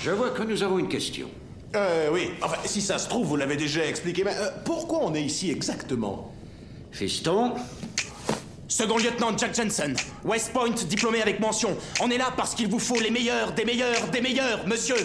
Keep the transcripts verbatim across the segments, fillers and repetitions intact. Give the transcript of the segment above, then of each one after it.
Je vois que nous avons une question. Euh, oui. Enfin, si ça se trouve, vous l'avez déjà expliqué, mais euh, pourquoi on est ici exactement? Fiston, Second lieutenant Jack Jensen, West Point, diplômé avec mention. On est là parce qu'il vous faut les meilleurs, des meilleurs, des meilleurs, monsieur.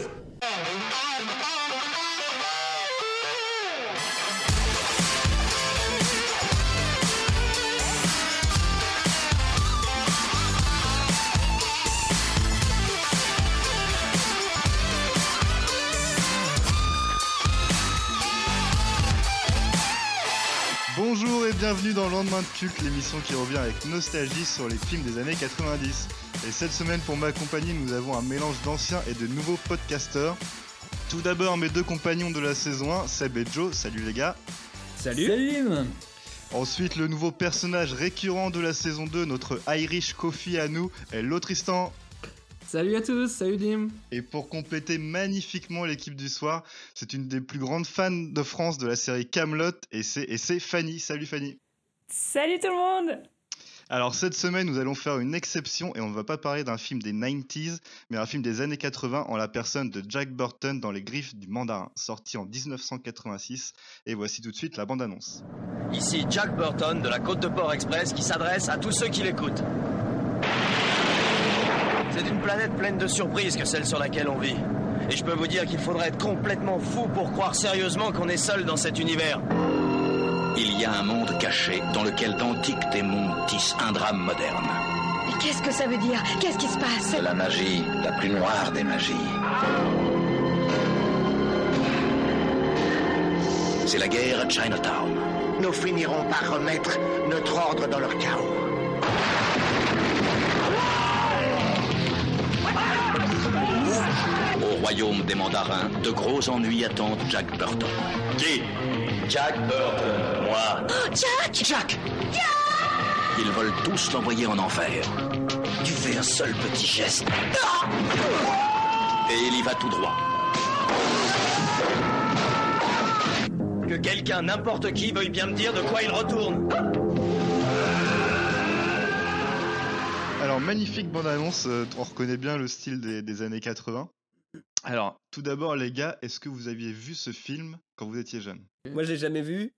Bonjour et bienvenue dans Lendemain de Culte, l'émission qui revient avec nostalgie sur les films des années quatre-vingt-dix. Et cette semaine, pour m'accompagner, nous avons un mélange d'anciens et de nouveaux podcasteurs. Tout d'abord, mes deux compagnons de la saison un, Seb et Joe. Salut les gars. Salut. Salut. Ensuite, le nouveau personnage récurrent de la saison deux, notre Irish Coffee à nous, Hello Tristan. Salut à tous, salut Dim. Et pour compléter magnifiquement l'équipe du soir, c'est une des plus grandes fans de France de la série Kaamelott et c'est, et c'est Fanny. Salut Fanny. Salut tout le monde. Alors cette semaine, nous allons faire une exception et on ne va pas parler d'un film des quatre-vingt-dix, mais un film des années quatre-vingts en la personne de Jack Burton dans Les Griffes du Mandarin, sorti en dix-neuf cent quatre-vingt-six. Et voici tout de suite la bande-annonce. Ici Jack Burton de la Côte de Port Express qui s'adresse à tous ceux qui l'écoutent. C'est une planète pleine de surprises que celle sur laquelle on vit. Et je peux vous dire qu'il faudrait être complètement fou pour croire sérieusement qu'on est seul dans cet univers. Il y a un monde caché dans lequel d'antiques démons tissent un drame moderne. Mais qu'est-ce que ça veut dire? Qu'est-ce qui se passe? C'est la magie, la plus noire des magies. C'est la guerre à Chinatown. Nous finirons par remettre notre ordre dans leur chaos. Au royaume des mandarins, de gros ennuis attendent Jack Burton. Qui? Jack Burton. Moi. Oh, Jack! Jack! Ils veulent tous l'envoyer en enfer. Tu fais un seul petit geste. Et il y va tout droit. Que quelqu'un, n'importe qui, veuille bien me dire de quoi il retourne. Alors, magnifique bande-annonce, euh, on reconnaît bien le style des, des années quatre-vingts. Alors, tout d'abord, les gars, est-ce que vous aviez vu ce film quand vous étiez jeunes? Moi, je l'ai jamais vu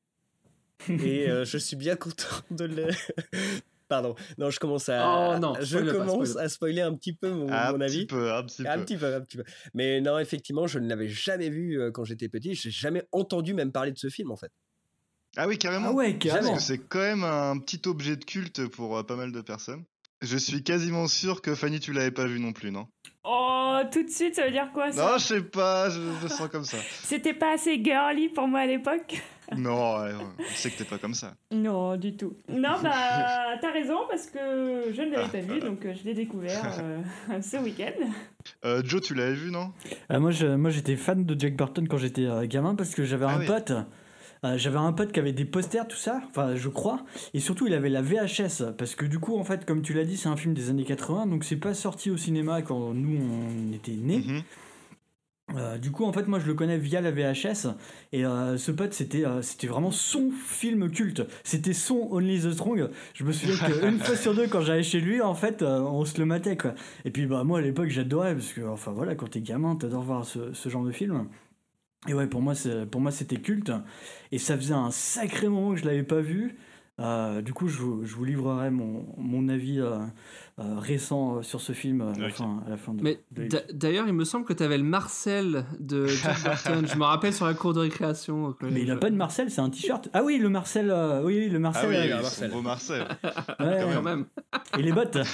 et euh, je suis bien content de le. Pardon, non, je commence à. Oh non, je spoil pas, commence spoil. à spoiler un petit peu mon, Un mon petit avis. peu, un petit Un peu. petit peu, un petit peu. Mais non, effectivement, je ne l'avais jamais vu euh, quand j'étais petit. J'ai jamais entendu même parler de ce film en fait. Ah oui, carrément. Ah ouais, Parce carrément. que c'est quand même un petit objet de culte pour euh, pas mal de personnes. Je suis quasiment sûr que Fanny, tu l'avais pas vu non plus, non? Oh, tout de suite, ça veut dire quoi ça? Non, je sais pas, je, je sens comme ça. C'était pas assez girly pour moi à l'époque? Non, ouais, ouais, on sait que t'es pas comme ça. Non, du tout. Non, bah, t'as raison, parce que je ne l'avais pas vu, donc euh, je l'ai découvert euh, ce week-end. Euh, Joe, tu l'avais vu, non? Euh, moi, je, moi, j'étais fan de Jack Burton quand j'étais euh, gamin parce que j'avais Ah un oui. pote. euh, j'avais un pote qui avait des posters, tout ça. Enfin, je crois. Et surtout, il avait la V H S parce que du coup, en fait, comme tu l'as dit, c'est un film des années quatre-vingts, donc c'est pas sorti au cinéma quand nous on était nés. Mhm. Euh, du coup, en fait, moi, je le connais via la V H S. Et euh, ce pote, c'était, euh, c'était vraiment son film culte. C'était son Only the Strong. Je me souviens qu'une fois sur deux, quand j'allais chez lui, en fait, euh, on se le matait, quoi. Et puis, bah, moi, à l'époque, j'adorais parce que, enfin, voilà, quand t'es gamin, t'adores voir ce, ce genre de film. Et ouais, pour moi, c'est, pour moi, c'était culte. Et ça faisait un sacré moment que je l'avais pas vu. Euh, du coup, je vous, je vous livrerai mon, mon avis euh, euh, récent euh, sur ce film euh, à, la Ok. fin, à la fin de. Mais de- d'a- d'ailleurs, il me semble que tu avais le Marcel de Jack Burton. Je me rappelle sur la cour de récréation. au collège. Mais il a pas de Marcel, c'est un t-shirt. Ah oui, le Marcel, euh, oui, oui, le Ah Marcel. oui, euh, oui, un son Marcel. beau Marcel. ouais, Quand même. Et les bottes.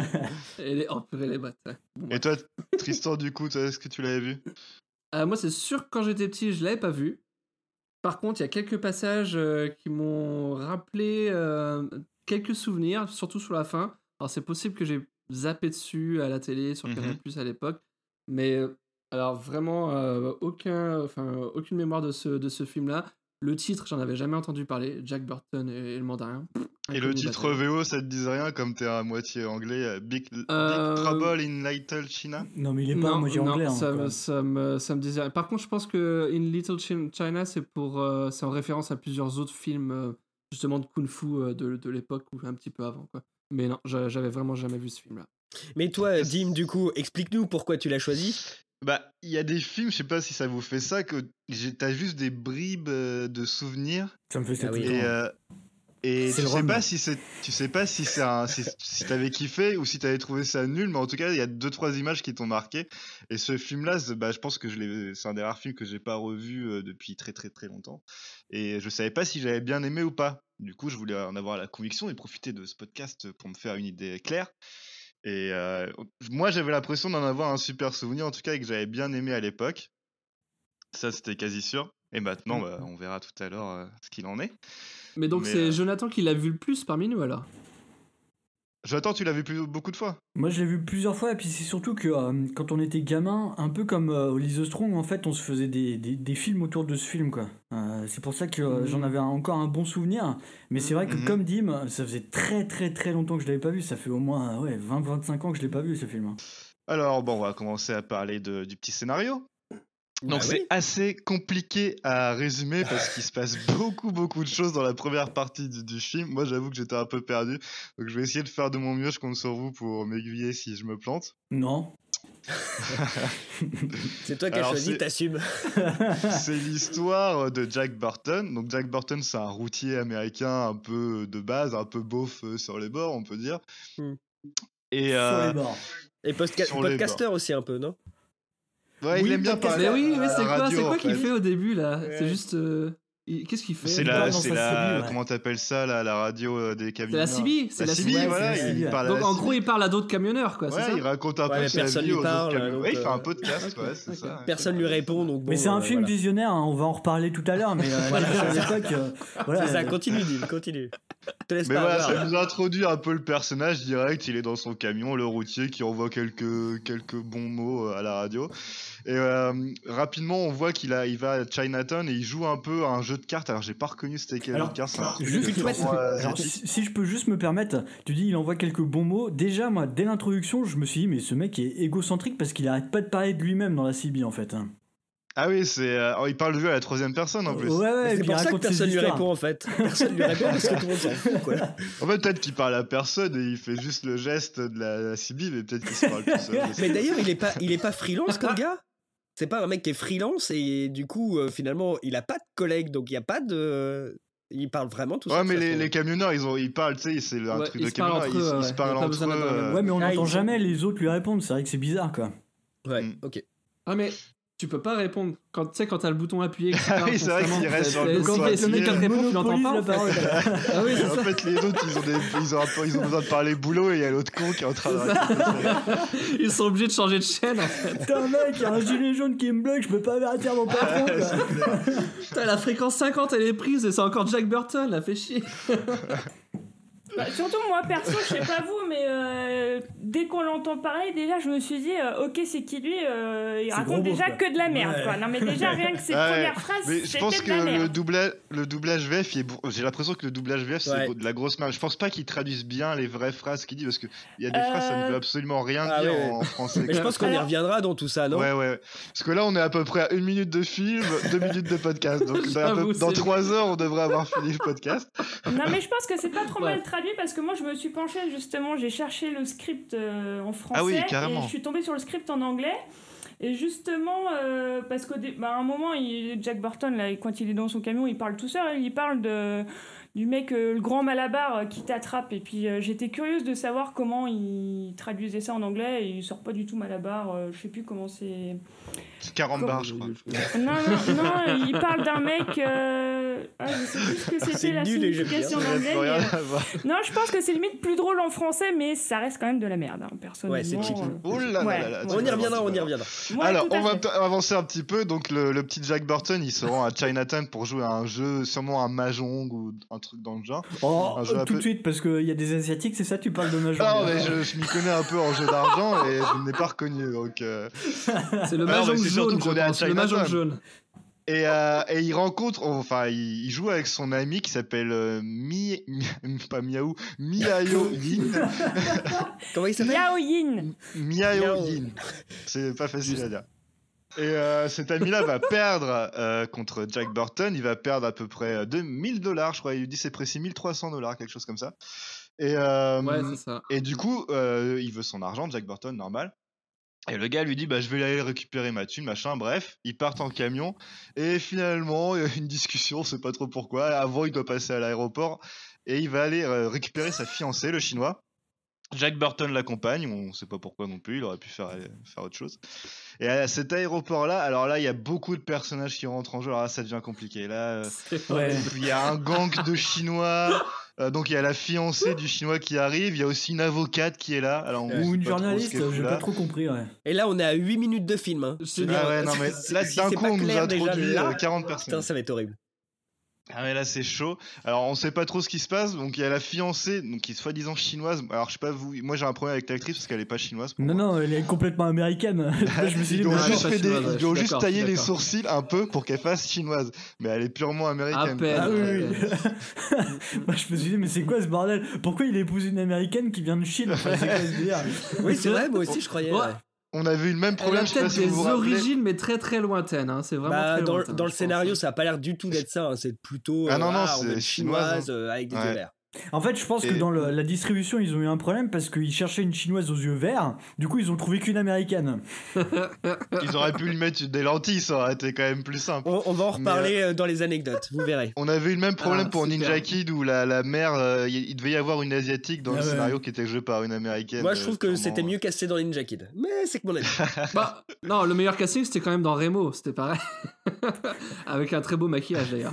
Et les... Oh, purée, les bottes. ouais. Bon, Et toi, Tristan, du coup, toi, est-ce que tu l'avais vu? Euh, moi, c'est sûr que quand j'étais petit, je l'avais pas vu. Par contre, il y a quelques passages euh, qui m'ont rappelé euh, quelques souvenirs, surtout sur la fin. Alors, c'est possible que j'ai zappé dessus à la télé, sur Canal Mhm. plus à l'époque. Mais, euh, alors, vraiment, euh, aucun, enfin, aucune mémoire de ce, de ce film-là. Le titre, j'en avais jamais entendu parler. Jack Burton et, et le mandarin. Pff, Et le inconnu titre bataille. V O, ça te disait rien comme t'es à moitié anglais? euh, Big, Euh, Big Trouble in Little China? Non, mais il est pas à Non, moitié non, anglais. hein, ça, quoi. me, ça, me, ça me disait rien. Par contre, je pense que In Little Chin- China, c'est pour, euh, c'est en référence à plusieurs autres films, euh, justement de kung-fu euh, de, de l'époque ou un petit peu avant, quoi. Mais non, j'a- j'avais vraiment jamais vu ce film-là. Mais toi, Dim, du coup, explique-nous pourquoi tu l'as choisi. Bah, il y a des films, je sais pas si ça vous fait ça, que j'ai- t'as juste des bribes euh, de souvenirs. Ça me fait ça Ah tout oui. le Et, temps. euh, et C'est tu le sais rhum. pas si c'est, tu sais pas si c'est un, si, si t'avais kiffé ou si t'avais trouvé ça nul, mais en tout cas, il y a deux trois images qui t'ont marqué. Et ce film-là, c'est- bah, je pense que je l'ai, c'est un des rares films que j'ai pas revu euh, depuis très très très longtemps. Et je savais pas si j'avais bien aimé ou pas. Du coup, je voulais en avoir la conviction et profiter de ce podcast pour me faire une idée claire. Et euh, moi, j'avais l'impression d'en avoir un super souvenir, en tout cas, et que j'avais bien aimé à l'époque. Ça, c'était quasi sûr. Et maintenant, bah, on verra tout à l'heure euh, ce qu'il en est. Mais donc Mais, c'est euh, Jonathan qui l'a vu le plus parmi nous alors. J'attends, tu l'as vu plus, beaucoup de fois. Moi, je l'ai vu plusieurs fois, et puis c'est surtout que euh, quand on était gamin, un peu comme euh, Oli the Strong, en fait, on se faisait des, des, des films autour de ce film, quoi. Euh, c'est pour ça que euh, Mhm. j'en avais un- encore un bon souvenir. Mais c'est vrai que, Mhm. comme Dim, ça faisait très très très longtemps que je l'avais pas vu. Ça fait au moins euh, ouais, vingt à vingt-cinq ans que je l'ai pas vu, ce film. hein. Alors, bon, on va commencer à parler de, du petit scénario. Donc, Bah c'est oui. assez compliqué à résumer parce qu'il se passe beaucoup, beaucoup de choses dans la première partie du, du film. Moi, j'avoue que j'étais un peu perdu. Donc, je vais essayer de faire de mon mieux. Je compte sur vous pour m'aiguiller si je me plante. Non. C'est toi qui as Alors, choisi, c'est- t'assumes. C'est l'histoire de Jack Burton. Donc Jack Burton, c'est un routier américain un peu de base, un peu beauf euh, sur les bords, on peut dire. Hmm. Et Sur euh, les bords. Et postka- Sur les podcaster aussi un peu, non? ouais, il Oui, aime bien podcast- parler. Mais oui, à mais la c'est quoi, radio, c'est quoi en qu'il fait. fait au début là? Ouais. C'est juste. euh, il- Qu'est-ce qu'il fait C'est Il la, parle dans c'est sa la, C B, ouais. comment t'appelles ça, la, la radio euh, des C'est camionneurs. la C B, c'est La la C C B, B. voilà, c'est la il C B. parle à Donc la en C B. gros, il parle à d'autres camionneurs quoi, c'est Ouais, ça? il raconte un Ouais, peu mais sa personne vie lui aux autres parle, camionneurs. donc, Ouais, il fait euh, un podcast, ok, ouais, c'est ok. ça. ouais. Personne lui répond, donc bon. Mais c'est un euh, film voilà. visionnaire, hein, on va en reparler tout à l'heure, mais euh, Voilà, déjà, à c'est ça. l'époque, euh, voilà, C'est ça, euh, continue, Dim, continue. Te laisse Mais pas voilà, avoir. ça nous introduit un peu le personnage direct. Il est dans son camion, le routier qui envoie quelques, quelques bons mots à la radio. Et euh, rapidement, on voit qu'il a, il va à Chinatown et il joue un peu à un jeu de cartes. Alors, j'ai pas reconnu c'était quel jeu Alors, de cartes. C'est un truc juste- de tournoi alors, asiatique. si, si je peux juste me permettre, tu dis il envoie quelques bons mots. Déjà, moi, dès l'introduction, je me suis dit, mais ce mec est égocentrique parce qu'il arrête pas de parler de lui-même dans la C B en fait. hein. Ah oui, c'est, euh, oh, il parle de lui à la troisième personne en plus. Ouais, ouais, Mais et c'est puis il pour ça que raconte ses personne lui histoires. répond en fait. Personne lui répond parce que tout le monde s'en fout, quoi. En fait, peut-être qu'il parle à personne et il fait juste le geste de la, la C B, mais peut-être qu'il se parle tout seul. je sais Mais pas. d'ailleurs, il est pas, il est pas freelance comme gars. C'est pas un mec qui est freelance et du coup, euh, finalement, il a pas de collègues, donc il y a pas de. Il parle vraiment tout Ouais, seul. mais ça se les, trouve. les camionneurs, ils, ont, ils parlent, tu sais, c'est un Ouais, truc ils de se parlent camionneurs, entre eux, ils, ils ouais. se parlent Y a pas entre besoin eux. d'avoir le euh, même. Ouais, mais on Ah, n'entend ils sont- jamais les autres lui répondre, c'est vrai que c'est bizarre quoi. Ouais, Mm. ok. Ah mais tu peux pas répondre quand tu sais quand t'as le bouton appuyé. que tu Ah parles oui, c'est vrai constamment, qu'il reste t'as- sur le t'as- bouton si- appuyé. Si quelqu'un te répond, tu l'entends pas. Monopolise En fait. la parole. Ah oui, Et c'est en ça. fait, les autres, ils ont, des, ils, ont un peu- ils ont besoin de parler boulot et il y a l'autre con qui est en train de raconter son- Ils sont obligés de changer de chaîne en fait. Putain, mec, il y a un gilet jaune qui me bloque, je peux pas avertir mon patron quoi. Putain, la fréquence cinquante elle est prise et c'est encore Jack Burton, la fait chier. Bah, surtout moi perso, je sais pas vous, mais euh, dès qu'on l'entend parler, déjà je me suis dit, euh, ok c'est qui lui, euh, il C'est raconte gros beauf, déjà quoi. que de la merde Ouais. quoi. Non mais déjà rien que ses Ouais, premières phrases, mais je c'était pense de que la le merde. doublage, le doublage V F, il est bourr- j'ai l'impression que le doublage V F, c'est Ouais. de la grosse merde. Je pense pas qu'ils traduisent bien les vraies phrases qu'il dit parce qu'il y a des Euh, phrases, ça ne veut absolument rien Ah dire ouais, ouais. en français. Mais je pense qu'on y Alors- reviendra dans tout ça, non? Ouais, ouais. Parce que là, on est à peu près à une minute de film, deux minutes de podcast. Donc, dans, un peu- J'avoue, dans c'est- trois heures, on devrait avoir fini le podcast. Non mais je pense que c'est pas trop Ouais. mal traduit parce que moi je me suis penchée justement, j'ai cherché le script euh, en français Ah oui, et carrément. je suis tombée sur le script en anglais. Et justement, euh, parce qu'à bah, un moment, il, Jack Burton, là, quand il est dans son camion, il parle tout seul, il parle de, du mec, euh, le grand Malabar euh, qui t'attrape. Et puis euh, j'étais curieuse de savoir comment il traduisait ça en anglais. Et il sort pas du tout Malabar, euh, je sais plus comment c'est. C'est Carambar, je crois. Non, non, non, il parle d'un mec. Euh... Ah, je sais plus ce que c'était C'est la nul et j'aime bien. signification Ça en reste anglais. rien mais- à voir. Non, je pense que c'est limite plus drôle en français, mais ça reste quand même de la merde, hein, personnellement. Ouais, c'est cheap. euh. Oh là là Ouais, là là, ouais. tu On y vas reviendra, voir, on tu y vas reviendra. Ouais, Alors, tout à on va fait. p- avancer un petit peu. Donc, le, le petit Jack Burton, il se rend à Chinatown pour jouer à un jeu, sûrement un mahjong ou un truc dans le genre. Oh, Un jeu un tout peu- de suite, parce qu'il y a des Asiatiques, c'est ça, tu parles de Mahjong. Ah, mais je, je m'y connais un peu en jeu d'argent et je ne l'ai pas reconnu. Donc, euh, C'est le Ah non, mais mahjong c'est surtout jaune, qu'on je est à pense, le mahjong Chinatown. jaune. Et, euh, et il rencontre, enfin, il, il joue avec son ami qui s'appelle euh, Mi, Mi- pas Miaou, Miayo Yin. Comment il s'appelle? Yao Yin. Miayo Miao. Yin. C'est pas facile à dire. Et euh, cet ami-là va perdre euh, contre Jack Burton. Il va perdre à peu près deux mille dollars, je crois. Il dit c'est précis, mille trois cents dollars, quelque chose comme ça. Et, euh, Ouais, c'est ça. et du coup, euh, il veut son argent, Jack Burton, normal. Et le gars lui dit bah je vais aller récupérer ma thune, machin, bref, ils partent en camion et finalement il y a une discussion, on sait pas trop pourquoi. Avant il doit passer à l'aéroport et il va aller euh, récupérer sa fiancée, le chinois. Jack Burton l'accompagne, on sait pas pourquoi non plus, il aurait pu faire, faire autre chose. Et à cet aéroport-là, alors là il y a beaucoup de personnages qui rentrent en jeu, alors là ça devient compliqué. Là, euh, Ouais. il y a un gang de Chinois. Euh, donc il y a la fiancée du chinois qui arrive, il y a aussi une avocate qui est là. Alors, on Ou sait une pas trop ce journaliste, qu'elle fout j'ai là. pas trop compris, ouais. Et là, on est à huit minutes de film. Hein. C'est- Je veux Ah dire, ouais, non mais si- là si d'un c'est coup pas on nous clair a déjà introduit là, euh, quarante personnes. Putain, ça va être horrible. Ah mais là c'est chaud. Alors on sait pas trop ce qui se passe. Donc il y a la fiancée, donc qui est soi-disant chinoise. Alors je sais pas vous, moi j'ai un problème avec l'actrice parce qu'elle est pas chinoise. pour Non, moi. non, elle est complètement américaine. Je me suis Ils dit, lui ont mais Ouais, juste, pas fait des- chinoise, ouais, ils je lui ont suis juste d'accord, taillé je suis les d'accord. sourcils un peu pour qu'elle fasse chinoise. Mais elle est purement américaine. À peine. Ah quoi. oui, oui. Bah, je me suis dit, mais c'est quoi ce bordel? Pourquoi il épouse une américaine qui vient de Chine? Enfin, c'est quoi ce délire? Oui, c'est vrai, moi aussi, je croyais. Ouais. ouais. On a vu le même Elle problème. a Je sais pas peut-être si vous des vous rappelez. origines, mais très très lointaines. Hein. C'est vraiment Bah, très dans, lointain, dans le je scénario, pense. ça a pas l'air du tout d'être ça. hein. C'est plutôt. Ah euh, non, non, ah, on c'est veut une chinoise, chinoise euh, avec des Ouais. yeux verts. En fait, je pense Et- que dans le- la distribution, ils ont eu un problème parce qu'ils cherchaient une chinoise aux yeux verts. Du coup, ils ont trouvé qu'une américaine. Ils auraient pu lui mettre des lentilles, ça aurait été quand même plus simple. On, on va en Mais, reparler euh, dans les anecdotes, vous verrez. On avait eu le même problème Ah, pour super. Ninja Kid où la, la mère, euh, il il devait y avoir une asiatique dans Ah le ouais. scénario qui était jouée par une américaine. Moi, je trouve euh, que purement- c'était mieux casté dans Ninja Kid. Mais c'est que mon avis. Bah, non, le meilleur casting c'était quand même dans Remo, c'était pareil. Avec un très beau maquillage d'ailleurs.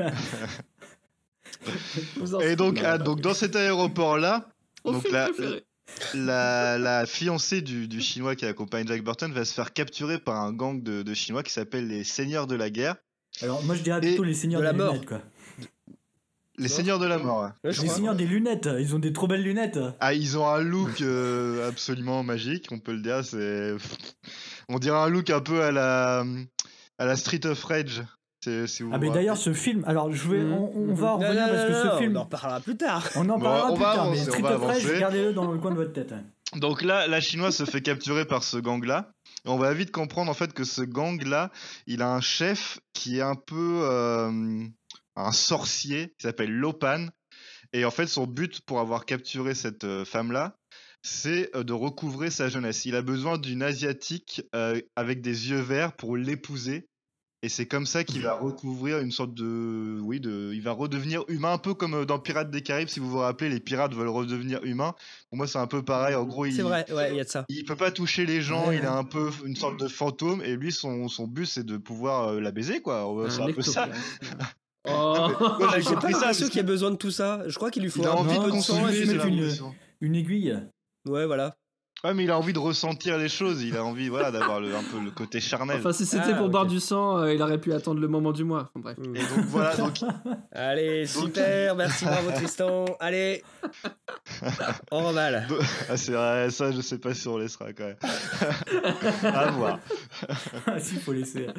Vous en Et donc, foutez, ah, là. donc dans cet aéroport-là, Mon donc film la, préféré. la, la fiancée du, du chinois qui accompagne Jack Burton va se faire capturer par un gang de, de chinois qui s'appelle les Seigneurs de la Guerre. Alors, moi, je dirais plutôt les seigneurs de la des mort. lunettes, quoi. Les Seigneurs de la Mort. ouais. Ouais, je Les crois. seigneurs des lunettes. Ils ont des trop belles lunettes. Ah, ils ont un look euh, absolument magique, on peut le dire. C'est, on dirait un look un peu à la à la Street of Rage. C'est- Si vous Ah, mais vous d'ailleurs, rappelez. ce film. Alors, je vais, Mhm. on, on va en Non, revenir non, parce que non, ce non, film. on en reparlera plus tard. On en Bon, parlera on plus va tard, avancer, mais on Street va of Rage, avancer. gardez-le dans le coin de votre tête. hein. Donc là, la chinoise se fait capturer par ce gang-là. Et on va vite comprendre en fait que ce gang-là, il a un chef qui est un peu euh, un sorcier qui s'appelle Lopan. Et en fait, son but pour avoir capturé cette euh, femme-là, c'est euh, de recouvrer sa jeunesse. Il a besoin d'une asiatique euh, avec des yeux verts pour l'épouser. Et c'est comme ça qu'il va recouvrir une sorte de, oui, de, il va redevenir humain, un peu comme euh, dans Pirates des Caraïbes. Si vous vous rappelez, les pirates veulent redevenir humains. Pour moi, c'est un peu pareil. En gros, il, C'est vrai, ouais, il y a de ça. il peut pas toucher les gens, Ouais. il a un peu une sorte de fantôme et lui son, son but c'est de pouvoir euh, la baiser quoi. Ouais, c'est un peu ça. ectoplasme. Oh. Moi, Ah, j'ai j'ai pas compris ça. l'impression parce qu'il y a besoin de tout ça. Je crois qu'il lui faut qu'il a un envie petit de peu de sang. consommer, et j'ai c'est mettre tout. une- l'impression. Une aiguille. Ouais, voilà. Ouais, mais il a envie de ressentir les choses, il a envie voilà d'avoir le, un peu le côté charnel. Enfin, si c'était Ah, pour ok. boire du sang, euh, il aurait pu attendre le moment du mois. Enfin, bref. Et donc voilà, donc Allez, super, merci, bravo Tristan. Allez, on remballe. ah, c'est vrai, ça je sais pas si on laissera quand même. À voir. Ah, si, faut laisser.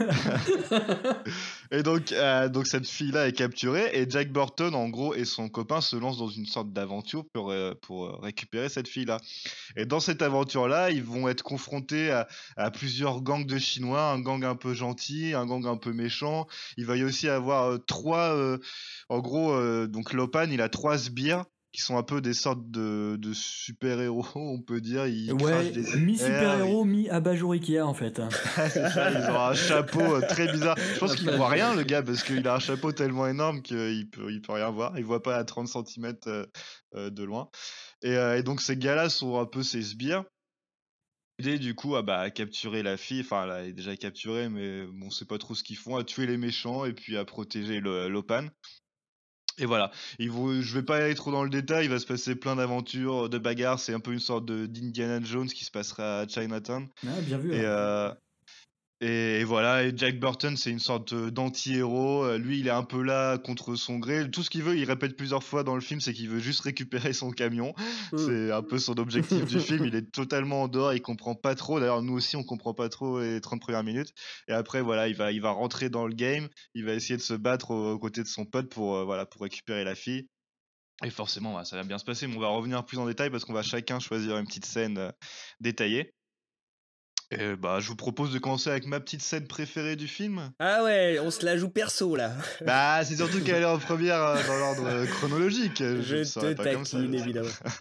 Et donc, euh, donc cette fille-là est capturée et Jack Burton, en gros, et son copain se lancent dans une sorte d'aventure pour, euh, pour euh, récupérer cette fille-là. Et dans cette aventure-là, ils vont être confrontés à, à plusieurs gangs de Chinois, un gang un peu gentil, un gang un peu méchant. Il va y aussi avoir euh, trois, euh, en gros, euh, donc Lopan, il a trois sbires qui sont un peu des sortes de, de super-héros, on peut dire. Ils Ouais, crachent des éclairs, mi-super-héros, mi-abat-jour Ikea en fait. c'est ça, ils ont un chapeau euh, très bizarre. Je pense qu'il voit rien, le gars, parce qu'il a un chapeau tellement énorme qu'il peut, il peut rien voir. Il voit pas à trente centimètres euh, euh, de loin. Et, euh, et donc, ces gars-là sont un peu ses sbires. L'idée, du coup, à, bah, à capturer la fille. Enfin, elle est déjà capturée, mais bon, on sait pas trop ce qu'ils font. À tuer les méchants et puis à protéger le, Lopan. Et voilà, ils vont, je vais pas aller trop dans le détail, il va se passer plein d'aventures, de bagarres, c'est un peu une sorte de d'Indiana Jones qui se passera à Chinatown. Ah, bien vu. Et, hein. euh, et, et voilà, et Jack Burton, c'est une sorte euh, d'anti-héros. Euh, Lui, il est un peu là contre son gré. Tout ce qu'il veut, il répète plusieurs fois dans le film, c'est qu'il veut juste récupérer son camion. C'est un peu son objectif du film. Il est totalement en dehors, il comprend pas trop. D'ailleurs, nous aussi, on comprend pas trop les trente premières minutes. Et après, voilà, il va, il va rentrer dans le game. Il va essayer de se battre aux, aux côtés de son pote pour, euh, voilà, pour récupérer la fille. Et forcément, bah, ça va bien se passer. Mais on va revenir plus en détail parce qu'on va chacun choisir une petite scène euh, détaillée. Et bah, je vous propose de commencer avec ma petite scène préférée du film. Ah ouais, on se la joue perso là. Bah, c'est surtout qu'elle est en première euh, dans l'ordre euh, chronologique. Je ne saurais te pas comme ça. taquine évidemment.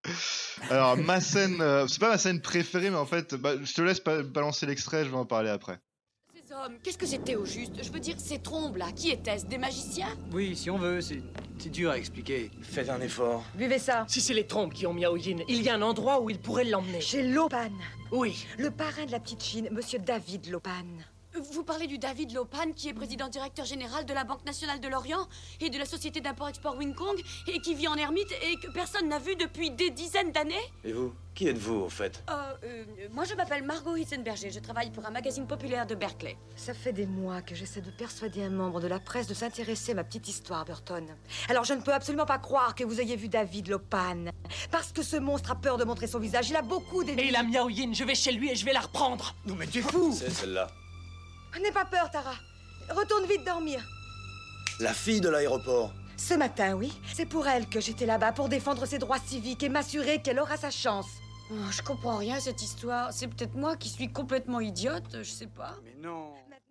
Alors, ma scène, euh, c'est pas ma scène préférée, mais en fait, bah, je te laisse pa- balancer l'extrait, je vais en parler après. Ces hommes, qu'est-ce que c'était au juste? Je veux dire, ces trombes là, qui étaient-ce? Des magiciens? Oui, si on veut, c'est c'est dur à expliquer. Faites un effort. Buvez ça. Si c'est les trompes qui ont Miao Yin, il y a un endroit où ils pourraient l'emmener. Chez Lopan. Oui. Le parrain de la petite Chine, monsieur David Lopan. Vous parlez du David Lopan, qui est président directeur général de la Banque nationale de l'Orient et de la société d'import-export Wing Kong, et qui vit en ermite et que personne n'a vu depuis des dizaines d'années? Et vous? Qui êtes-vous, au fait? euh, euh, Moi, je m'appelle Margot Hitzenberger. Je travaille pour un magazine populaire de Berkeley. Ça fait des mois que j'essaie de persuader un membre de la presse de s'intéresser à ma petite histoire, Burton. Alors je ne peux absolument pas croire que vous ayez vu David Lopan. Parce que ce monstre a peur de montrer son visage. Il a beaucoup d'ennemis. Et la Miao Yin, je vais chez lui et je vais la reprendre. Non mais tu es fou! C'est celle-là. N'aie pas peur, Tara. Retourne vite dormir. La fille de l'aéroport. Ce matin, oui. C'est pour elle que j'étais là-bas, pour défendre ses droits civiques et m'assurer qu'elle aura sa chance. Oh, je comprends rien à cette histoire. C'est peut-être moi qui suis complètement idiote, je sais pas. Mais non.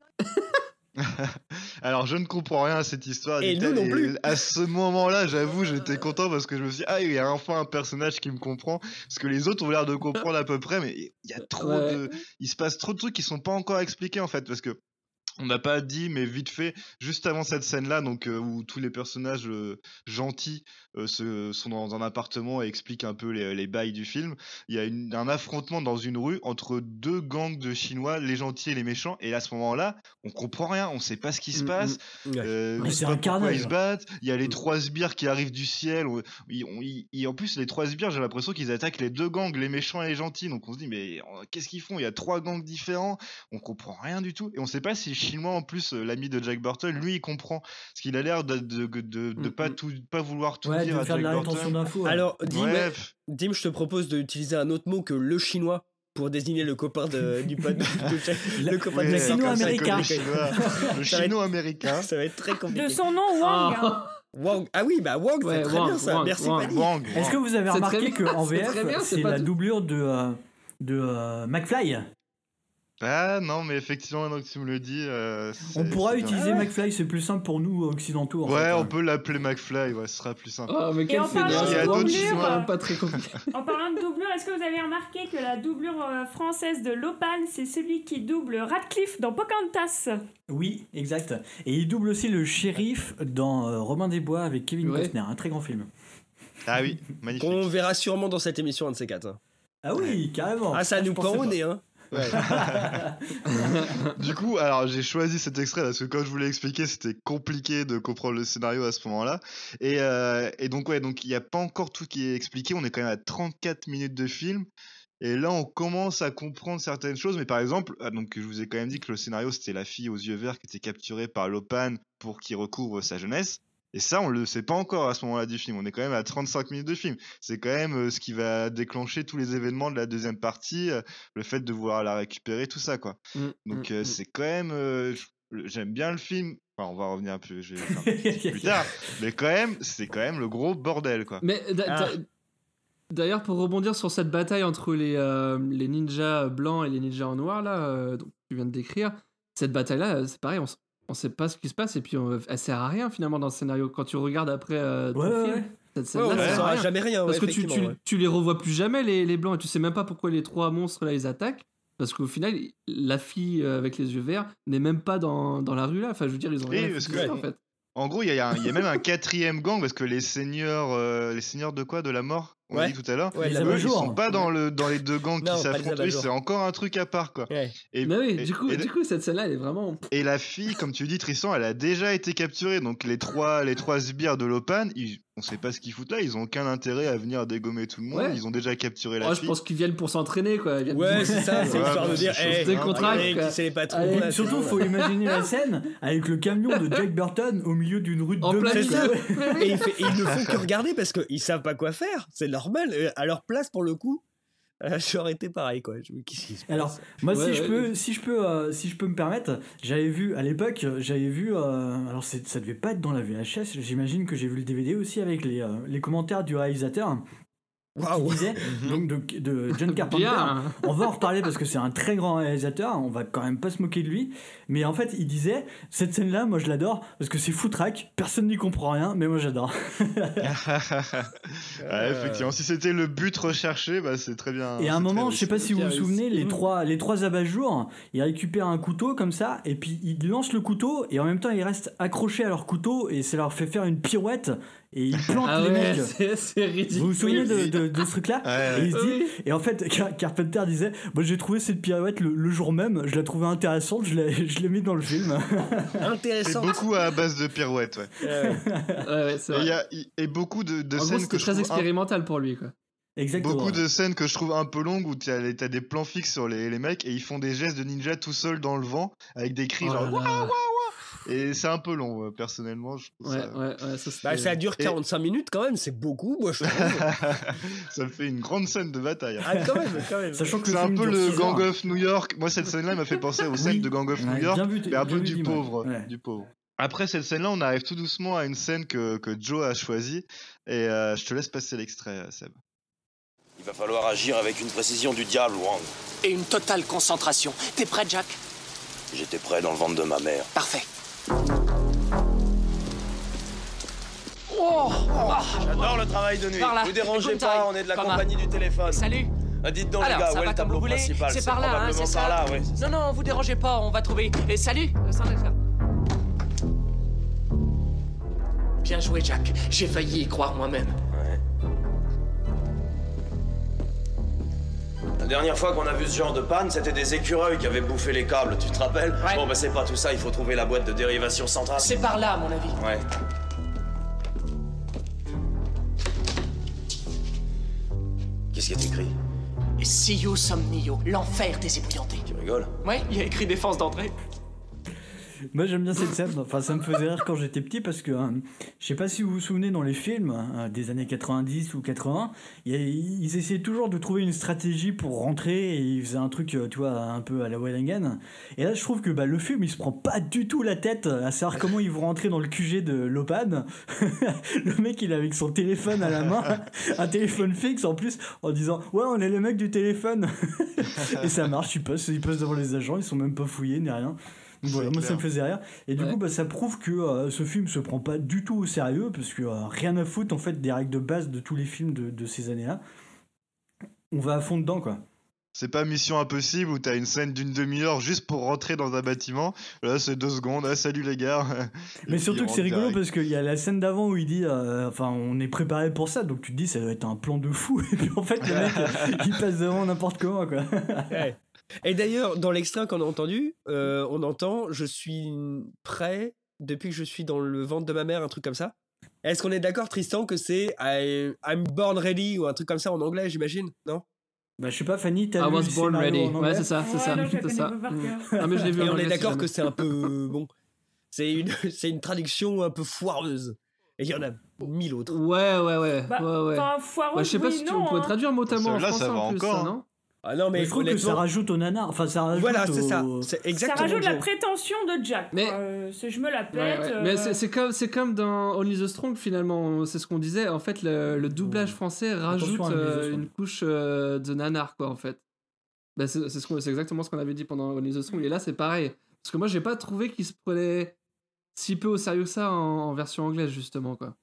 Alors, je ne comprends rien à cette histoire. Et dit-elle, nous non plus. À ce moment-là, j'avoue, j'étais content parce que je me suis dit, ah, il y a enfin un personnage qui me comprend. Parce que les autres ont l'air de comprendre à peu près, mais il y a trop Ouais. de. Il se passe trop de trucs qui sont pas encore expliqués en fait. Parce que. On n'a pas dit, mais vite fait, juste avant cette scène-là, donc euh, où tous les personnages euh, gentils euh, se, sont dans un appartement et expliquent un peu les, les bails du film, il y a une, un affrontement dans une rue entre deux gangs de Chinois, les gentils et les méchants, et à ce moment-là, on comprend rien, on sait pas ce qui se Mm, passe, Ouais. euh, Mais on c'est sait un pas pourquoi carnage. ils se battent, il y a les trois sbires qui arrivent du ciel, on- ils- on- ils- et en plus les trois sbires, j'ai l'impression qu'ils attaquent les deux gangs, les méchants et les gentils, donc on se dit mais euh, qu'est-ce qu'ils font? Il y a trois gangs différents, on comprend rien du tout, et on sait pas si le chinois en plus, euh, l'ami de Jack Burton, lui il comprend, parce qu'il a l'air de, de, de, de, de pas tout, pas vouloir tout Ouais, dire de à faire de Jack la Burton. rétention d'infos. ouais. Alors, Dim, Ouais, Dim, je te propose d'utiliser un autre mot que le chinois pour désigner le copain de, du pote de, de- le copain ouais, de le Jack sino-américain. comme ça, le chinois, le Ça va être- chino-américain. Ça va être très compliqué. De son nom, Wang. hein. Wang. Ah oui, bah Wang, Ouais, c'est très Wang, bien ça. Wang, Merci, Wang. Fanny. Wang, Est-ce que vous avez C'est remarqué très bien, qu'en c'est V F, très bien, c'est c'est pas la tout. doublure de, euh, de euh, McFly? Ah non, mais effectivement, maintenant que tu me le dis, euh, c'est- On pourra c'est bien. utiliser McFly, c'est plus simple pour nous occidentaux. en Ouais, fait. on peut l'appeler McFly, ouais, ce sera plus simple. Oh, mais quel en parlant fainéant, de c'est doublure, vraiment euh, pas très compliqué. En parlant de doublure, est-ce que vous avez remarqué que la doublure euh, française de Lopan, c'est celui qui double Radcliffe dans Pocahontas? Oui, exact. Et il double aussi le shérif dans euh, Robin des Bois avec Kevin Ouais. Costner, un très grand film. Ah oui, magnifique. Qu'on verra sûrement dans cette émission, un de ces quatre. hein. Ah oui, carrément. Ah, ça je nous pensais pend au pas. nez, hein. Ouais. Du coup, alors j'ai choisi cet extrait parce que comme je vous l'ai expliqué, c'était compliqué de comprendre le scénario à ce moment-là. Et, euh, et donc ouais, donc il n'y a pas encore tout qui est expliqué. On est quand même à trente-quatre minutes de film. Et là, on commence à comprendre certaines choses. Mais par exemple, ah, donc je vous ai quand même dit que le scénario c'était la fille aux yeux verts qui était capturée par Lopan pour qu'il recouvre sa jeunesse. Et ça, on le sait pas encore à ce moment-là du film. On est quand même à trente-cinq minutes de film. C'est quand même euh, ce qui va déclencher tous les événements de la deuxième partie, euh, le fait de vouloir la récupérer, tout ça, quoi. Mm, Donc mm, euh, mm. c'est quand même, euh, je- j'aime bien le film. Enfin, on va revenir un peu, je vais faire un petit peu plus tard. Mais quand même, c'est quand même le gros bordel, quoi. Mais d'a- Ah. d'a- d'ailleurs, pour rebondir sur cette bataille entre les, euh, les ninjas blancs et les ninjas en noir, là, euh, donc, que tu viens de décrire, cette bataille-là, euh, c'est pareil, on, s- on sait pas ce qui se passe et puis on- elle sert à rien finalement dans le scénario. Quand tu regardes après euh, ton Ouais, ouais, film, ouais. cette Ouais, scène-là, on ça ne sert à saura rien. jamais rien. Parce ouais, que tu, tu, effectivement, ouais. tu les revois plus jamais, les, les blancs, et tu sais même pas pourquoi les trois monstres là ils attaquent. Parce qu'au final, la fille euh, avec les yeux verts n'est même pas dans, dans la rue là. Enfin, je veux dire, ils ont Oui, rien à parce foutre que- de ça, en fait. En gros, il y, a un- il y a même un quatrième gang parce que les seigneurs, euh, les seigneurs de quoi? De la mort, on Ouais. a dit tout à l'heure. Ouais, Les la- Eux, ils abat-jours. sont pas dans, le, dans les deux gangs Non, qui pas les s'affrontent. Oui, abat-jours. c'est encore un truc à part, quoi. Ouais. Et, Mais oui, et- du coup, et- du coup, cette scène-là, elle est vraiment. Et la fille, comme tu dis, Tristan, elle a déjà été capturée. Donc les trois, les trois sbires de Lopan, ils, on sait pas ce qu'ils foutent là. Ils ont aucun intérêt à venir dégommer tout le monde. Ouais. Ils ont déjà capturé la Oh, je fille. pense qu'ils viennent pour s'entraîner, quoi. Ils viennent Ouais, pour- c'est ça, c'est Ouais, histoire bah, de dire, c'est hey, chaud. Des contrats, regardez quoi. qui c'est les patrons. Allez, là, Surtout, c'est faut bon. imaginer la scène avec le camion de Jack Burton au milieu d'une rue de En deux plein mètres. milieu. Et, il fait- et ils ne font que regarder parce qu'ils savent pas quoi faire. C'est normal. Euh, À leur place, pour le coup, euh, j'aurais été pareil, quoi. Je- Qu'est-ce qui se passe? Alors, moi, Ouais, si, je ouais. peux, si, je peux, euh, si je peux me permettre, j'avais vu, à l'époque, j'avais vu, euh, alors c'est- ça devait pas être dans la V H S, j'imagine que j'ai vu le D V D aussi avec les, euh, les commentaires du réalisateur. Waouh. Qui disait, donc de, de John Carpenter. Bien. On va en reparler parce que c'est un très grand réalisateur, on va quand même pas se moquer de lui. Mais en fait, il disait, cette scène-là, moi je l'adore parce que c'est foutraque, personne n'y comprend rien, mais moi j'adore. Ouais, effectivement, si c'était le but recherché, bah, c'est très bien. Et à un c'est moment, très je sais pas réussi. si vous vous réussi. souvenez, les trois, les trois abat-jours, ils récupèrent un couteau comme ça, et puis ils lancent le couteau, et en même temps ils restent accrochés à leur couteau, et ça leur fait faire une pirouette, et ils plantent Ah les ouais, mecs. c'est, c'est ridicule. Vous vous souvenez de, de, de ce truc-là? Ouais, Et il se dit, oui. et en fait, Car- Carpenter disait, moi j'ai trouvé cette pirouette le, le jour même, je la trouvais intéressante, je l'ai, je l'ai mis dans le film. C'est Intéressant. beaucoup à base de pirouettes, ouais. Ouais. Ouais, ouais, c'est Et, il vrai. y a, il- et beaucoup de, de En gros, scènes c'était que je très trouve un- expérimental pour lui, quoi. Exactement. beaucoup de scènes que je trouve un peu longues où t'as, les- t'as des plans fixes sur les, les mecs et ils font des gestes de ninja tout seuls dans le vent avec des cris Oh genre là Wouah, là. wouah, wouah et c'est un peu long, euh, personnellement. Je trouve Ouais, ça... ouais, ouais, ça, Bah, c'était- ça dure Et- quarante-cinq minutes quand même, c'est beaucoup, moi je trouve. ça fait une grande scène de bataille. Ah, quand même, quand même. Sachant que C'est le un film peu dure le six Gang heures. of New York. Moi, cette scène-là m'a fait penser aux scènes Oui. de Gang of Ouais, New York, bien vu, mais un bien peu vu, du Dim, pauvre, ouais. du pauvre. Après cette scène-là, on arrive tout doucement à une scène que, que Joe a choisie. Et euh, je te laisse passer l'extrait, euh, Seb. Il va falloir agir avec une précision du diable, Wang. Et une totale concentration. T'es prêt, Jack? J'étais prêt dans le ventre de ma mère. Parfait. Oh, ah. J'adore le travail de nuit. Par là. Vous dérangez Good pas, time. on est de la Comme compagnie un- du téléphone. Salut. Ah, dites donc, Alors, les gars, ça où est va le comme tableau vous voulez. principal? C'est par là, hein, probablement c'est par ça. là, ouais. c'est ça. Non, non, vous dérangez pas, on va trouver. Et salut. Ça, ça. Bien joué, Jack. J'ai failli y croire moi-même. Ouais. La dernière fois qu'on a vu ce genre de panne, c'était des écureuils qui avaient bouffé les câbles, tu te rappelles? Ouais. Bon, bah c'est pas tout ça, il faut trouver la boîte de dérivation centrale. C'est par là, à mon avis. Ouais. Qu'est-ce qui est écrit? Sio Somnio, l'enfer des ébouillantés. Tu rigoles? Ouais, il y a écrit défense d'entrée. Moi j'aime bien cette scène, enfin ça me faisait rire quand j'étais petit parce que euh, je sais pas si vous vous souvenez dans les films euh, des années quatre-vingt-dix ou quatre-vingts, il y a- ils essayaient toujours de trouver une stratégie pour rentrer et ils faisaient un truc euh, tu vois un peu à la Wellingham. Et là je trouve que bah, le film il se prend pas du tout la tête à savoir comment ils vont rentrer dans le Q G de Lopan. Le mec il est avec son téléphone à la main, un téléphone fixe en plus en disant ouais on est les mecs du téléphone. Et ça marche, ils passent, ils passent devant les agents, ils sont même pas fouillés ni rien. Donc voilà, moi clair. ça me faisait rire. Et du Ouais. coup, bah, ça prouve que euh, ce film se prend pas du tout au sérieux, parce que euh, rien à foutre en fait des règles de base de tous les films de, de ces années-là. On va à fond dedans, quoi. C'est pas Mission Impossible où t'as une scène d'une demi-heure juste pour rentrer dans un bâtiment. Là, c'est deux secondes. Ah, salut les gars. Et Mais puis, surtout on que c'est rentre rigolo direct. parce qu'il y a la scène d'avant où il dit euh, enfin on est préparé pour ça, donc tu te dis ça doit être un plan de fou. Et puis en fait le mec il passe devant n'importe comment, quoi. Ouais. Et d'ailleurs, dans l'extrait qu'on a entendu, euh, on entend « Je suis prêt depuis que je suis dans le ventre de ma mère », un truc comme ça. Est-ce qu'on est d'accord, Tristan, que c'est I- I'm born ready ou un truc comme ça en anglais, j'imagine? Non? Bah je sais pas, Fanny, t'as I lu was le born scénario ready. en anglais? Ouais, c'est ça, c'est Ouais, ça. non, je la c'est connais ça. pas par Mm. cœur. Ah, mais je l'ai vu Et en on anglais, est d'accord si que jamais. c'est un peu... Bon, c'est une, c'est une traduction un peu foireuse. Et il y en a mille autres. Ouais, ouais, ouais. Bah, ouais, ouais. enfin, foireuse, Bah, je sais pas oui, si tu, non, on pourrait hein. traduire mot à mot en Celle-là, français ça va en plus, encore, ça, hein. non? Ah non, mais, Mais je trouve que ça honnêtement- rajoute au nanar. Enfin, ça rajoute Voilà, au- c'est ça. C'est Ça exactement rajoute le la genre. prétention de Jack. Mais- quoi. Euh, c'est je me la Ouais, pète. ouais. euh, Mais c'est c'est comme, c'est comme dans Only the Strong finalement, c'est ce qu'on disait. En fait, le, le doublage français rajoute Attention à Only the euh, Strong. une couche euh, de nanar, quoi, en fait. Bah, c'est c'est ce qu'on- c'est exactement ce qu'on avait dit pendant Only the Strong. Et là, c'est pareil. Parce que moi, j'ai pas trouvé qu'il se prenait si peu au sérieux que ça en, en version anglaise, justement, quoi.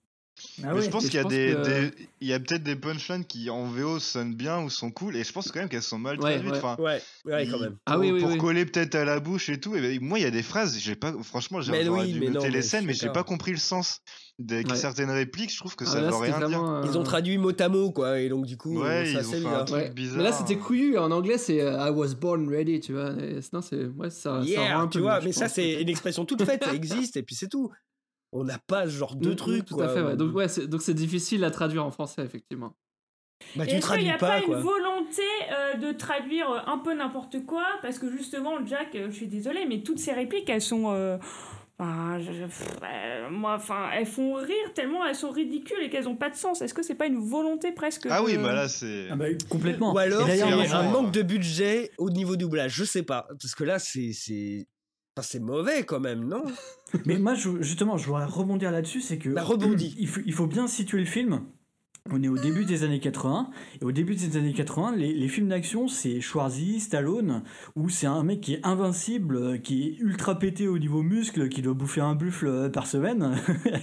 Ah Mais oui. je pense Et qu'il y a je pense des, que- des- il y a peut-être des punchlines qui en V O sonnent bien ou sont cool et je pense quand même qu'elles sont mal Ouais, traduites. ouais. Enfin, Ouais, ouais, quand il- même. Ah pour, oui, oui, pour oui. coller peut-être à la bouche et tout. Et ben, moi, il y a des phrases, j'ai pas, franchement, j'ai- Mais j'aurais oui, dû mais noter non, les mais scènes, je mais suis j'ai d'accord. pas compris le sens de Ouais. certaines répliques. Je trouve que Ah, ça là, veut c'était rien dire. vraiment, euh, Ils ont traduit mot à mot, quoi, et donc du coup, Ouais, c'est ils ont assez fait un bizarre. truc Ouais. bizarre. Mais là, c'était couillu. En anglais, c'est euh, I was born ready, tu vois. Et sinon, c'est. Ouais, ça, ça Yeah, rend un tu peu vois, mieux, je mais ça, pense, c'est peut-être. une expression toute faite, ça existe, et puis c'est tout. On n'a pas ce genre de Mm, mm, truc, tout quoi. à fait, ouais. Donc, ouais, c'est, donc c'est difficile à traduire en français, effectivement. Bah, Et tu est-ce qu'il traduis n'y a pas, pas quoi. une volonté euh, de traduire euh, un peu n'importe quoi? Parce que justement, Jack, euh, je suis désolée, mais toutes ces répliques, elles sont. euh, Enfin, je- je- pff, euh, moi, enfin, elles font rire tellement elles sont ridicules et qu'elles n'ont pas de sens. Est-ce que c'est pas une volonté presque Ah de- oui, bah là, c'est. Ah bah, complètement. Ou alors, Et c'est d'ailleurs, c'est moi, un genre, manque ouais. de budget au niveau doublage, je sais pas. Parce que là, c'est. c'est... Enfin, c'est mauvais quand même, non? Mais moi, je- justement, je voudrais rebondir là-dessus, c'est que Bah, rebondis. il faut, il faut bien situer le film. On est au début des années quatre-vingts, et au début des années quatre-vingts, les, les films d'action, c'est Schwarzy, Stallone, où c'est un mec qui est invincible, qui est ultra pété au niveau muscle, qui doit bouffer un buffle par semaine,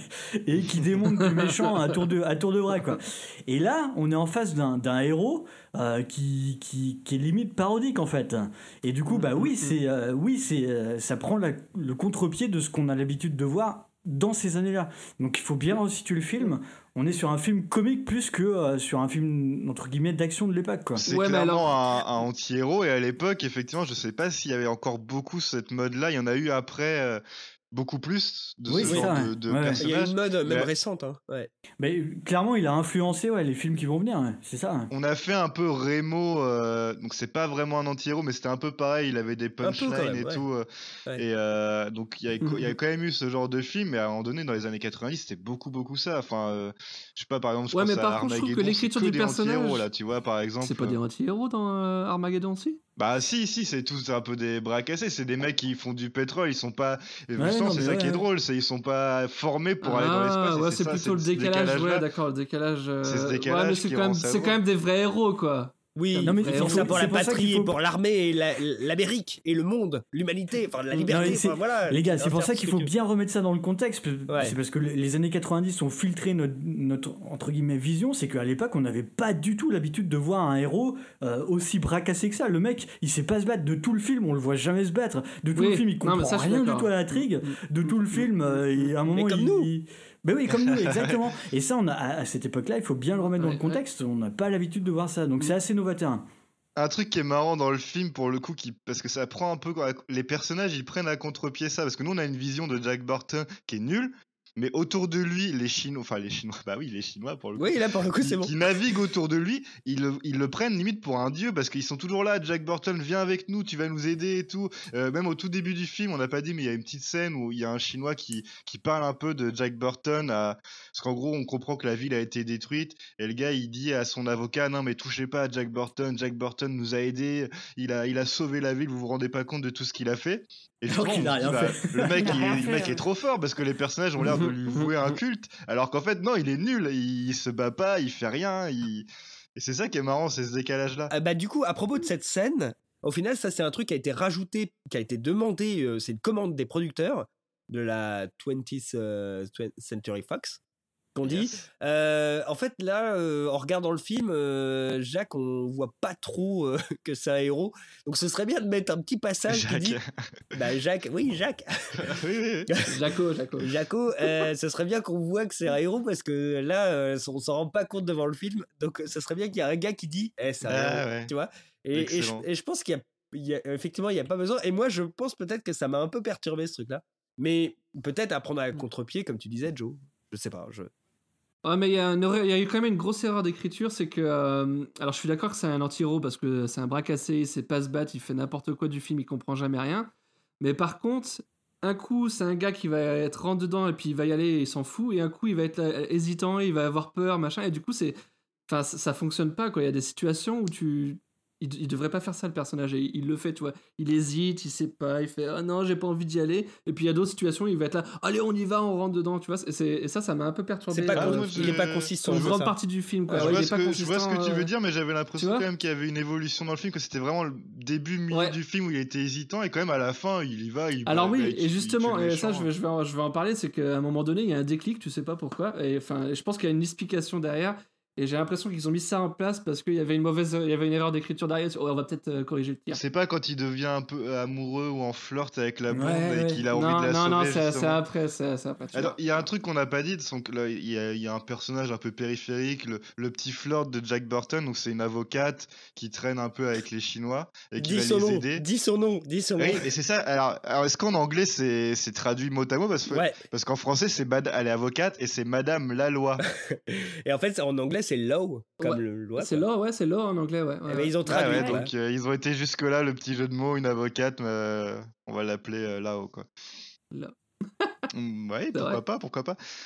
et qui démonte du méchant à tour de, à tour de bras, quoi. Et là, on est en face d'un, d'un héros euh, qui, qui, qui est limite parodique, en fait. Et du coup, bah oui, c'est, euh, oui, c'est, euh, ça prend la, le contre-pied de ce qu'on a l'habitude de voir dans ces années-là. Donc il faut bien resituer le film. On est sur un film comique plus que euh, sur un film entre guillemets d'action de l'époque, quoi. C'est Ouais, mais clairement alors- un, un anti-héros et à l'époque, effectivement, je sais pas s'il y avait encore beaucoup cette mode-là. Il y en a eu après euh, beaucoup plus de Oui, ce c'est genre ça, de, ouais. de Ouais. personnages. Il y a une mode même Mais- récente. Hein. Ouais. Mais clairement, il a influencé ouais, les films qui vont venir, ouais. C'est ça. On a fait un peu Remo, euh, donc c'est pas vraiment un anti-héros, mais c'était un peu pareil, il avait des peu, quand punchlines même, et ouais. tout. euh, Ouais. Et euh, donc il y, a, il y a quand même eu ce genre de film, mais à un moment donné, dans les années quatre-vingt-dix, c'était beaucoup, beaucoup ça. Enfin, euh, je sais pas, par exemple, je Ouais, pense mais à par contre, je trouve que Armageddon, l'écriture c'est que du des anti-héros, personnage- là, tu vois, par exemple. C'est pas des anti-héros dans euh, Armageddon aussi? Bah si, si, c'est tous un peu des bras cassés, c'est des mecs qui font du pétrole, ils sont pas... Et Ouais, justement, non, c'est mais ça ouais, qui est ouais. drôle, c'est ils sont pas formés pour aller dans l'espace. Ah, et ouais, c'est c'est ça, plutôt le ce décalage, ouais, décalage-là. d'accord, le décalage. euh, C'est ce Ouais, décalage mais c'est qui quand, même, rend ça c'est beau. quand même des vrais héros, quoi. Oui, Non, mais ils il font faut- ça pour c'est la pour ça patrie, qu'il faut- pour l'armée, et la- l'Amérique, et le monde, l'humanité, enfin la Non, liberté. mais c'est- Enfin, voilà, les gars, c'est pour faire ça ce qu'il que faut tu veux. bien remettre ça dans le contexte. Ouais. C'est parce que les les années quatre-vingt-dix ont filtré notre, notre entre guillemets vision. C'est qu'à l'époque, on n'avait pas du tout l'habitude de voir un héros euh, aussi bracassé que ça. Le mec, il sait pas se battre de tout le film. On le voit jamais se battre. De tout Oui. le film, il Non, mais comprend ça, je suis rien du d'accord. tout à l'intrigue. De tout le film, euh, et à un moment, comme il, nous. il- Ben oui, comme nous, exactement. Et ça, on a, à à cette époque-là, il faut bien le remettre dans Ouais, le contexte. On n'a pas l'habitude de voir ça. Donc c'est assez novateur. Un truc qui est marrant dans le film pour le coup, qui, parce que ça prend un peu, les personnages ils prennent à contre-pied ça, parce que nous on a une vision de Jack Burton qui est nulle, mais autour de lui les Chinois, enfin les Chinois, bah oui les Chinois pour le coup, Oui, là pour le coup, qui, c'est bon. qui naviguent autour de lui, ils le, ils le prennent limite pour un dieu parce qu'ils sont toujours là. Jack Burton, viens avec nous, tu vas nous aider et tout. Euh, même au tout début du film, on n'a pas dit, mais il y a une petite scène où il y a un Chinois qui, qui parle un peu de Jack Burton, à... parce qu'en gros on comprend que la ville a été détruite et le gars il dit à son avocat, non mais touchez pas à Jack Burton, Jack Burton nous a aidés, il a, il a sauvé la ville, vous vous rendez pas compte de tout ce qu'il a fait. Et Alors justement, qu'il a on se dit, rien bah, fait. le mec, Il a il, rien le fait, mec ouais. est trop fort parce que les personnages ont l'air de lui vouer un culte, alors qu'en fait non, il est nul, il, il se bat pas, il fait rien, il... et c'est ça qui est marrant, c'est ce décalage là. Euh, bah, du coup, à propos de cette scène, au final, ça c'est un truc qui a été rajouté, qui a été demandé, euh, c'est une commande des producteurs de la twentieth euh, Century Fox. Qu'on dit. Yes. Euh, en fait, là, euh, en regardant le film, euh, Jacques, on voit pas trop euh, que c'est un héros. Donc, ce serait bien de mettre un petit passage Jacques. qui dit. Bah, Jacques, oui, Jacques. oui, oui, oui. Jaco, Jaco. Jaco, euh, ce serait bien qu'on voit que c'est un héros parce que là, euh, on s'en rend pas compte devant le film. Donc, ce serait bien qu'il y ait un gars qui dit, eh, c'est un Ah, héros, ouais. tu vois. Et, et, je, Excellent. et je pense qu'il y a, il y a- effectivement, il y a pas besoin. Et moi, je pense peut-être que ça m'a un peu perturbé ce truc-là. Mais peut-être à prendre à contre-pied, comme tu disais, Joe. Je sais pas. Je... Ouais, mais il y, a une erreur- il y a eu quand même une grosse erreur d'écriture, c'est que... euh, alors, je suis d'accord que c'est un anti-héros parce que c'est un bras cassé, il sait pas se battre, il fait n'importe quoi du film, il comprend jamais rien. Mais par contre, un coup, c'est un gars qui va être rentre dedans et puis il va y aller et il s'en fout, et un coup, il va être là, hésitant, il va avoir peur, machin, et du coup, c'est... Enfin, ça, ça fonctionne pas, quoi. Il y a des situations où tu... Il, il devrait pas faire ça, le personnage, et il, il le fait, tu vois. Il hésite, il sait pas, il fait « Ah non, j'ai pas envie d'y aller », et puis il y a d'autres situations où il va être là « Allez, on y va, on rentre dedans », tu vois. Et, c'est- et ça, ça m'a un peu perturbé. C'est pas Ah, con- moi, il est je- pas consistant. Une c'est grande ça. partie du film, quoi. je, Ouais, vois il est ce pas que, je vois ce que tu consistant, veux euh, dire, mais j'avais l'impression tu vois quand même qu'il y avait une évolution dans le film, que c'était vraiment le début, milieu Ouais. du film où il était hésitant, et quand même à la fin, il y va, il Alors va, oui, il- et il justement, tue le et ça méchant. je vais, je, vais en, je vais en parler, c'est qu'à un moment donné, il y a un déclic, tu sais pas pourquoi, et enfin, je pense qu'il y a une explication derrière, et j'ai l'impression qu'ils ont mis ça en place parce qu'il y avait une mauvaise, il y avait une erreur d'écriture derrière, oh, on va peut-être euh, corriger le tir. C'est pas quand il devient un peu amoureux ou en flirt avec la blonde Ouais, et ouais. qu'il a envie non, de la non, sauver. non, c'est c'est justement. après, c'est c'est après. tu Alors, vois. il y a un truc qu'on n'a pas dit, donc là, il y, a, il y a un personnage un peu périphérique, le, le petit flirt de Jack Burton, donc c'est une avocate qui traîne un peu avec les Chinois et qui Dis va son les nom, aider. dis son nom, dis son nom. Oui, et c'est ça. Alors, alors est-ce qu'en anglais c'est c'est traduit mot à mot parce, que- Ouais. parce qu'en français c'est bad, elle est avocate et c'est Madame la loi. Et en fait, en anglais, c'est law, comme Ouais. le loi. C'est law, ouais, c'est law en anglais, ouais. Eh ouais. ben, ils ont Ouais, traduit. ouais, quoi. donc euh, ils ont été jusque là, le petit jeu de mots, une avocate, mais, euh, on va l'appeler euh, là-haut quoi. Là. Mm, ouais, C'est pourquoi vrai. pas, pourquoi pas.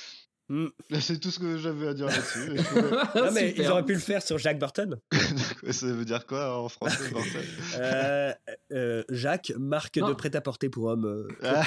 Mm. C'est tout ce que j'avais à dire là-dessus. Non, mais ils auraient pu le faire sur Jack Burton. Ça veut dire quoi en français, Burton euh, euh, Jacques, marque Non. de prêt-à-porter pour hommes. Euh, Ah.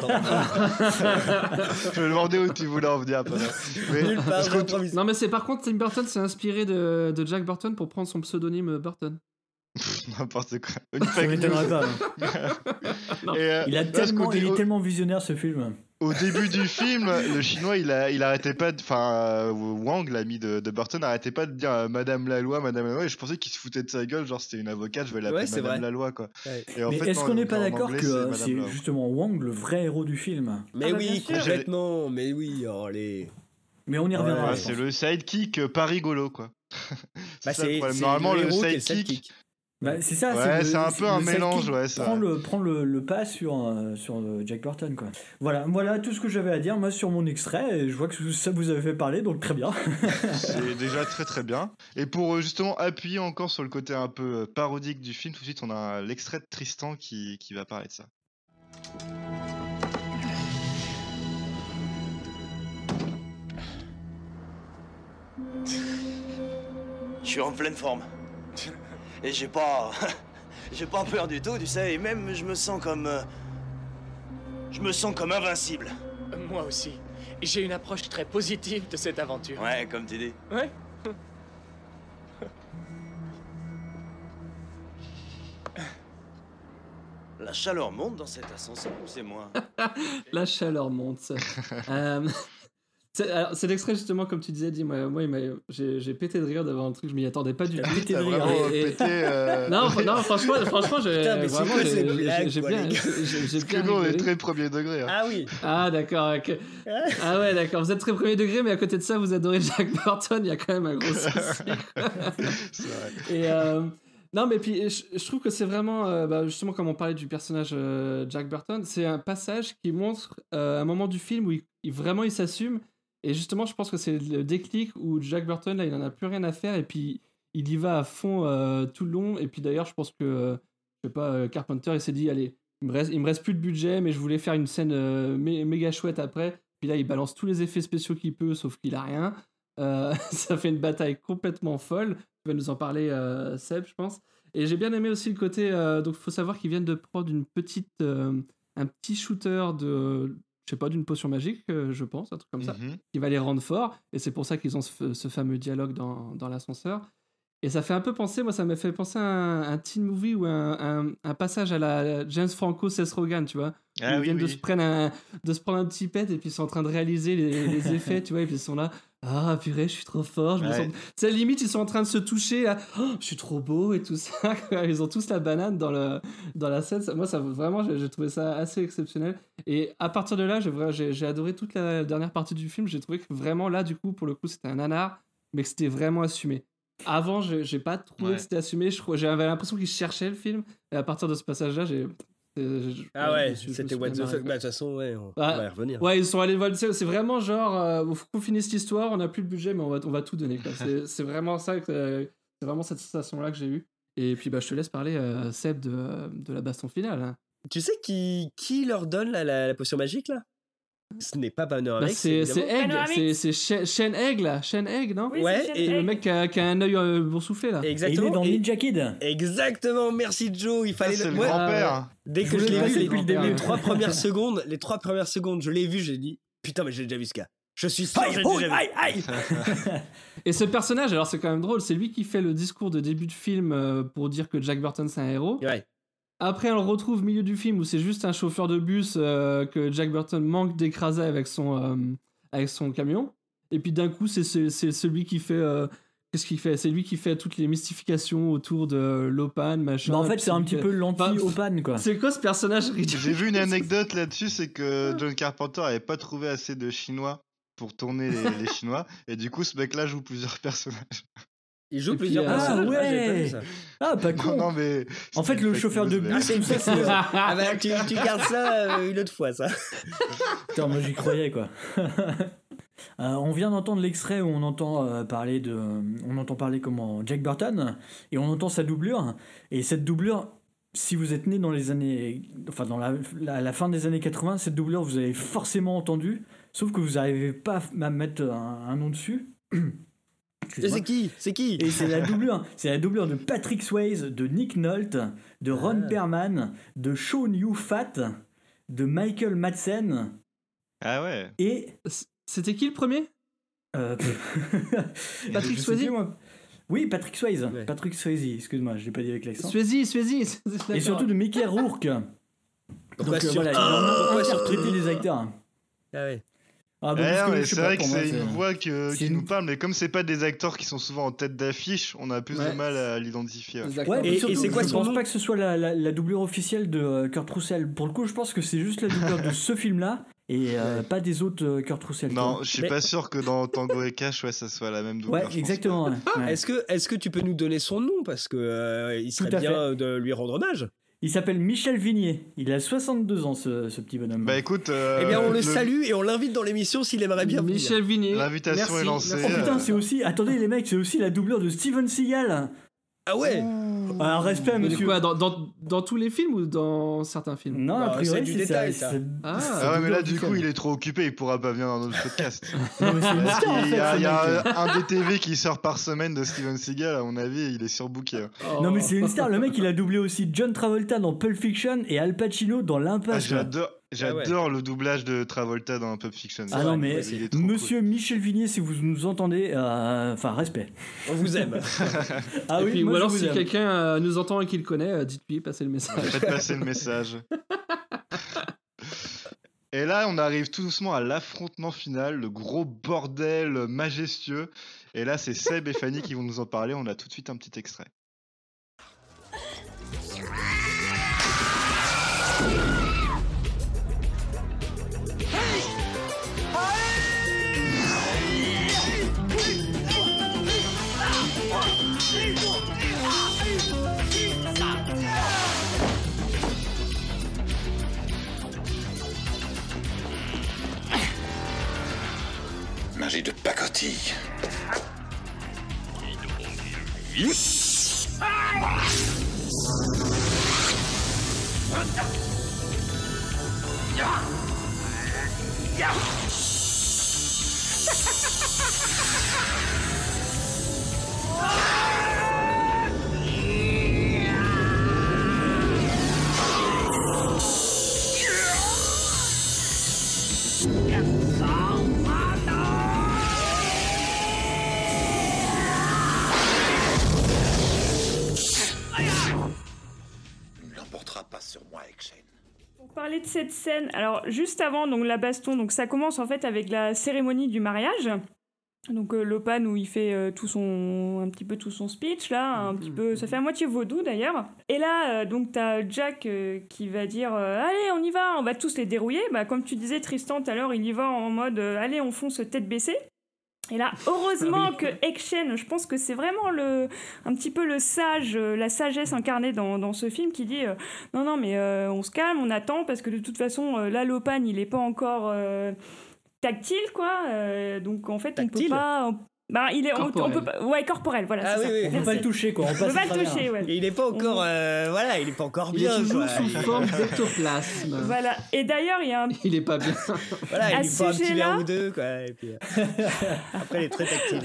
Je me demandais où tu voulais en venir. Pas mais, Nulle part, parce que- j'improvise. Non, mais c'est par contre, Tim Burton s'est inspiré de, de Jack Burton pour prendre son pseudonyme euh, Burton. N'importe quoi. Une Ça fake m'étonnerait news. pas. Et, euh, Il, a parce qu'au tellement, dé- il est au- tellement visionnaire ce film. Au début du film, le chinois, il, a, il arrêtait pas de. Enfin, euh, Wang, l'ami de, de Burton, arrêtait pas de dire euh, Madame la loi, Madame la loi, et je pensais qu'il se foutait de sa gueule, genre c'était une avocate, je vais l'appeler Ouais, c'est Madame vrai. la loi, quoi. Ouais. Et en Mais fait, est-ce non, qu'on n'est en pas d'accord anglais, que c'est euh, Madame c'est la loi. justement Wang le vrai héros du film? Mais Ah bah, oui, bien sûr. complètement. Mais oui, oh, les. Mais on y reviendra. Ouais, je c'est pense. le sidekick euh, pas rigolo, quoi. Bah, ça le c'est problème. c'est Normalement, le le héros qui est le sidekick. sidekick. Bah, c'est ça. Ouais, le- c'est un peu un le mélange, sidekick ouais, ça. Prend le, prend le, le pas sur, euh, sur euh, Jack Burton, quoi. Voilà, voilà tout ce que j'avais à dire, moi, sur mon extrait. Et je vois que ça vous avait fait parler, donc très bien. C'est déjà très très bien. Et pour euh, justement appuyer encore sur le côté un peu euh, parodique du film, tout de suite on a l'extrait de Tristan qui, qui va parler de ça. Je suis en pleine forme. Et j'ai pas... j'ai pas peur du tout, tu sais, et même je me sens comme... euh, Je me sens comme invincible. Euh, Moi aussi. J'ai une approche très positive de cette aventure. Ouais, comme tu dis. Ouais. La chaleur monte dans cet ascenseur ou c'est moi? La chaleur monte. ça. Euh, c'est, alors, c'est l'extrait justement comme tu disais, dis moi, moi il m'a- j'ai, j'ai pété de rire d'avoir un truc, je m'y attendais pas du tout. pété de T'as rire. vraiment Et- et- pété. euh, Non, fr- non, franchement, franchement, j'ai Putain, mais c'est vraiment, quoi j'ai, ces j'ai- blagues, j'ai quoi, bien, les gars j'ai, j'ai Parce que bien nous on est rigolé. très premier degré. Hein. Ah oui. Ah d'accord. ok. Ah ouais, d'accord. Vous êtes très premier degré, mais à côté de ça, vous adorez Jack Burton. Il y a quand même un gros souci. quoi. C'est vrai. Et euh, non, mais puis je, je trouve que c'est vraiment, euh, bah, justement, comme on parlait du personnage euh, Jack Burton, c'est un passage qui montre euh, un moment du film où il, il- vraiment il s'assume. Et justement, je pense que c'est le déclic où Jack Burton, là, il en a plus rien à faire. Et puis, il y va à fond euh, tout le long. Et puis d'ailleurs, je pense que, euh, je sais pas, euh, Carpenter, il s'est dit, allez, il me, reste, il me reste plus de budget, mais je voulais faire une scène euh, mé- méga chouette après. Puis là, il balance tous les effets spéciaux qu'il peut, sauf qu'il a rien. Euh, ça fait une bataille complètement folle. Tu vas nous en parler, euh, Seb, je pense. Et j'ai bien aimé aussi le côté. Euh, donc, il faut savoir qu'ils viennent de prendre une petite, euh, un petit shooter de, je sais pas, d'une potion magique, euh, je pense, un truc comme ça, Mhm. qui va les rendre forts. Et c'est pour ça qu'ils ont ce, ce fameux dialogue dans, dans l'ascenseur. Et ça fait un peu penser, moi, ça m'a fait penser à un, un teen movie ou un, un, un passage à la James Franco, Seth Rogen, tu vois. Ah ils oui, viennent de, oui. se prendre un, de se prendre un petit pet et puis ils sont en train de réaliser les, les effets, tu vois, et puis ils sont là, ah purée, je suis trop fort, je me Ouais. sens... Tu sais, limite, ils sont en train de se toucher, là, oh, je suis trop beau et tout ça, ils ont tous la banane dans, le, dans la scène. Ça- moi, ça, vraiment, j'ai, j'ai trouvé ça assez exceptionnel. Et à partir de là, j'ai, vra- j'ai, j'ai adoré toute la dernière partie du film, j'ai trouvé que vraiment, là, du coup, pour le coup, c'était un nanar, mais que c'était vraiment assumé. Avant, je, j'ai pas trouvé Ouais. que c'était assumé, je, crois- j'avais l'impression qu'ils cherchaient le film, et à partir de ce passage-là, j'ai... c'est- je- Ah je ouais, me suis- je me c'était suis what bien the fuck. marré. Bah, de toute façon, ouais, on, Ah, on va y revenir. Ouais, ils sont allés voir. C'est c'est vraiment genre, euh, faut qu'on finisse l'histoire, on a plus le budget, mais on va, on va tout donner. quoi. C'est c'est vraiment ça, que, euh, c'est vraiment cette sensation-là que j'ai eue. Et puis, bah, je te laisse parler, euh, Seb, de, de la baston finale. hein. Tu sais qui, qui leur donne la, la, la potion magique là? Ce n'est pas Bah, Panoramix. c'est c'est évidemment. Egg, Panoramix. c'est c'est Shen Shen Egg, là. Shen Egg, non Oui, Ouais, c'est et Shen Le Egg. mec qui a, qui a un œil euh, boursouflé, là. Et il Exactement. est dans et- Ninja Kid. Exactement, merci Joe. Il Ça, fallait c'est le Moi, grand-père. dès Je que je voulais l'ai le vu, passer les, depuis le les début. trois premières secondes, les trois premières secondes, je l'ai vu, j'ai dit putain, mais j'ai déjà vu ce gars. Je suis sûr, Aïe, j'ai aïe, déjà vu. aïe, aïe. Et ce personnage, alors c'est quand même drôle, c'est lui qui fait le discours de début de film euh, pour dire que Jack Burton c'est un héros. Ouais. Après, on le retrouve au milieu du film où c'est juste un chauffeur de bus euh, que Jack Burton manque d'écraser avec son, euh, avec son camion. Et puis d'un coup, c'est, c'est, c'est celui qui fait. euh, qu'est-ce qu'il fait? C'est lui qui fait toutes les mystifications autour de l'Opan, machin. Bah, en fait, Puis c'est un lui petit qui- peu Enfin, l'anti-Opan, quoi. C'est quoi ce personnage ridicule? J'ai vu une anecdote là-dessus, c'est que John Carpenter avait pas trouvé assez de Chinois pour tourner les, les Chinois, et du coup ce mec-là joue plusieurs personnages. Il joue Et puis, plusieurs euh, personnages. Ah Ah, j'avais pas vu ouais. ça. Ah, pas Non, con. non, mais En fait, c'était le une fake chauffeur news, de mais- bus, tout ça, c'est. Ah bah tu, tu gardes ça euh, une autre fois, ça. Putain, moi j'y croyais, quoi. Euh, on vient d'entendre l'extrait où on entend euh, parler de, on entend parler comment Jack Burton et on entend sa doublure et cette doublure, si vous êtes né dans les années, enfin dans la, la, la fin des années quatre-vingts, cette doublure vous avez forcément entendu, sauf que vous n'arrivez pas à mettre un, un nom dessus. C'est qui C'est qui Et c'est la doublure, c'est la doublure de Patrick Swayze, de Nick Nolte, de Ron ah. Perlman, de Shaun Yue-Fat, de Michael Madsen. Ah ouais. Et c'était qui le premier euh, Patrick Swayze. Oui, Patrick Swayze. Ouais. Patrick Swayze, excuse-moi, je l'ai pas dit avec l'accent. Swayze, Swayze. Et surtout de Mickey Rourke. Donc euh, voilà, il a interprété des acteurs. Ah ouais. Ah, bah, eh, mais c'est vrai que c'est une voix que, qui une... nous parle, mais comme c'est pas des acteurs qui sont souvent en tête d'affiche, on a plus ouais. de mal à l'identifier. Ouais, et, et, surtout, et c'est quoi je pense pas que ce soit la, la, la doublure officielle de euh, Kurt Russell. Pour le coup, je pense que c'est juste la doublure de ce film-là et euh, pas des autres euh, Kurt Russell. Non, je suis mais... pas sûr que dans Tango et Cash, ouais, ça soit la même doublure. Ouais, exactement. Ouais. Ouais. Est-ce que, est-ce que tu peux nous donner son nom parce que euh, il serait bien fait. de lui rendre hommage. Il s'appelle Michel Vignier. Il a soixante-deux ans, ce, ce petit bonhomme. Bah écoute... Euh, eh bien, on le, le salue et on l'invite dans l'émission s'il aimerait bien venir. Michel Vignier. L'invitation Merci. est lancée. Oh putain, c'est aussi... Attendez les mecs, c'est aussi la doublure de Steven Seagal. Ah ouais. Un respect, monsieur. Quoi, dans, dans, dans tous les films ou dans certains films? Non, a priori, c'est du détail, ça. ça. Ah, ah ouais, mais là, du coup, il est trop occupé, il pourra pas venir dans notre podcast. Non, mais c'est une star, en fait, il y a, il y a un D T V qui sort par semaine de Steven Seagal, à mon avis, il est surbooké. Oh. Non, mais c'est une star. Le mec, il a doublé aussi John Travolta dans Pulp Fiction et Al Pacino dans L'Impasse. Ah, j'adore. J'adore ah ouais. le doublage de Travolta dans Pulp Fiction. Ah non, mais monsieur cool. Michel Vignier, si vous nous entendez, enfin, euh, respect. On vous aime. Ah et oui, puis, ou alors, si aime. quelqu'un euh, nous entend et qu'il le connaît, euh, dites-lui, passez le message. Faites passer le message. Et là, on arrive tout doucement à l'affrontement final, le gros bordel majestueux. Et là, c'est Seb et Fanny qui vont nous en parler. On a tout de suite un petit extrait. Magie de pacotille. Pas sur moi, Action. Pour parler de cette scène, alors juste avant donc la baston, donc ça commence en fait avec la cérémonie du mariage. Donc euh, Lopan où il fait euh, tout son un petit peu tout son speech là, un petit peu, ça fait à moitié vaudou d'ailleurs. Et là euh, donc t'as Jack euh, qui va dire euh, allez on y va, on va tous les dérouiller. Bah comme tu disais Tristan tout à l'heure, il y va en mode euh, allez on fonce tête baissée. Et là, heureusement que Action, je pense que c'est vraiment le, un petit peu le sage, la sagesse incarnée dans, dans ce film qui dit euh, non, non, mais euh, on se calme, on attend, parce que de toute façon, euh, là, Lopan, il n'est pas encore euh, tactile, quoi. Euh, donc, en fait, tactile. on peut pas. On, bah, il est, on, on peut pas, ouais, corporel, voilà. Ah c'est oui, ça. oui. On peut pas le toucher, quoi. On, on peut pas le toucher, ouais. Et il est pas encore, euh, voilà, il est pas encore il bien. Il est toujours quoi. sous forme d'ectoplasme. Voilà. Et d'ailleurs, il y a un. Il est pas bien. Voilà, il à lui faut un petit verre ou deux, quoi. Et puis après, il est très tactile.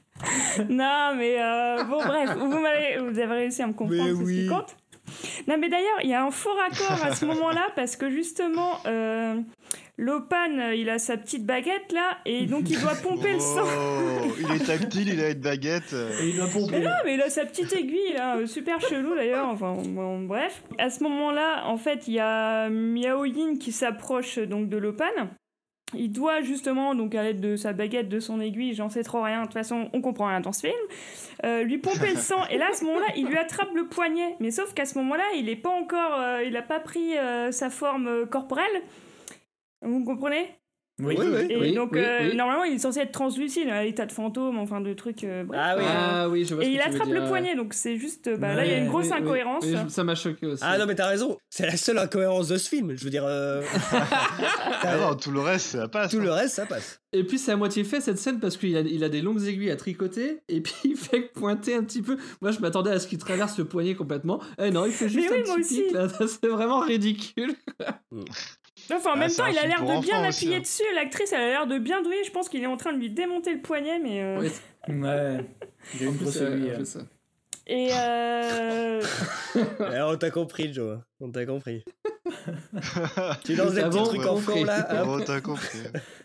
Non, mais euh, bon, bref, vous m'avez, vous avez réussi à me comprendre, mais c'est oui. ce qui compte. Non, mais d'ailleurs, il y a un faux raccord à ce moment-là parce que justement, euh, Lopan, il a sa petite baguette là et donc il doit pomper oh, le sang. Il est tactile, il a une baguette. Et il doit pomper. Mais non, mais il a sa petite aiguille là, super chelou d'ailleurs. Enfin, bon, bref. À ce moment-là, en fait, il y a Miao Yin qui s'approche donc de Lopan. Il doit justement, donc à l'aide de sa baguette, de son aiguille, j'en sais trop rien, de toute façon on comprend rien dans ce film, euh, lui pomper le sang, et là à ce moment-là il lui attrape le poignet, mais sauf qu'à ce moment-là il est pas encore, euh, il a pas pris euh, sa forme corporelle, vous comprenez ? Oui, oui, oui. Et oui, donc, oui, euh, oui. normalement, il est censé être translucide, à l'état de fantôme, enfin de trucs. Euh, bref. Ah oui. Ah oui, je vois ce Et que il tu veux attrape dire. le poignet, donc c'est juste. Bah, là, il y a une grosse Oui, oui, incohérence. oui, ça m'a choqué aussi. Ah non, mais t'as raison. C'est la seule incohérence de ce film. Je veux dire. euh, Ah non, tout le reste, ça passe. Tout hein. le reste, ça passe. Et puis c'est à moitié fait cette scène parce qu'il a, il a des longues aiguilles à tricoter et puis il fait que pointer un petit peu. Moi je m'attendais à ce qu'il traverse le poignet complètement. Eh non, il fait juste Mais un oui, moi petit pic aussi. là. C'est vraiment ridicule. Enfin, en Ah, même c'est temps, un il a film l'air pour de bien enfants aussi, appuyer hein. dessus. L'actrice, elle a l'air de bien douiller. Je pense qu'il est en train de lui démonter le poignet, mais. euh, Ouais. Ouais. Il y a une grosse C'est- aiguille. c'est hein. ça. Et. Euh... Eh, on t'a compris, Joe. On t'a compris. Tu lances des Ah petits bon, trucs ouais, en compris. fond là. hop. Oh, t'as compris.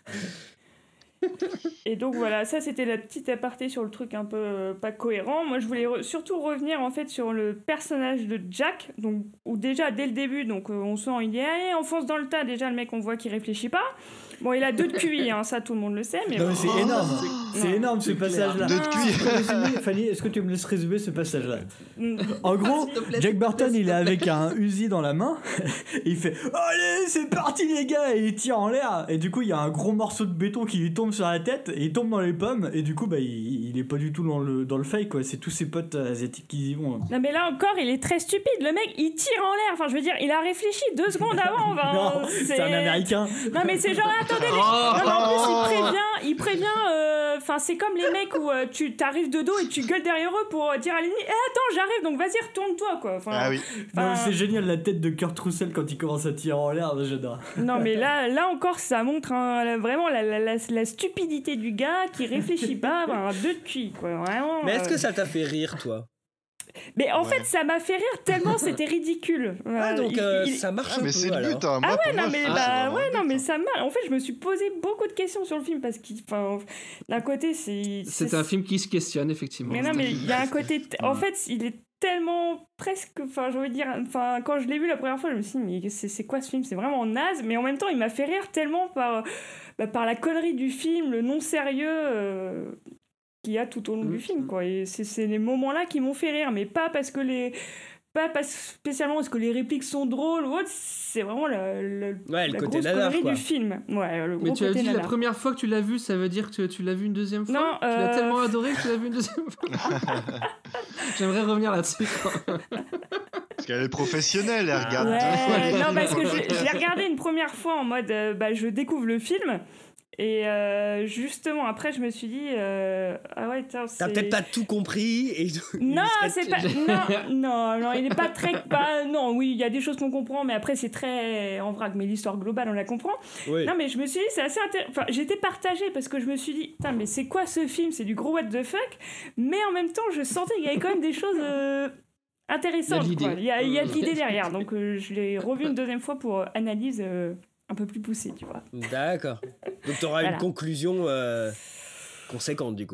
Et donc voilà, ça c'était la petite aparté sur le truc un peu euh, pas cohérent. Moi je voulais re- surtout revenir en fait sur le personnage de Jack, donc où déjà dès le début, donc euh, on sent il dit allez on fonce dans le tas. Déjà le mec on voit qu'il réfléchit pas. Bon il a deux de Q I, hein, ça tout le monde le sait. Mais Non, bon. mais c'est énorme. C'est Non. énorme ce passage-là. Deux de Q I. Je peux résumer- Fanny, est-ce que tu me laisses résumer ce passage-là? Mm. En gros, S'il te plaît, Jack s'il te Burton, plaît, il est s'il te avec un Uzi dans la main et il fait allez, c'est parti les gars, et il tire en l'air et du coup il y a un gros morceau de béton qui lui tombe sur la tête et il tombe dans les pommes et du coup bah il, il est pas du tout dans le dans le fake quoi. C'est tous ses potes euh, asiatiques qui y vont. Non mais là encore il est très stupide. Le mec il tire en l'air. Enfin je veux dire il a réfléchi deux secondes avant. Enfin, Non, c'est un Américain. Non mais c'est genre attendez. Mais... Oh. Non, mais en plus il prévient, il prévient. Enfin c'est comme les mecs où euh, tu t'arrives de dos et tu gueules derrière eux pour euh, dire à l'ennemi. Eh attends j'arrive donc vas-y retourne-toi quoi. Enfin, Ah oui. Non, mais enfin, c'est génial la tête de Kurt Russell quand il commence à tirer en l'air, j'adore. non mais là là encore ça montre hein, la- vraiment la, la, la, la stupidité du gars qui réfléchit pas. Enfin, deux de cuit quoi vraiment. Mais est-ce euh. que ça t'a fait rire, toi? Mais en Ouais. fait ça m'a fait rire tellement c'était ridicule. Ah, Euh, donc il- euh, il- ça marche Ah, un mais peu c'est le alors. but, hein. Moi, Ah pour ouais, moi, non, je mais, trouve que c'est bah, vraiment ouais, le non, but, mais hein. ça m'a. En fait, je me suis posé beaucoup de questions sur le film parce qu'il. Enfin, d'un côté, c'est. C'est un film qui se questionne effectivement. Mais non, mais il y a un côté. t- En fait, il est tellement presque. Enfin, j'ai envie de dire. Enfin, quand je l'ai vu la première fois, je me suis dit, mais c'est c'est quoi ce film? C'est vraiment naze. Mais en même temps, il m'a fait rire tellement par, bah, par la connerie du film, le non-sérieux. Euh... qu'il y a tout au long Mmh. du film quoi et c'est c'est les moments là qui m'ont fait rire mais pas parce que les pas parce, spécialement parce que les répliques sont drôles ou autre c'est vraiment la, la, Ouais, le la côté grosse nanar, connerie quoi. du film ouais le gros Mais tu as côté dit la nanar. première fois que tu l'as vu, ça veut dire que tu l'as vu une deuxième fois? Non, Tu l'as euh, tellement adoré que tu l'as vu une deuxième fois. J'aimerais revenir là-dessus. quoi. Parce qu'elle est professionnelle, elle regarde deux fois Ouais, les non films parce que pour je, le- je l'ai regardé une première fois en mode euh, bah je découvre le film et euh, justement après je me suis dit euh, ah ouais tiens, T'as c'est- peut-être pas tout compris et. Non, il serait- c'est pas. Non, non, non, il est pas très. Pas, non, oui, il y a des choses qu'on comprend, mais après, c'est très en vrac. Mais l'histoire globale, on la comprend. Oui. Non, mais je me suis dit, c'est assez intéressant. Enfin, j'étais partagée parce que je me suis dit, putain, mais c'est quoi ce film? C'est du gros what the fuck. Mais en même temps, je sentais qu'il y avait quand même des choses. Euh... intéressantes. Il y a de quoi. l'idée. Il y a, il y a de l'idée derrière. Donc, euh, je l'ai revu une deuxième fois pour euh, analyse euh, un peu plus poussée, tu vois. D'accord. Donc t'auras Voilà. une conclusion euh, conséquente du coup.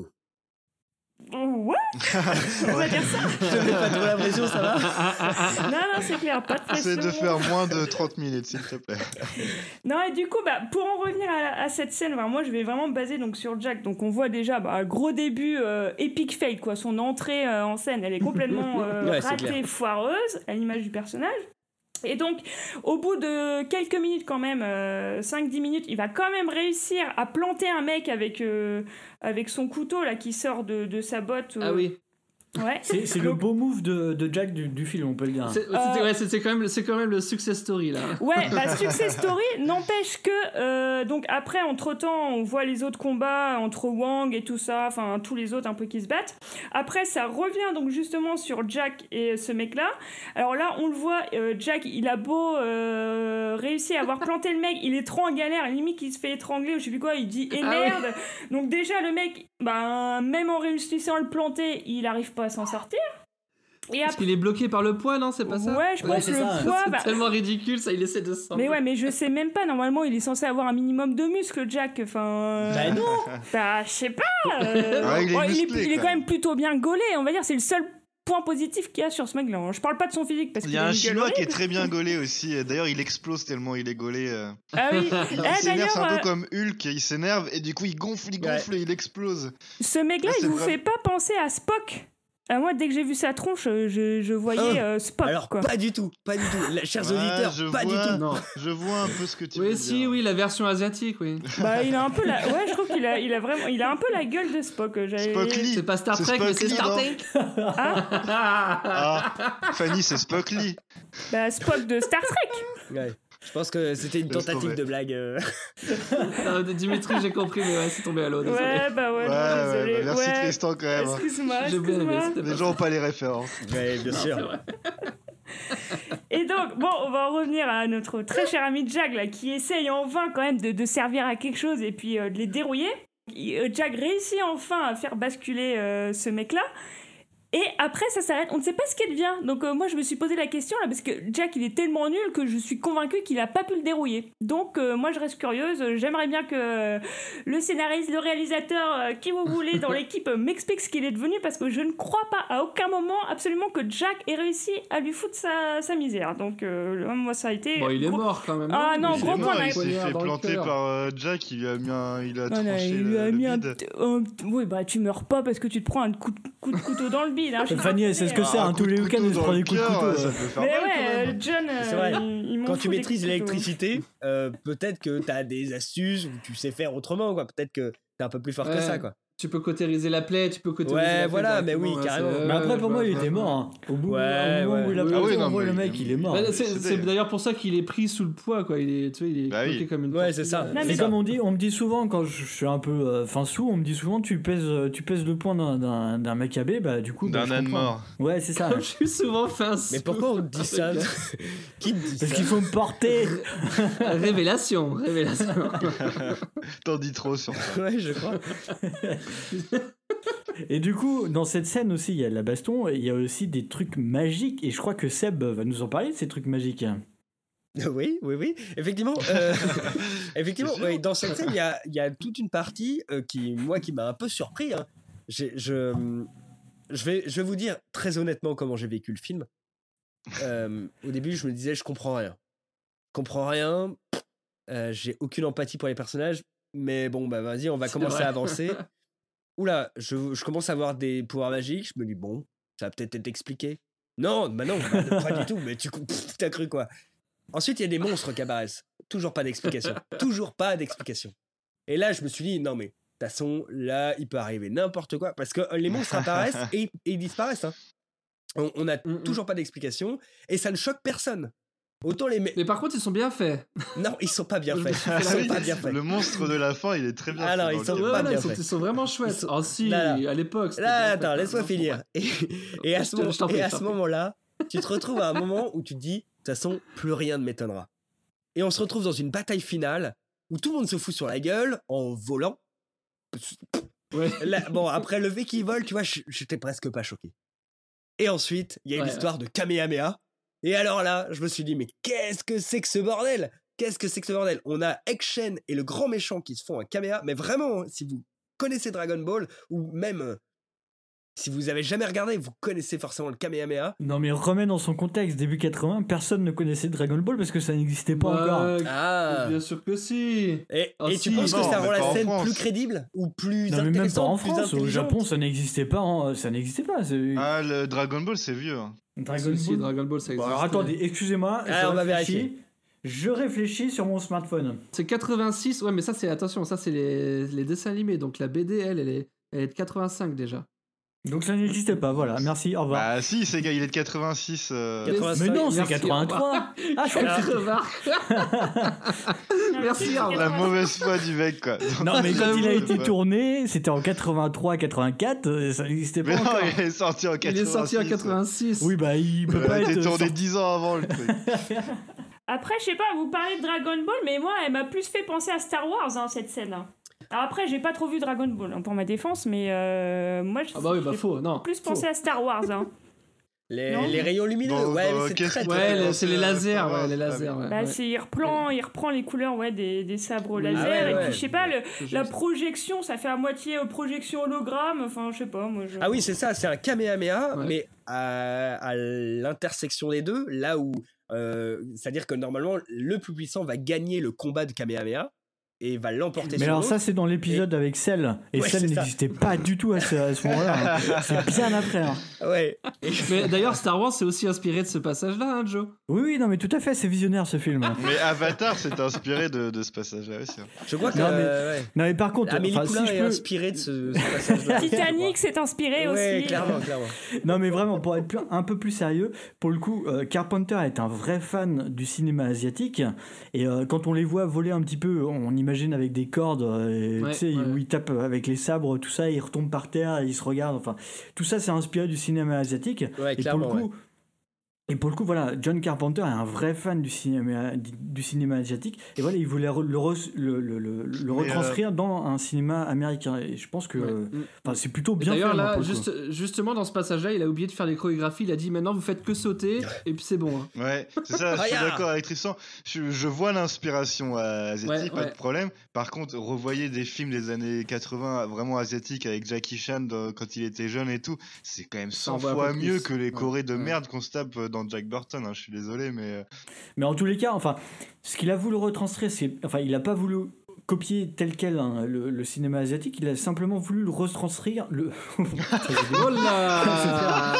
Ouais. On va dire ça. Je te mets pas trop la pression, ça va? Non, non, c'est clair, pas de pression. Essaye de faire moins de trente minutes, s'il te plaît. Non, et du coup, bah, pour en revenir à, à cette scène, bah, moi je vais vraiment me baser donc, sur Jack. Donc on voit déjà bah, un gros début euh, epic fail, quoi. Son entrée euh, en scène, elle est complètement euh, Ouais, c'est ratée, clair. foireuse, à l'image du personnage. Et donc, au bout de quelques minutes quand même, euh, cinq dix minutes, il va quand même réussir à planter un mec avec, euh, avec son couteau là, qui sort de, de sa botte. euh, Ah oui. Ouais. C'est c'est le beau move de, de Jack du, du film, on peut le dire. C'est c'était- ouais, c'est- c'est quand, même- c'est quand même le success story là. Ouais, bah success story, n'empêche que euh, donc après entre temps on voit les autres combats entre Wang et tout ça, enfin tous les autres un peu qui se battent. Après ça revient donc justement sur Jack et ce mec là. Alors là on le voit, euh, Jack il a beau euh, réussir à avoir planté le mec, il est trop en galère, limite il se fait étrangler ou je sais plus quoi, il dit et Ah merde. oui. Donc déjà le mec, bah même en réussissant à le planter, il arrive pas à s'en sortir. Et Parce après, qu'il est bloqué par le poids, non? C'est pas ça? ouais, je pense c'est le ça. poids. C'est bah, tellement ridicule, ça, il essaie de s'en. mais ouais, mais je sais même pas. Normalement, il est censé avoir un minimum de muscles, Jack. Enfin. Bah non. Bah, je sais pas. euh, Ouais, il est oh, il est, musclé, il est quand quand même plutôt bien gaulé. On va dire, c'est le seul point positif qu'il y a sur ce mec-là. Je parle pas de son physique parce Il qu'il y a a un une gueule chinois qui est horrible. très bien gaulé aussi. D'ailleurs, il explose tellement il est gaulé. euh. Ah oui. Il Eh, s'énerve, c'est un d'ailleurs, peu euh, comme Hulk, il s'énerve et du coup il gonfle, il gonfle et il explose. ce mec-là, Ouais, il c'est vous vrai. fait pas penser à Spock Ah, moi, dès que j'ai vu sa tronche, je, je voyais euh, Spock. Alors, quoi. pas du tout, pas du tout. La, chers Ouais, auditeurs, je pas vois, du tout. Non. Je vois un peu ce que tu Oui, veux si, dire. oui, la version asiatique, oui. Bah, il a un peu la. Ouais, je trouve qu'il a, il a vraiment. Il a un peu la gueule de Spock. J'avais... Spock Lee. C'est pas Star C'est Trek, mais Spock c'est Lee, Star non Trek. Ah, Fanny, c'est Spock Lee. Bah, Spock de Star Trek. Ouais. Je pense que c'était une Laisse tentative tomber. de blague. euh. Non, Dimitri, j'ai compris, mais ouais, c'est tombé à l'eau. Désolé. Ouais, bah ouais, Ouais, non, ouais, désolé. bah, merci ouais. Tristan quand même. Excuse-moi, J'ai bien aimé, excuse-moi. c'était Les pas- gens ont pas les références. Ouais, bien Non, sûr. c'est vrai. Et donc, bon, on va en revenir à notre très cher ami Jack, là, qui essaye en vain quand même de, de servir à quelque chose et puis euh, de les dérouiller. Il- euh, Jack réussit enfin à faire basculer euh, ce mec-là. Et après, ça s'arrête. On ne sait pas ce qu'elle devient. Donc, euh, moi, je me suis posé la question, là, parce que Jack, il est tellement nul que je suis convaincue qu'il n'a pas pu le dérouiller. Donc, euh, moi, je reste curieuse. J'aimerais bien que euh, le scénariste, le réalisateur, euh, qui vous voulez, dans l'équipe, euh, m'explique ce qu'il est devenu, parce que je ne crois pas à aucun moment, absolument, que Jack ait réussi à lui foutre sa, sa misère. Donc, euh, moi, ça a été... Bon, il est gros- mort quand même. Ah non, Il gros est point mort, d'un- il s'est fait dans le planter cœur. par euh, Jack, il lui a mis un, il a Ah, non, tranché il le, lui a le mis un, bide. p- un p- oui, bah tu meurs pas parce que tu te prends un coup de, coup de couteau dans le bide. Hein, je suis Fanny, elle sait ce que désolée, c'est, hein. hein, tous les week-ends elle se prend des coups de cœur, couteau. ça euh. peut faire Mais mal, quand ouais, même. euh, John, euh, C'est vrai. il, il m'en Quand fout tu des maîtrises coups de couteau. l'électricité, euh, peut-être que t'as des astuces ou tu sais faire autrement, quoi. Peut-être que t'es un peu plus fort que Ouais. ça, quoi. Tu peux cautériser la plaie, tu peux cautériser Ouais, la plaie voilà, mais oui, directement, carrément. c'est- Mais après, ouais, pour je moi, vois, il je était vois. mort. hein. Au bout, Ouais, au moment où il a ouais. planté, Ah oui, non, on voit mais le il- mec, il est mort. Bah, mais c'est c'est c'est des- d'ailleurs pour ça qu'il est pris sous le poids, quoi. Il est, tu vois, il est Bah oui. bloqué comme une Ouais, tortue. c'est ça. Non, mais C'est ça- comme on dit, on me dit souvent quand je suis un peu euh, fin sous, on me dit souvent tu pèses, tu pèses le poids d'un, d'un, d'un Maccabée, bah du coup. bah, D'un je âne comprends. mort. Ouais, c'est ça. Je suis souvent fin Mais pourquoi on te dit ça Qui te dit Parce ça qu'il faut me porter. Révélation, révélation. T'en dis trop sur ça. Ouais, je crois. Et du coup, dans cette scène aussi, il y a de la baston, et il y a aussi des trucs magiques, et je crois que Seb va nous en parler de ces trucs magiques. Oui, oui, oui. Effectivement, euh, effectivement C'est sûr. ouais, dans cette scène, il y a, il y a toute une partie euh, qui, moi, qui m'a un peu surpris. Hein. J'ai- je, je, vais, je vais vous dire très honnêtement comment j'ai vécu le film. Euh, au début, je me disais, je comprends rien. Je comprends rien. Euh, j'ai aucune empathie pour les personnages. Mais bon, bah vas-y, on va C'est commencer vrai. à avancer. Oula, je, je commence à avoir des pouvoirs magiques. Je me dis, bon, ça va peut-être être expliqué. Non, bah non, bah, pas du tout. Mais tu pff, t'as cru quoi? Ensuite, il y a des monstres qui apparaissent. Toujours pas d'explication. Toujours pas d'explication. Et là, je me suis dit, non, mais de toute façon, là, il peut arriver n'importe quoi. Parce que euh, les monstres apparaissent et, et ils disparaissent. Hein. On, on a Mm-mm. toujours pas d'explication et ça ne choque personne. Autant les. Mais par contre, ils sont bien faits. Non, ils sont pas bien Je me faits. suis Ils fait sont la- pas bien faits. Le monstre de la fin, il est très bien. Alors, fait ils dans sont le Ouais, film. pas là, bien ils, sont, faits. ils sont vraiment chouettes. Ils sont- Ah si, Là, là. à l'époque. c'était Là, bien attends, fait. laisse-moi Non, finir. Et, et à Je ce, te- moment, je t'en prie, et à je t'en ce prie. moment-là, tu te retrouves à un moment où tu te dis, de toute façon, plus rien ne m'étonnera. Et on se retrouve dans une bataille finale où tout le monde se fout sur la gueule en volant. Ouais. Là, bon, après le V qui vole, tu vois, j- j'étais presque pas choqué. Et ensuite, il y a une Ouais, histoire de Kamehameha. Et alors là, je me suis dit, mais qu'est-ce que c'est que ce bordel? Qu'est-ce que c'est que ce bordel? On a Action et le grand méchant qui se font un Kamehameha. Mais vraiment, hein, si vous connaissez Dragon Ball, ou même euh, si vous avez jamais regardé, vous connaissez forcément le Kamehameha. Non, mais remets dans son contexte, début quatre-vingts, personne ne connaissait Dragon Ball parce que ça n'existait pas Bah, encore. Ah. Bien sûr que si. Et, Ah, et tu si. penses que Non, ça mais rend pas la en scène France. plus crédible ou plus Non, mais même pas en intéressante, plus France, au intelligente? Japon, ça n'existait pas. hein, Ça n'existait pas. c'est- Ah, le Dragon Ball, c'est vieux. hein. Dragon Si, si, Ball. Dragon Ball, ça Bon, existe. alors attendez, excusez-moi. je Ah, on va réfléchis. vérifier. Je réfléchis sur mon smartphone. C'est quatre-vingt-six. Ouais, mais ça, c'est attention, ça, c'est les, les dessins animés. Donc la B D, elle, elle est, elle est de quatre-vingt-cinq déjà. Donc ça n'existait pas, voilà. Merci, au revoir. Bah si, c'est il est de quatre-vingt-six. euh. quatre-vingt-cinq. Mais non, c'est Merci, quatre-vingt-trois. Ah, je crois que c'était- Remarque. Merci, au La revoir. mauvaise foi du mec, quoi. Non, mais quand il a J'avoue, été quoi. tourné, c'était en quatre-vingt-trois quatre-vingt-quatre, euh, ça n'existait pas Mais non, encore. il est sorti en Il quatre-vingt-six. est sorti en quatre-vingt-six. Oui, bah il peut Il pas a être. été tourné sorti- dix ans avant le truc. Après, je sais pas, vous parlez de Dragon Ball, mais moi, elle m'a plus fait penser à Star Wars, hein, cette scène. Alors après, j'ai pas trop vu Dragon Ball, hein, pour ma défense, mais euh, moi, je Ah bah oui, bah j'ai faux, non. plus faux. pensé à Star Wars. Hein. Les, Non. les rayons lumineux, Bon, ouais, bah, mais c'est qu'est-ce très que- très Ouais, Ouais, les- c'est les c'est lasers, Star Wars, ouais, les ah, lasers. oui. Ouais, Bah, ouais. c'est, il reprend, il reprend les couleurs ouais, des, des sabres Oui. laser, Ah ouais, et ouais. puis je sais pas, le, C'est la juste. projection, ça fait à moitié euh, projection hologramme, enfin je sais pas, moi je... Ah oui, c'est ça, c'est un Kamehameha, Ouais. mais à, à l'intersection des deux, là où. euh, C'est-à-dire que normalement, le plus puissant va gagner le combat de Kamehameha. et va l'emporter Mais sur alors l'autre. ça c'est dans l'épisode et... avec Cell et Ouais, Cell c'est ça. n'existait pas du tout à ce, à ce moment-là. Hein. C'est bien après. Hein. Ouais. Mais d'ailleurs Star Wars s'est aussi inspiré de ce passage-là, hein, Joe. Oui, oui, non mais tout à fait, c'est visionnaire ce film. Mais Avatar s'est inspiré de, de ce passage-là aussi. Hein. Je crois que. Non mais, euh, ouais. non, mais par contre, Amélie enfin, Poulain si je est peux... inspirée de ce, ce passage-là. Titanic s'est inspiré Ouais, aussi. clairement, clairement. Non mais vraiment, pour être plus- un peu plus sérieux, pour le coup, euh, Carpenter est un vrai fan du cinéma asiatique et euh, quand on les voit voler un petit peu, on imagine avec des cordes, euh, Ouais, tu sais, ouais. où ils tapent avec les sabres, tout ça, ils retombent par terre, ils se regardent, enfin, tout ça c'est inspiré du cinéma asiatique. Ouais, et pour clairement, le coup, et pour le coup, voilà, John Carpenter est un vrai fan du cinéma, du, du cinéma asiatique. Et voilà, il voulait re- le, re- le, le, le, le Mais, retranscrire dans un cinéma américain. Et je pense que Ouais. euh, enfin, c'est plutôt Et bien fait. D'ailleurs moi, là, pour le coup. juste, justement dans ce passage-là, il a oublié de faire les chorégraphies. Il a dit maintenant vous faites que sauter et puis c'est bon. Hein. Ouais, c'est ça, je suis Regarde. d'accord avec Tristan. Je, je vois l'inspiration euh, asiatique, Ouais, pas ouais. de problème. Par contre, revoyez des films des années quatre-vingts vraiment asiatiques avec Jackie Chan dans- quand il était jeune et tout, c'est quand même Ça cent en voit un fois peu mieux plus. que les Ouais, chorés de ouais. merde qu'on se tape dans Jack Burton. Hein, je suis désolé, mais. euh, Mais en tous les cas, enfin, ce qu'il a voulu retranscrire, c'est, enfin, il n'a pas voulu copier tel quel hein, le, le cinéma asiatique, il a simplement voulu le retranscrire. Le... Oh là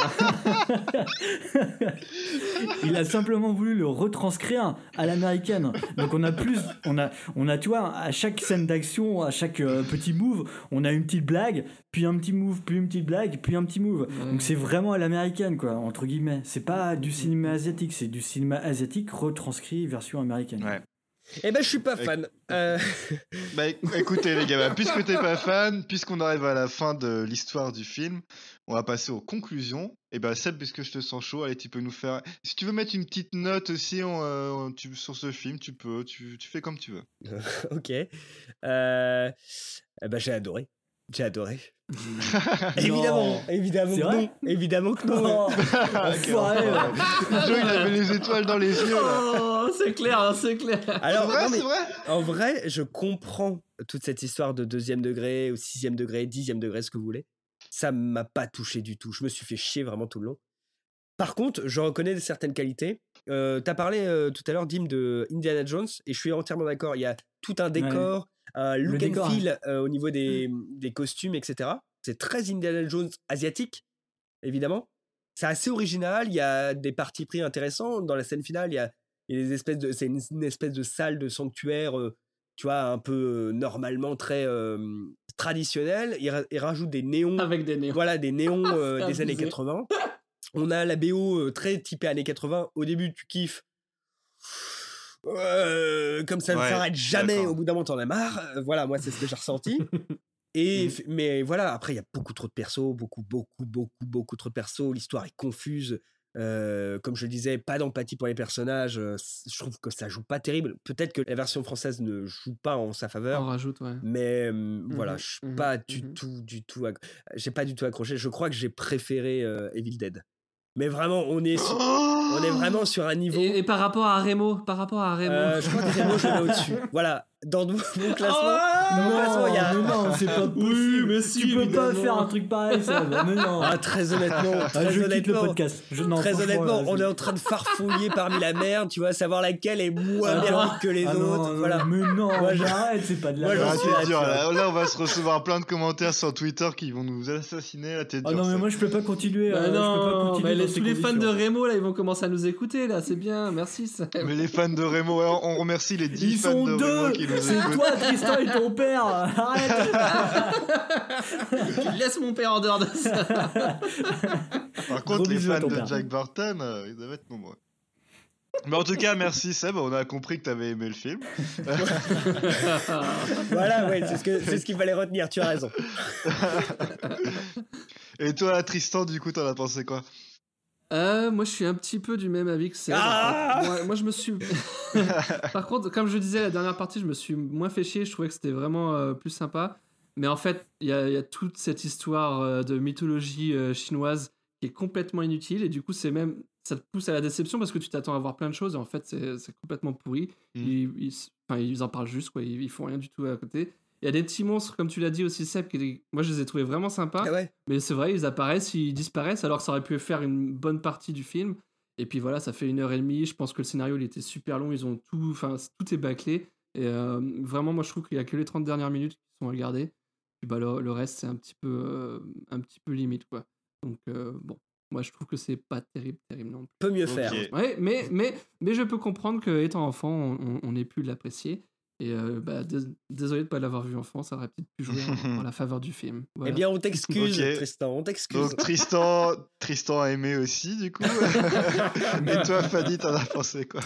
Il a simplement voulu le retranscrire à l'américaine. Donc on a plus, on a, on a, tu vois, à chaque scène d'action, à chaque euh, petit move, on a une petite blague, puis un petit move, puis une petite blague, puis un petit move. Ouais. Donc c'est vraiment à l'américaine, quoi, entre guillemets. C'est pas du cinéma asiatique, c'est du cinéma asiatique retranscrit version américaine. Ouais. Eh ben, je suis pas fan. Euh... Bah éc- écoutez les gars, bah, puisque t'es pas fan, puisqu'on arrive à la fin de l'histoire du film, on va passer aux conclusions. Et bah Seb, puisque je te sens chaud, allez, tu peux nous faire... Si tu veux mettre une petite note aussi en, euh, en- tu- sur ce film, tu peux, tu, tu fais comme tu veux. ok. Euh... Eh ben, j'ai adoré. J'ai adoré. évidemment, évidemment C'est que vrai non. Évidemment que non. Oh, Ok, enfoiré, enfin, ouais. Joe, il avait les étoiles dans les yeux là. Oh, c'est clair, hein, c'est clair. Alors, C'est vrai, non, mais c'est vrai. en vrai, je comprends toute cette histoire de deuxième degré, ou sixième degré, dixième degré, ce que vous voulez. Ça m'a pas touché du tout. Je me suis fait chier vraiment tout le long. Par contre, je reconnais certaines qualités. Euh, T'as parlé euh, tout à l'heure, Dim, de Indiana Jones, et je suis entièrement d'accord. Il y a tout un décor, un look Le décor, and feel euh, au niveau des, des costumes, et cetera. C'est très Indiana Jones asiatique, évidemment. C'est assez original. Il y a des partis pris intéressants. Dans la scène finale, il y a, il y a des espèces de, c'est une, une espèce de salle de sanctuaire, euh, tu vois, un peu euh, normalement très euh, traditionnelle. Il, ra- il rajoute des néons. Avec des néons. Voilà, des néons euh, C'est des années abusé. quatre-vingts. On a la B O euh, très typée années quatre-vingts. Au début, tu kiffes. Euh, comme ça ne Ouais, s'arrête jamais, d'accord. au bout d'un moment, t'en as marre. Euh, voilà, moi, c'est ce que j'ai ressenti. Et, f- mais voilà, après, il y a beaucoup trop de persos, beaucoup, beaucoup, beaucoup, beaucoup trop de persos. L'histoire est confuse. Euh, comme je le disais, pas d'empathie pour les personnages. Euh, c- je trouve que ça joue pas terrible. Peut-être que la version française ne joue pas en sa faveur. On rajoute, ouais. Mais euh, voilà, je suis mhm, pas du mhm. tout, du tout. acc- J'ai pas du tout accroché. Je crois que j'ai préféré euh, Evil Dead. Mais vraiment, on est, sur- on est vraiment sur un niveau. Et, et par rapport à Remo, par rapport à Remo. Euh, je crois que Remo, je le mets au-dessus. Voilà, dans mon mon classement, Ah dans mon Non, classement, il y a. mais non, c'est pas possible. mais si, tu peux évidemment. pas faire un truc pareil, ça. Mais non. Ah, très honnêtement, Ah, très je quitte le honnêtement, podcast. Je, non, très franchement, honnêtement, là, on c'est- est en train de farfouiller parmi la merde, tu vois, savoir laquelle est moins Ah, merdique que les ah, non, autres. non, Voilà. Mais non, Moi, je- j'arrête, c'est pas de la Moi, j'en Ah, merde. suis t'es là, dur, tu là. Là, on va se recevoir plein de commentaires sur Twitter qui vont nous assassiner. Là, t'es dur. Ah non, mais Seb. moi je peux pas continuer. Bah euh, je peux pas non, continuer mais les- dans ces tous les fans de conditions. Remo là, ils vont commencer à nous écouter là, c'est bien, merci. Seb. Mais les fans de Remo, ouais, on on remercie les dix Ils fans sont de deux. Remo qui nous C'est écoutent. toi, Tristan et ton père. Arrête. Tu laisses mon père en dehors de ça. Par contre, Gros les bisous à fans ton de père. Jack Burton, euh, ils doivent être nombreux. Mais en tout cas, merci Seb, on a compris que t'avais aimé le film. Voilà, ouais, c'est ce que- c'est ce qu'il fallait retenir, tu as raison. Et toi, Tristan, du coup, t'en as pensé quoi? Euh, moi, je suis un petit peu du même avis que Seb. Ah en fait. moi, moi, je me suis. Par contre, comme je disais la dernière partie, je me suis moins fait chier. Je trouvais que c'était vraiment euh, plus sympa. Mais en fait, il y, a- il y a toute cette histoire euh, de mythologie euh, chinoise qui est complètement inutile. Et du coup, c'est même ça te pousse à la déception parce que tu t'attends à voir plein de choses. Et en fait, c'est c'est complètement pourri. Mm. Ils, ils, enfin, ils en parlent juste, quoi. Ils, ils font rien du tout à côté. Il y a des petits monstres, comme tu l'as dit aussi, Seb, qui, moi je les ai trouvés vraiment sympas. Ah ouais. Mais c'est vrai, ils apparaissent, ils disparaissent, alors que ça aurait pu faire une bonne partie du film. Et puis voilà, ça fait une heure et demie. Je pense que le scénario il était super long, ils ont tout, enfin tout est bâclé. Et euh, vraiment, moi, je trouve qu'il y a que les trente dernières minutes qui sont à regarder. Puis bah, le, le reste, c'est un petit peu, euh, un petit peu limite, quoi. Donc, euh, bon. Moi, je trouve que c'est pas terrible, terrible non plus. Peut mieux faire. Ouais, mais, mais, mais je peux comprendre qu'étant enfant, on, on ait pu l'apprécier. Et euh, bah, dés- désolé de ne pas l'avoir vu enfant, ça aurait peut-être pu jouer en, en la faveur du film. Voilà. Eh bien, on t'excuse, Ok. Tristan, on t'excuse. Donc Tristan, Tristan a aimé aussi, du coup. Et toi, Fanny, t'en as pensé quoi?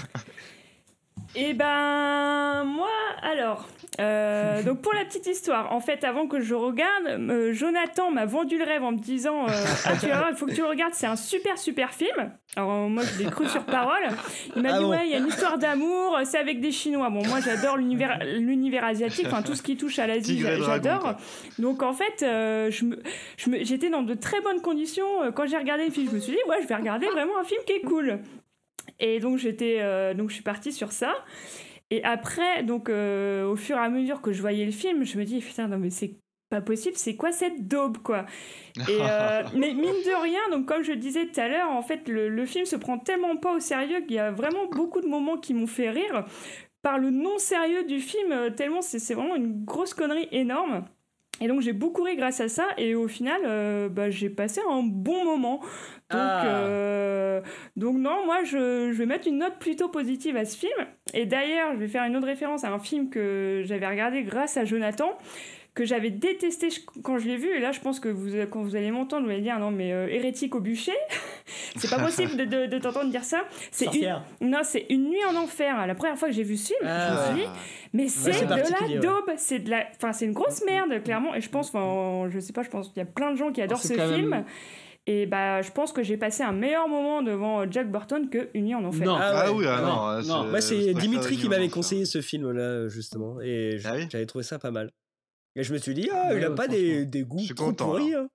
Et ben moi alors euh, donc pour la petite histoire, en fait avant que je regarde, euh, Jonathan m'a vendu le rêve en me disant euh, ah, tu vas voir, il faut que tu le regardes, c'est un super super film. Alors euh, moi je l'ai cru sur parole. Il m'a Ah dit bon ouais il y a une histoire d'amour, c'est avec des Chinois. Bon moi j'adore l'univers l'univers asiatique, enfin tout ce qui touche à l'Asie Tigre et j'a- dragon, j'adore. quoi. Donc en fait euh, je me, je me, j'étais dans de très bonnes conditions euh, quand j'ai regardé le film. Je me suis dit ouais je vais regarder vraiment un film qui est cool. Et donc j'étais euh, donc je suis partie sur ça. Et après donc euh, au fur et à mesure que je voyais le film, je me dis putain non mais c'est pas possible, c'est quoi cette daube quoi. Et euh, mais mine de rien, donc comme je disais tout à l'heure, en fait le, le film se prend tellement pas au sérieux qu'il y a vraiment beaucoup de moments qui m'ont fait rire par le non sérieux du film, euh, tellement c'est, c'est vraiment une grosse connerie énorme. Et donc j'ai beaucoup ri grâce à ça, et au final euh, bah, j'ai passé un bon moment. Donc, Ah. euh, donc non, moi je, je vais mettre une note plutôt positive à ce film. Et d'ailleurs je vais faire une autre référence à un film que j'avais regardé grâce à Jonathan, que j'avais détesté quand je l'ai vu. Et là je pense que vous, quand vous allez m'entendre, vous allez dire non mais euh, hérétique au bûcher. C'est pas possible de, de, de t'entendre dire ça. C'est Sorcière. une, non, c'est Une nuit en enfer. La première fois que j'ai vu ce film, Ah, je me suis ouais. dit mais c'est, c'est de la particulier, ouais. daube, c'est de la, enfin c'est une grosse merde clairement. Et je pense, enfin je sais pas, je pense qu'il y a plein de gens qui adorent c'est ce quand film. même- Et bah, je pense que j'ai passé un meilleur moment devant Jack Burton que Une nuit en enfer. Non. Ah, Ah ouais. oui, ah Ah non. ouais. ah, Non. je- Moi, je c'est préfère Dimitri qui Une m'avait nuit en conseillé ce film-là, justement, et j- Ah oui j'avais trouvé ça pas mal. Et je me suis dit, ah, Ouais, il a ouais, pas des, des goûts Je suis trop content, pourris. Hein.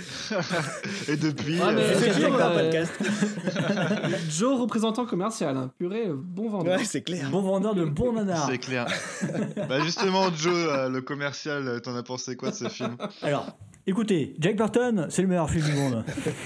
Et depuis. Ah, mais euh, C'est c'est bien sûr, que t'as un euh, podcast. Joe, représentant commercial, hein. Purée, bon vendeur. Ouais, c'est clair. Bon vendeur de bon nanar. C'est clair. Bah justement, Joe, euh, le commercial, euh, t'en as pensé quoi de ce film? Alors, écoutez, Jack Burton, c'est le meilleur film du monde.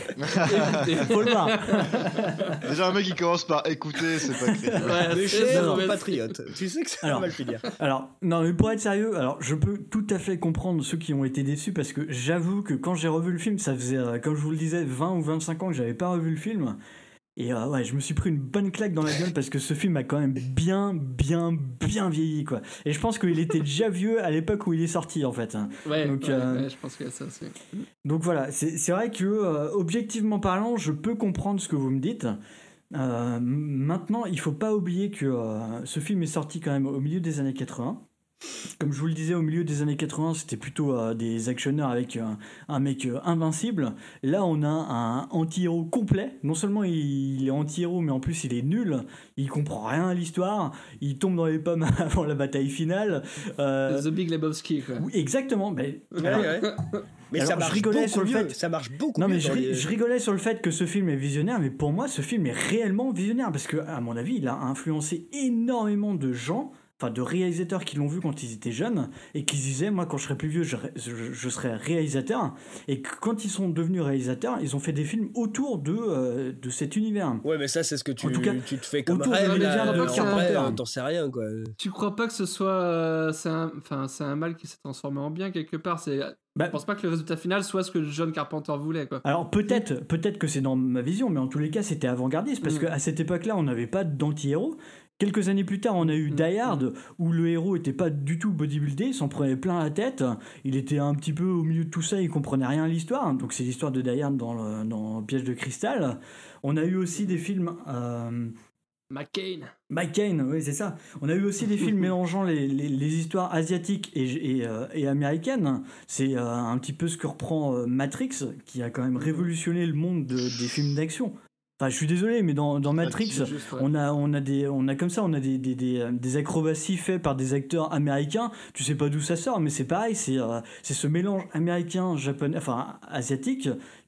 Faut le voir. Déjà, un mec qui commence par écouter, c'est pas crédible. Ouais, Le c'est- cher non, non. patriote. Tu sais que ça va Alors. mal finir. Alors, non, mais pour être sérieux, alors je peux tout à fait comprendre ceux qui ont été déçus parce que j'avoue que quand j'ai revu le film, ça faisait, euh, comme je vous le disais, vingt ou vingt-cinq ans que j'avais pas revu le film. Et euh, ouais, je me suis pris une bonne claque dans la gueule parce que ce film a quand même bien, bien, bien vieilli, quoi. Et je pense qu'il était déjà vieux à l'époque où il est sorti, en fait. Ouais, Donc, ouais, euh, ouais, je pense qu'il y a ça aussi. Donc voilà, c'est c'est vrai que, euh, objectivement parlant, je peux comprendre ce que vous me dites. Euh, m- maintenant, il faut pas oublier que euh, ce film est sorti quand même au milieu des années quatre-vingts. Comme je vous le disais, au milieu des années quatre-vingts, c'était plutôt euh, des actionneurs avec euh, un mec euh, invincible. Là, on a un anti-héros complet. Non seulement il, il est anti-héros, mais en plus il est nul. Il comprend rien à l'histoire. Il tombe dans les pommes avant la bataille finale. Euh, The Big Lebowski, quoi. oui, exactement. Mais, Ouais, ouais. Mais Alors, ça je marche rigolais beaucoup sur le mieux. fait- Ça marche beaucoup Non mieux. mais je, dans ri- les- je rigolais sur le fait que ce film est visionnaire, mais pour moi ce film est réellement visionnaire parce que à mon avis il a influencé énormément de gens, enfin de réalisateurs qui l'ont vu quand ils étaient jeunes et qui se disaient moi quand je serai plus vieux je, je, je serai réalisateur, et que quand ils sont devenus réalisateurs ils ont fait des films autour de, euh, de cet univers. Ouais, mais ça, c'est ce que tu, En tout cas, tu te fais comme autour de rêve. l'univers là, de après, Carpenter. euh, t'en sais rien, quoi. Tu crois pas que ce soit. euh, c'est, un, enfin, c'est un mal qui s'est transformé en bien quelque part. C'est, Bah, je pense pas que le résultat final soit ce que John Carpenter voulait, quoi. Alors peut-être, peut-être que c'est dans ma vision, mais en tous les cas c'était avant-gardiste parce Mm. qu'à cette époque-là on n'avait pas d'anti-héros. Quelques années plus tard, on a eu Mm. Die Hard où le héros était pas du tout bodybuildé, il s'en prenait plein la tête, il était un petit peu au milieu de tout ça, il comprenait rien à l'histoire. Donc c'est l'histoire de Die Hard dans, le, dans Piège de cristal. On a eu aussi des films. Euh, McCain. McCain, oui, c'est ça. On a eu aussi des films mélangeant les, les, les histoires asiatiques et, et, euh, et américaines. C'est euh, un petit peu ce que reprend euh, Matrix, qui a quand même révolutionné le monde de- des films d'action. Enfin, je suis désolé, mais dans, dans Matrix, c'est juste, ouais. on a, on a des, on a comme ça, on a des, des, des, euh, des acrobaties faites par des acteurs américains. Tu sais pas d'où ça sort, mais c'est pareil, c'est, euh, c'est ce mélange américain, japonais, enfin asiatique,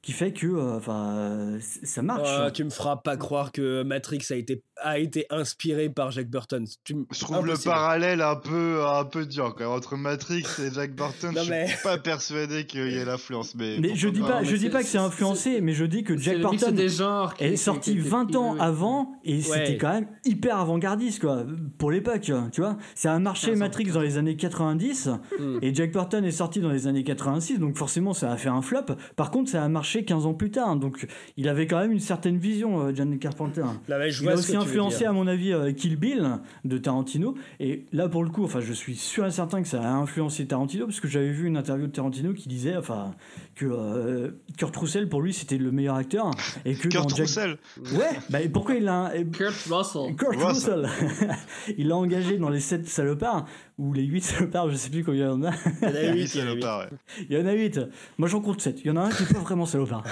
qui fait que enfin euh, ça marche. Oh, tu me feras pas croire que Matrix a été a été inspiré par Jack Burton. Tu m... Je trouve Impossible. le parallèle un peu un peu dur quand même entre Matrix et Jack Burton. Non, je mais... suis pas persuadé qu'il y ait l'influence, mais. Mais je dis pas, non, je mais dis c'est- pas que c'est c'est- influencé, mais je dis que C'est Jack le mix Burton des genres qui- est qui- sorti qui- qui- vingt qui- ans oui. avant et Ouais. c'était quand même hyper avant-gardiste quoi pour l'époque, tu vois. C'est un marché Matrix dans les années quatre-vingt-dix Mm. et Jack Burton est sorti dans les années quatre-vingt-six, donc forcément ça a fait un flop. Par contre, ça a marché quinze ans plus tard, donc il avait quand même une certaine vision, euh, John Carpenter. Là, ouais, je Il a vois ce aussi que tu veux influencé dire. à mon avis euh, Kill Bill de Tarantino, et là pour le coup, enfin je suis sûr et certain que ça a influencé Tarantino parce que j'avais vu une interview de Tarantino qui disait enfin que euh, Kurt Russell pour lui c'était le meilleur acteur et que Kurt dans Jack... Russell. Ouais, bah et pourquoi il l'a Kurt Russell. Kurt Russell. Russell. Il l'a engagé dans les sept salopards ou les huit salopards, je sais plus combien il y en a. Il y en a Oui, huit, c'est il y en a le huit. part, ouais. Il y en a huit. Moi j'en compte sept. Il y en a un qui est pas vraiment salopard.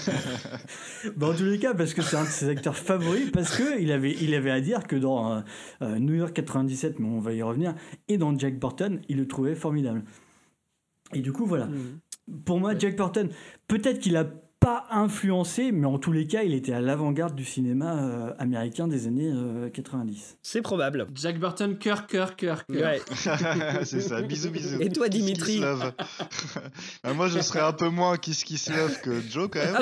Bah, en tous les cas, parce que c'est un de ses acteurs favoris, parce que il avait, il avait à dire que dans euh, euh, New York quatre-vingt-dix-sept, mais on va y revenir, et dans Jack Burton, il le trouvait formidable. Et du coup, voilà. Mhm. Pour moi, Jack Burton, peut-être qu'il a pas influencé, mais en tous les cas, il était à l'avant-garde du cinéma euh, américain des années euh, quatre-vingt-dix. C'est probable. Jack Burton, cœur, cœur, cœur, cœur. Ouais. C'est ça, bisous bisous. Et toi, Kiss, Dimitri kiss, love. Bah, moi je serais un peu moins kiss kiss love que Joe quand même. Ah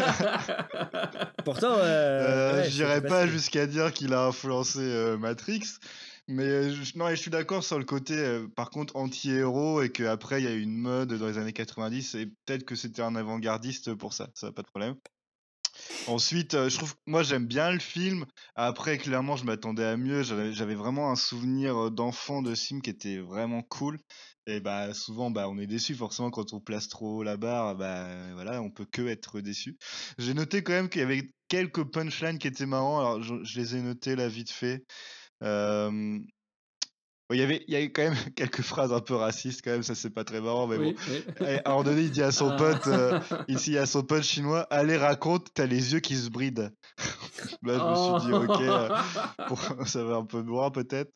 bon Pourtant, euh, Euh, ouais, J'irais c'était pas facile. jusqu'à dire qu'il a influencé euh, Matrix, mais euh, je, non, et je suis d'accord sur le côté, euh, par contre, anti-héros, et qu'après, il y a eu une mode dans les années quatre-vingt-dix, et peut-être que c'était un avant-gardiste pour ça, ça, pas de problème. Ensuite, euh, je trouve que moi j'aime bien le film. Après, clairement, je m'attendais à mieux. J'avais j'avais vraiment un souvenir euh, d'enfant de ce film qui était vraiment cool. Et bah souvent, bah on est déçu forcément quand on place trop haut la barre. Bah voilà, on peut que être déçu. J'ai noté quand même qu'il y avait quelques punchlines qui étaient marrants. Alors je, je les ai notés là vite fait. Euh, Il y avait, il y avait quand même quelques phrases un peu racistes quand même, ça c'est pas très marrant, mais Oui, bon. oui. Et à un moment donné, il dit à son Ah. pote, euh, ici à son pote chinois, allez raconte, t'as les yeux qui se brident. Là, je me suis dit, ok, euh, pour- ça va un peu loin peut-être.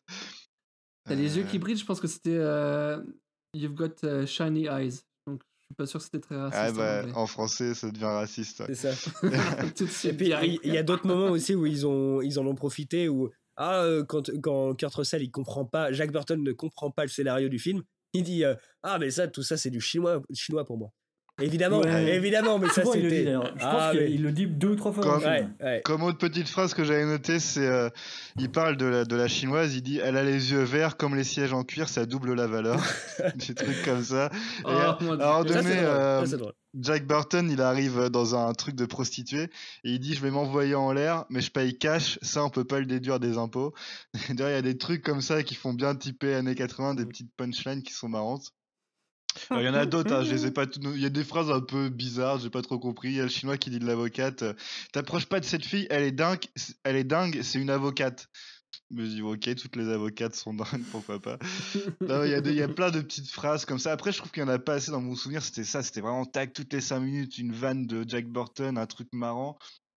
T'as les yeux qui Euh, brillent, je pense que c'était euh, You've got uh, shiny eyes. Donc je suis pas sûr que c'était très raciste. Ah en bah, anglais. en français, ça devient raciste. ouais. C'est ça. Tout de Et suite, puis direct. il y, y a d'autres moments aussi où ils ont ils en ont profité où ah euh, quand quand Kurt Russell il comprend pas, Jack Burton ne comprend pas le scénario du film, il dit euh, ah mais ça tout ça c'est du chinois chinois pour moi. Évidemment, Ouais. évidemment, mais ça Souvent, il le dit c'était. d'ailleurs. Je Ah, pense mais- qu'il le dit deux ou trois fois dans le Comme, film. Ouais, ouais. comme autre petite phrase que j'avais notée, c'est euh, il parle de la, de la chinoise, il dit elle a les yeux verts comme les sièges en cuir, ça double la valeur. Des trucs comme ça. Et Oh, à, mon Dieu. à un moment Ça, donné, c'est drôle. euh, Ça, c'est drôle. Jack Burton, il arrive dans un truc de prostituée et il dit je vais m'envoyer en l'air, mais je paye cash, ça on peut pas le déduire des impôts. D'ailleurs, il y a des trucs comme ça qui font bien typer années quatre-vingts, des petites punchlines qui sont marrantes. Alors, il y en a d'autres, hein, je les ai pas toutes no- il y a des phrases un peu bizarres, j'ai pas trop compris. Il y a le chinois qui dit de l'avocate euh, t'approches pas de cette fille, elle est dingue, c- elle est dingue, c'est une avocate. Je me dis ok, toutes les avocates sont dingues, pourquoi pas. Non, il y a des- il y a plein de petites phrases comme ça. Après, je trouve qu'il y en a pas assez dans mon souvenir, c'était ça, c'était vraiment tac, toutes les cinq minutes, une vanne de Jack Burton, un truc marrant.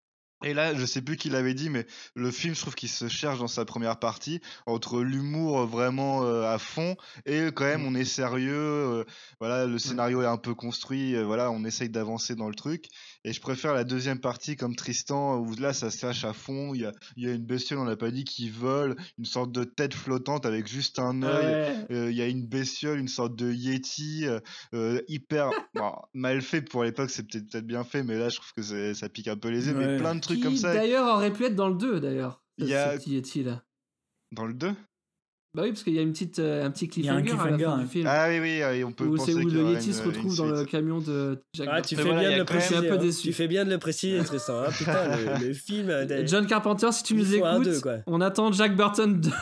Et là, je sais plus qui l'avait dit, mais le film, je trouve qu'il se cherche dans sa première partie entre l'humour vraiment euh, à fond et quand même on est sérieux. euh, voilà, le scénario est un peu construit. euh, voilà, on essaye d'avancer dans le truc. Et je préfère la deuxième partie comme Tristan où là ça se lâche à fond. Il y a, il y a une bestiole, on l'a pas dit, qui vole, une sorte de tête flottante avec juste un œil. Ouais. Euh, Il y a une bestiole, une sorte de yeti, euh, euh, hyper bon, mal fait pour l'époque. C'est peut-être peut-être bien fait, mais là je trouve que c'est- ça pique un peu les yeux. Mais Ouais. plein de trucs Qui comme ça. d'ailleurs aurait pu être dans le deux d'ailleurs. Il Ce y a- ce petit Yeti là. Dans le deux. Bah oui, parce qu'il y a une petite, euh, un petit Il y a un cliffhanger, à la fin cliffhanger, du hein. film. Ah oui, oui, euh, et on peut Où penser c'est où qu'il y le aura Yeti une- se une retrouve dans le suite. camion de Jack Ah, tu Burton. fais voilà, bien il y de a le quand même- préciser. Je suis un peu hein. déçu. Tu fais bien de le préciser, Tristan. hein. Putain, le, le film. euh, John Carpenter, si tu Il nous faut un écoutes, deux, quoi. on attend Jack Burton deux.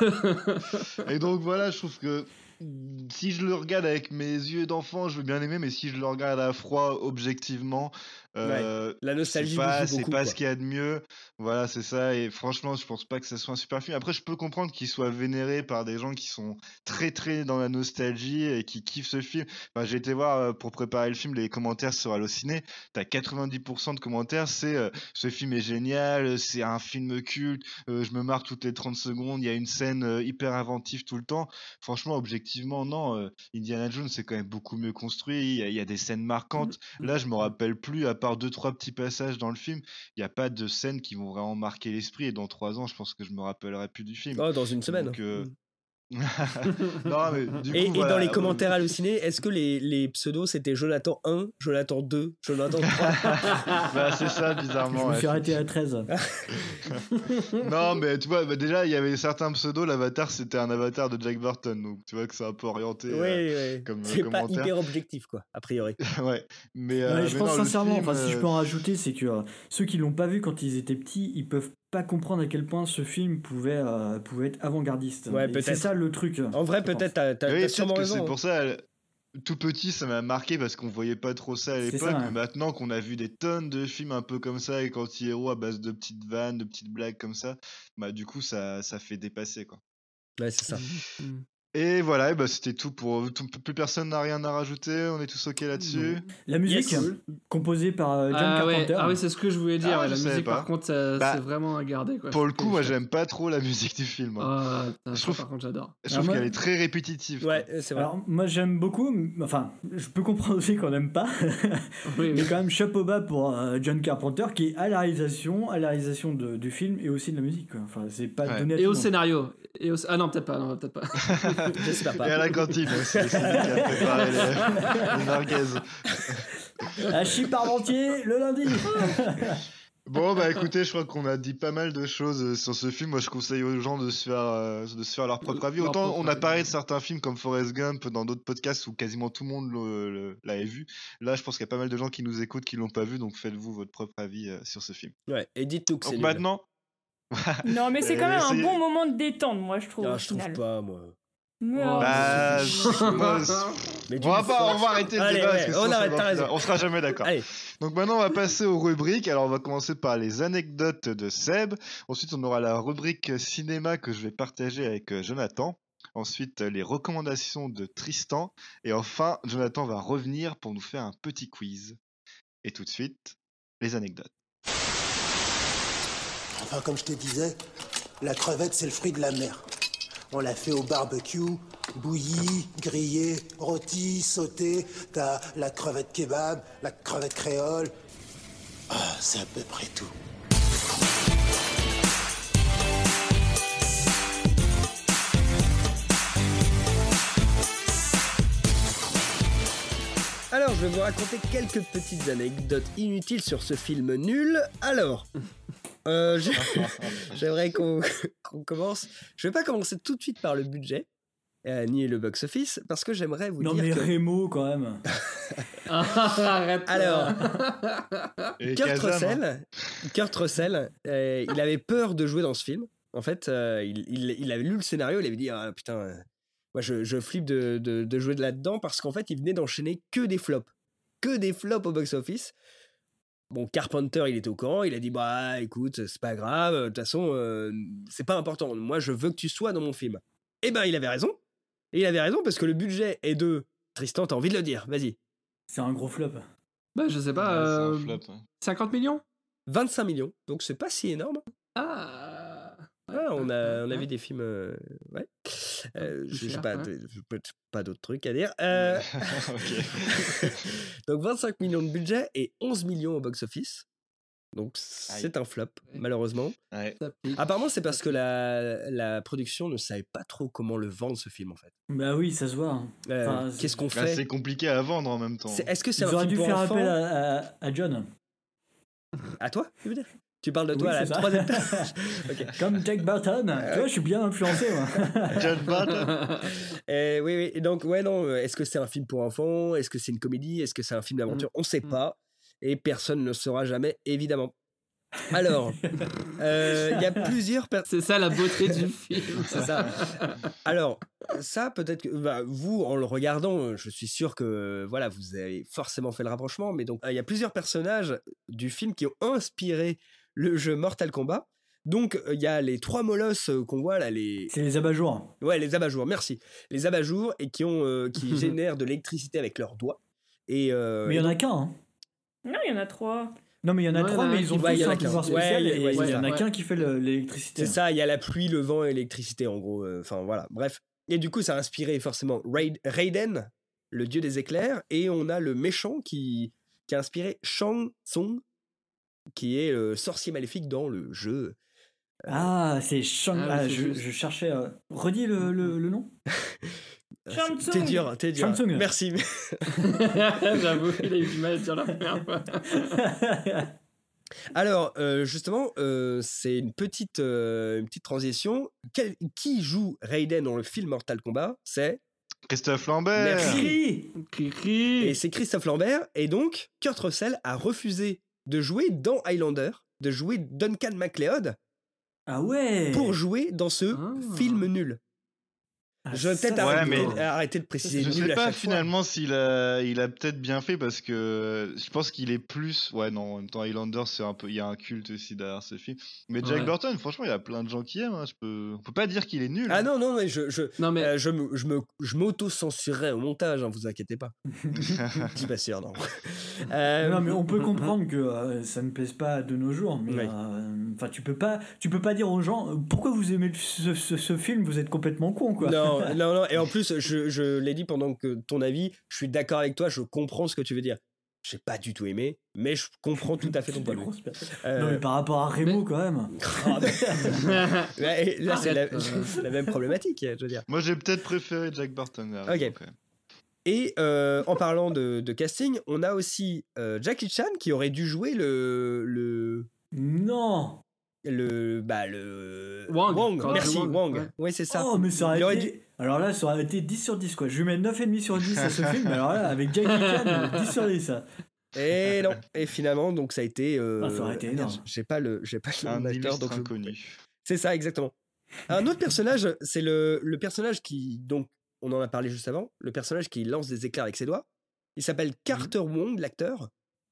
Et donc voilà, je trouve que mm, si je le regarde avec mes yeux d'enfant, je veux bien aimer, mais si je le regarde à froid, objectivement, euh, La nostalgie c'est pas, vous joue c'est beaucoup, pas quoi. ce qu'il y a de mieux. Voilà, c'est ça. Et franchement, je pense pas que ce soit un super film. Après, je peux comprendre qu'il soit vénéré par des gens qui sont très très dans la nostalgie et qui kiffent ce film. Enfin, j'ai été voir euh, pour préparer le film les commentaires sur Allociné. T'as quatre-vingt-dix pour cent de commentaires, c'est euh, ce film est génial, c'est un film culte, euh, je me marre toutes les trente secondes, il y a une scène euh, hyper inventive tout le temps. Franchement, objectivement, non. euh, Indiana Jones, c'est quand même beaucoup mieux construit. Il y, a- il y a des scènes marquantes. Là, je me rappelle plus, à part deux trois petits passages dans le film, il n'y a pas de scènes qui vont vraiment marquer l'esprit. Et dans trois ans, je pense que je me rappellerai plus du film. Oh, dans une semaine. Donc, euh... non, mais du et, coup, et voilà. dans les commentaires hallucinés, est-ce que les, les pseudos c'était Jonathan un, Jonathan deux, Jonathan trois? Bah, c'est ça, bizarrement. Je me ouais. suis arrêté à treize. Non, mais tu vois, bah, déjà, il y avait certains pseudos, l'avatar c'était un avatar de Jack Burton, donc tu vois que c'est un peu orienté Oui, euh, oui. comme C'est pas commentaire. hyper objectif, quoi, a priori. Ouais, mais, Ouais, euh, je mais pense non, le sincèrement, film, enfin, si je euh, peux en rajouter, c'est que euh, ceux qui l'ont pas vu quand ils étaient petits, ils peuvent pas comprendre à quel point ce film pouvait, euh, pouvait être avant-gardiste. Ouais, Et peut-être. c'est ça le truc. En vrai, je peut-être, pense. t'as, t'as, oui, t'as peut-être sûrement que raison. c'est hein. pour ça. elle- Tout petit, ça m'a marqué parce qu'on voyait pas trop ça à C'est l'époque. ça, Mais ouais. maintenant qu'on a vu des tonnes de films un peu comme ça, et anti-héros à base de petites vannes, de petites blagues comme ça, bah du coup, ça, ça fait dépasser, quoi. Ouais, c'est ça. Et voilà, et bah, c'était tout pour. tout- Plus personne n'a rien à rajouter, on est tous ok là-dessus. La musique, Yes. composée par euh, John Ah ouais, Carpenter. ah ouais, c'est ce que je voulais dire. Ah, ouais, je la savais musique, pas. par contre, ça- Bah, c'est vraiment à garder. Quoi. Pour le C'était coup, moi chouette. j'aime pas trop la musique du film. moi. Ah, putain, Je ça, trouve- par contre, j'adore. Je trouve moi- qu'elle est très répétitive. quoi. Ouais, c'est vrai. Alors, moi j'aime beaucoup, m- enfin, je peux comprendre aussi qu'on n'aime pas, Oui, mais oui. quand même chapeau bas pour euh, John Carpenter qui est à la réalisation, à la réalisation de- du film et aussi de la musique. Quoi. Enfin, c'est pas Ouais. donné à Et tout au le monde. scénario. Et au... Ah non, peut-être pas. Non, peut-être pas. J'espère Et pas. à la cantine aussi, c'est lui qui a préparé les, les merguez. À Chi Parmentier le lundi. Bon, bah écoutez, je crois qu'on a dit pas mal de choses euh, sur ce film. Moi, je conseille aux gens de se faire, euh, de se faire leur propre avis. Leur Autant propre on a avis. parlé de certains films comme Forrest Gump dans d'autres podcasts où quasiment tout le monde le- le- l'avait vu. Là, je pense qu'il y a pas mal de gens qui nous écoutent qui l'ont pas vu, donc faites-vous votre propre avis euh, sur ce film. Ouais, et dites-nous que c'est Donc nul. maintenant, Non, mais c'est Euh, quand même un essayez- bon moment de détente, moi, je trouve. Ah, au je trouve final. pas, moi. Mais, Oh, euh, bah, moi, Mais on d'une va pas, force. on va arrêter le Allez, débat ouais, parce que on sinon, ça arrête, va t'as finir- raison. on sera jamais d'accord. Allez. Donc maintenant, on va passer aux rubriques. Alors, on va commencer par les anecdotes de Seb. Ensuite, on aura la rubrique cinéma que je vais partager avec euh, Jonathan. Ensuite, euh, les recommandations de Tristan. Et enfin, Jonathan va revenir pour nous faire un petit quiz. Et tout de suite, les anecdotes. Enfin, comme je te disais, la crevette, c'est le fruit de la mer. On l'a fait au barbecue, bouillie, grillée, rôtie, sautée. T'as la crevette kebab, la crevette créole. Ah, c'est à peu près tout. Alors, je vais vous raconter quelques petites anecdotes inutiles sur ce film nul. Alors, euh, j'ai- j'aimerais qu'on qu'on commence. Je vais pas commencer tout de suite par le budget, euh, ni le box-office, parce que j'aimerais vous Non dire mais que... Rémo quand même. Arrête. Alors, Et Kurt Kazam, hein. Russell, Kurt Russell euh, il avait peur de jouer dans ce film. En fait, euh, il, il- il avait lu le scénario, il avait dit ah, putain, euh, moi je, je flippe de, de, de jouer de là-dedans parce qu'en fait, il venait d'enchaîner que des flops, que des flops au box-office. Bon, Carpenter, il était au courant, il a dit bah écoute, c'est pas grave, de toute façon, euh, c'est pas important. Moi, je veux que tu sois dans mon film. Eh ben, il avait raison. Et il avait raison parce que le budget est de Tristan, t'as envie de le dire, vas-y. C'est un gros flop. Bah, je sais pas. Ouais, c'est un euh, flop, hein. cinquante millions vingt-cinq millions, donc c'est pas si énorme. Ah. Ouais, on a, on a vu des films. euh, ouais. Euh, Plus je sais cher, pas, ouais. de- de- pas d'autres trucs à dire. Euh, Ok. donc vingt-cinq millions de budget et onze millions au box-office. Donc c'est un flop, malheureusement. Ouais. Ça pique. Apparemment, c'est parce que la, la production ne savait pas trop comment le vendre, ce film, en fait. Bah oui, ça se voit. hein. Euh, Enfin, Qu'est-ce qu'on Bah, fait c'est compliqué à vendre en même temps. C'est- Est-ce que c'est Ils un auraient film dû pour faire enfants appel à, à- à John. À toi, tu veux dire Tu parles de toi Oui, à la c'est ça. troisième page. Ok. Comme Jack Burton. Tu vois, je suis bien influencé, moi. John Barton. Euh, oui, oui. Et donc, ouais, non. euh, Est-ce que c'est un film pour enfants? Est-ce que c'est une comédie? Est-ce que c'est un film d'aventure? On sait pas. Et personne ne le saura jamais, évidemment. Alors, euh, il y a plusieurs personnes. C'est ça la beauté du film. C'est ça. Alors, ça, peut-être que bah, vous, en le regardant, je suis sûr que voilà, vous avez forcément fait le rapprochement. Mais donc, il y a plusieurs personnages du film qui ont inspiré le jeu Mortal Kombat. Donc, il y a les trois molosses euh, qu'on voit là, les. C'est les abat-jours. Ouais, les abat-jours, merci. Les abat-jours et qui, ont, euh, qui génèrent de l'électricité avec leurs doigts. Et, euh, Mais il y en a qu'un. Hein. Non, il y en a trois. Non, mais il y en a Ouais, trois, il y en a mais un ils qui- ont ouais, il y tous en a un qu'un. pouvoir Ouais, spécial. ouais, et ouais, il y c'est en ça. a qu'un qui fait le- l'électricité. C'est ça, il y a la pluie, le vent et l'électricité, en gros. euh, Enfin, voilà, bref. Et du coup, ça a inspiré forcément Raid- Raiden, le dieu des éclairs, et on a le méchant qui, qui a inspiré Shang Tsung, qui est le sorcier maléfique dans le jeu. Ah, c'est Shang. Ah, Ah, oui, c'est je, juste. je cherchais. euh, Redis le, le, le nom. Shang T'es Tsung. dur, t'es dur. Shang Tsung. Merci. J'avoue, il a eu du mal à dire la première fois. Alors, euh, justement, euh, c'est une petite, euh, une petite transition. Quel- qui joue Raiden dans le film Mortal Kombat? C'est Christophe Lambert. Merci. Cricri. Et c'est Christophe Lambert. Et donc, Kurt Russell a refusé de jouer dans Highlander, de jouer Duncan MacLeod Ah ouais. pour jouer dans ce Ah. film nul. Ah, Je vais ça, peut-être c'est arrêter, Ouais, mais- arrêter de préciser Je nul sais à pas chaque fois. finalement s'il a, il a peut-être bien fait parce que je pense qu'il est plus. Ouais, non, en même temps, Highlander, c'est un peu, il y a un culte aussi derrière ce film. Mais Jack Ouais. Burton, franchement, il y a plein de gens qui aiment. Hein. Je peux, on peut pas dire qu'il est nul. Ah non, non, mais je, je, Non, mais euh, je, me- je, me- je m'auto-censurerai au montage, hein, vous inquiétez pas. Je suis pas sûr, non. Euh, Non, mais on peut comprendre que euh, ça ne plaise pas de nos jours, mais Oui. euh, enfin, tu peux pas, tu peux pas dire aux gens euh, pourquoi vous aimez ce, ce- ce film, vous êtes complètement con, quoi. Non, non, non. Et en plus, je, je l'ai dit pendant que ton avis, je suis d'accord avec toi, je comprends ce que tu veux dire. J'ai pas du tout aimé, mais je comprends tout à fait ton point de vue. Euh, Non, mais par rapport à Remo, quand même. ah, bah, ouais, là, c'est la, Arrête, euh. c'est la même problématique, je veux dire. Moi, j'ai peut-être préféré Jack Burton. là, Ok. quand même. Et euh, en parlant de, de casting, on a aussi euh, Jackie Chan qui aurait dû jouer le. le Non. le. Bah, le. Wang. Quand Merci, Wang, Wang. ouais. Ouais, c'est ça. Oh, mais ça aurait Il aurait été... dû- Alors là, ça aurait été dix sur dix, quoi. Je vais mettre neuf virgule cinq sur dix à ce film, mais alors là, avec Jackie Chan, dix sur dix, ça. Et non. Et finalement, donc ça a été. euh, Ah, ça aurait été énorme. J'ai pas le, j'ai pas le nom Un d'acteur, illustre donc je- inconnu. C'est ça, exactement. Un autre personnage, c'est le, le personnage qui, donc, on en a parlé juste avant, le personnage qui lance des éclairs avec ses doigts. Il s'appelle Carter Wong, l'acteur,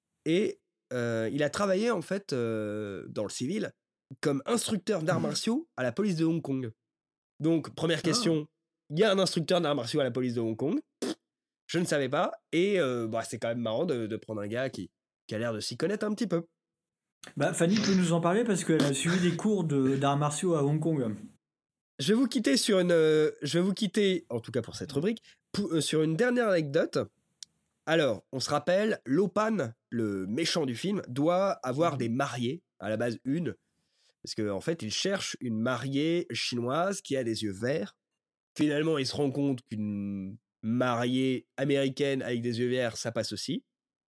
et euh, il a travaillé en fait euh, dans le civil comme instructeur d'arts martiaux à la police de Hong Kong. Donc, première question, il y a un instructeur d'arts martiaux à la police de Hong Kong. Pff, je ne savais pas, et euh, bah, c'est quand même marrant de, de prendre un gars qui, qui a l'air de s'y connaître un petit peu. Bah, Fanny peut nous en parler parce qu'elle a suivi des cours de- d'arts martiaux à Hong Kong. Je vais vous quitter sur une, euh, je vais vous quitter, en tout cas pour cette rubrique, pour- euh, sur une dernière anecdote. Alors, on se rappelle, Lopan, le méchant du film, doit avoir des mariées, à la base une, parce qu'en en fait, il cherche une mariée chinoise qui a des yeux verts. Finalement, il se rend compte qu'une mariée américaine avec des yeux verts, ça passe aussi.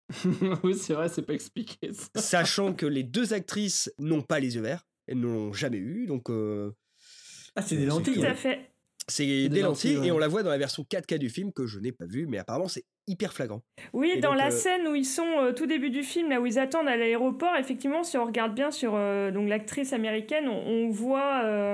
Oui, c'est vrai, c'est pas expliqué. Ça. Sachant que les deux actrices n'ont pas les yeux verts, elles ne l'ont jamais eu, donc... euh, Ah, c'est des lentilles. Tout à fait. C'est des des lentilles, lentilles, et ouais. on la voit dans la version quatre K du film que je n'ai pas vue, mais apparemment c'est hyper flagrant. Oui, Et dans donc, la euh, scène où ils sont au tout début du film, là où ils attendent à l'aéroport, effectivement, si on regarde bien sur euh, donc l'actrice américaine, on, on voit, euh,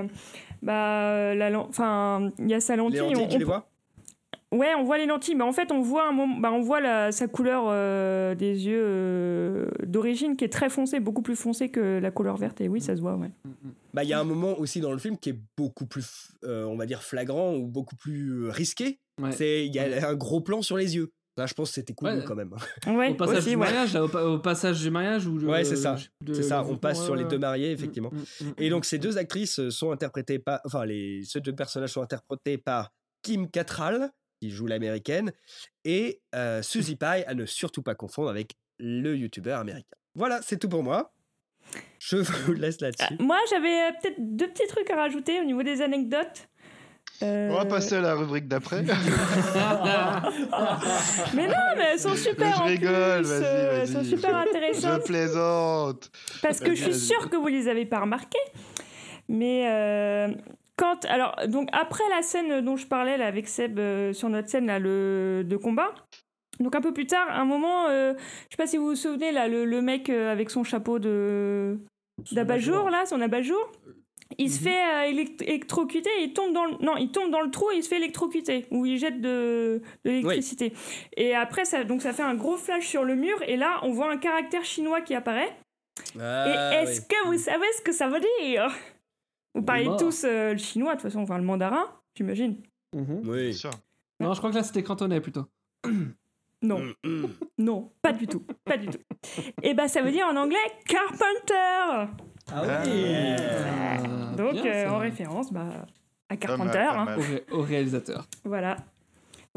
bah, la, len- enfin, il y a sa lentille. Les lentilles, on, tu on les peut- vois Ouais, on voit les lentilles, mais en fait, on voit un moment, bah, on voit la, sa couleur euh, des yeux euh, d'origine qui est très foncée, beaucoup plus foncée que la couleur verte. Et oui, ça se voit, ouais. Bah, il y a un moment aussi dans le film qui est beaucoup plus, euh, on va dire, flagrant ou beaucoup plus euh, risqué. Ouais. C'est Il y a un gros plan sur les yeux. Là, je pense que c'était cool Ouais. quand même. Ouais, Au passage aussi, du ouais. mariage, là, au, pa- au passage du mariage ou le- Ouais, c'est ça. de- C'est ça, le- on passe ouais, sur les ouais. deux mariés, effectivement. Mm, mm, mm, Et mm. donc, ces deux actrices sont interprétées par. Enfin, les, ces deux personnages sont interprétés par Kim Cattrall, qui joue l'américaine, et euh, Suzy Pie, à ne surtout pas confondre avec le youtubeur américain. Voilà, c'est tout pour moi. Je vous laisse là-dessus. Moi, j'avais euh, peut-être deux petits trucs à rajouter au niveau des anecdotes. Euh, On va passer à la rubrique d'après. Mais non, mais elles sont super. Je en rigole, plus, vas-y, euh, vas-y. Elles sont super intéressantes. Je plaisante. Parce que je suis Vas-y. sûre que vous les avez pas remarquées. Mais euh, quand, alors, donc après la scène dont je parlais là avec Seb euh, sur notre scène là, le de combat. Donc un peu plus tard, un moment, euh, je sais pas si vous vous souvenez là, le, le mec euh, avec son chapeau de d'abat-jour là, son abat-jour. Il se fait euh, élect- électrocuter, il tombe dans le... non, il tombe dans le trou et il se fait électrocuter, où il jette de, de l'électricité. Et après, ça, donc ça fait un gros flash sur le mur, et là, on voit un caractère chinois qui apparaît. Ah, et est-ce oui. que vous savez ce que ça veut dire? Vous parlez mort. tous euh, le chinois, de toute façon, enfin le mandarin, j'imagine. Mhm. Oui. Non, je crois que là c'était cantonais plutôt. Non, Mm, non, pas du tout, pas du tout. Et ben, ça veut dire en anglais Carpenter. Ah oui. Ah, Donc, bien, euh, ça. en référence bah, à Pas Carpenter. mal, pas hein. mal. Au, ré- au réalisateur. Voilà.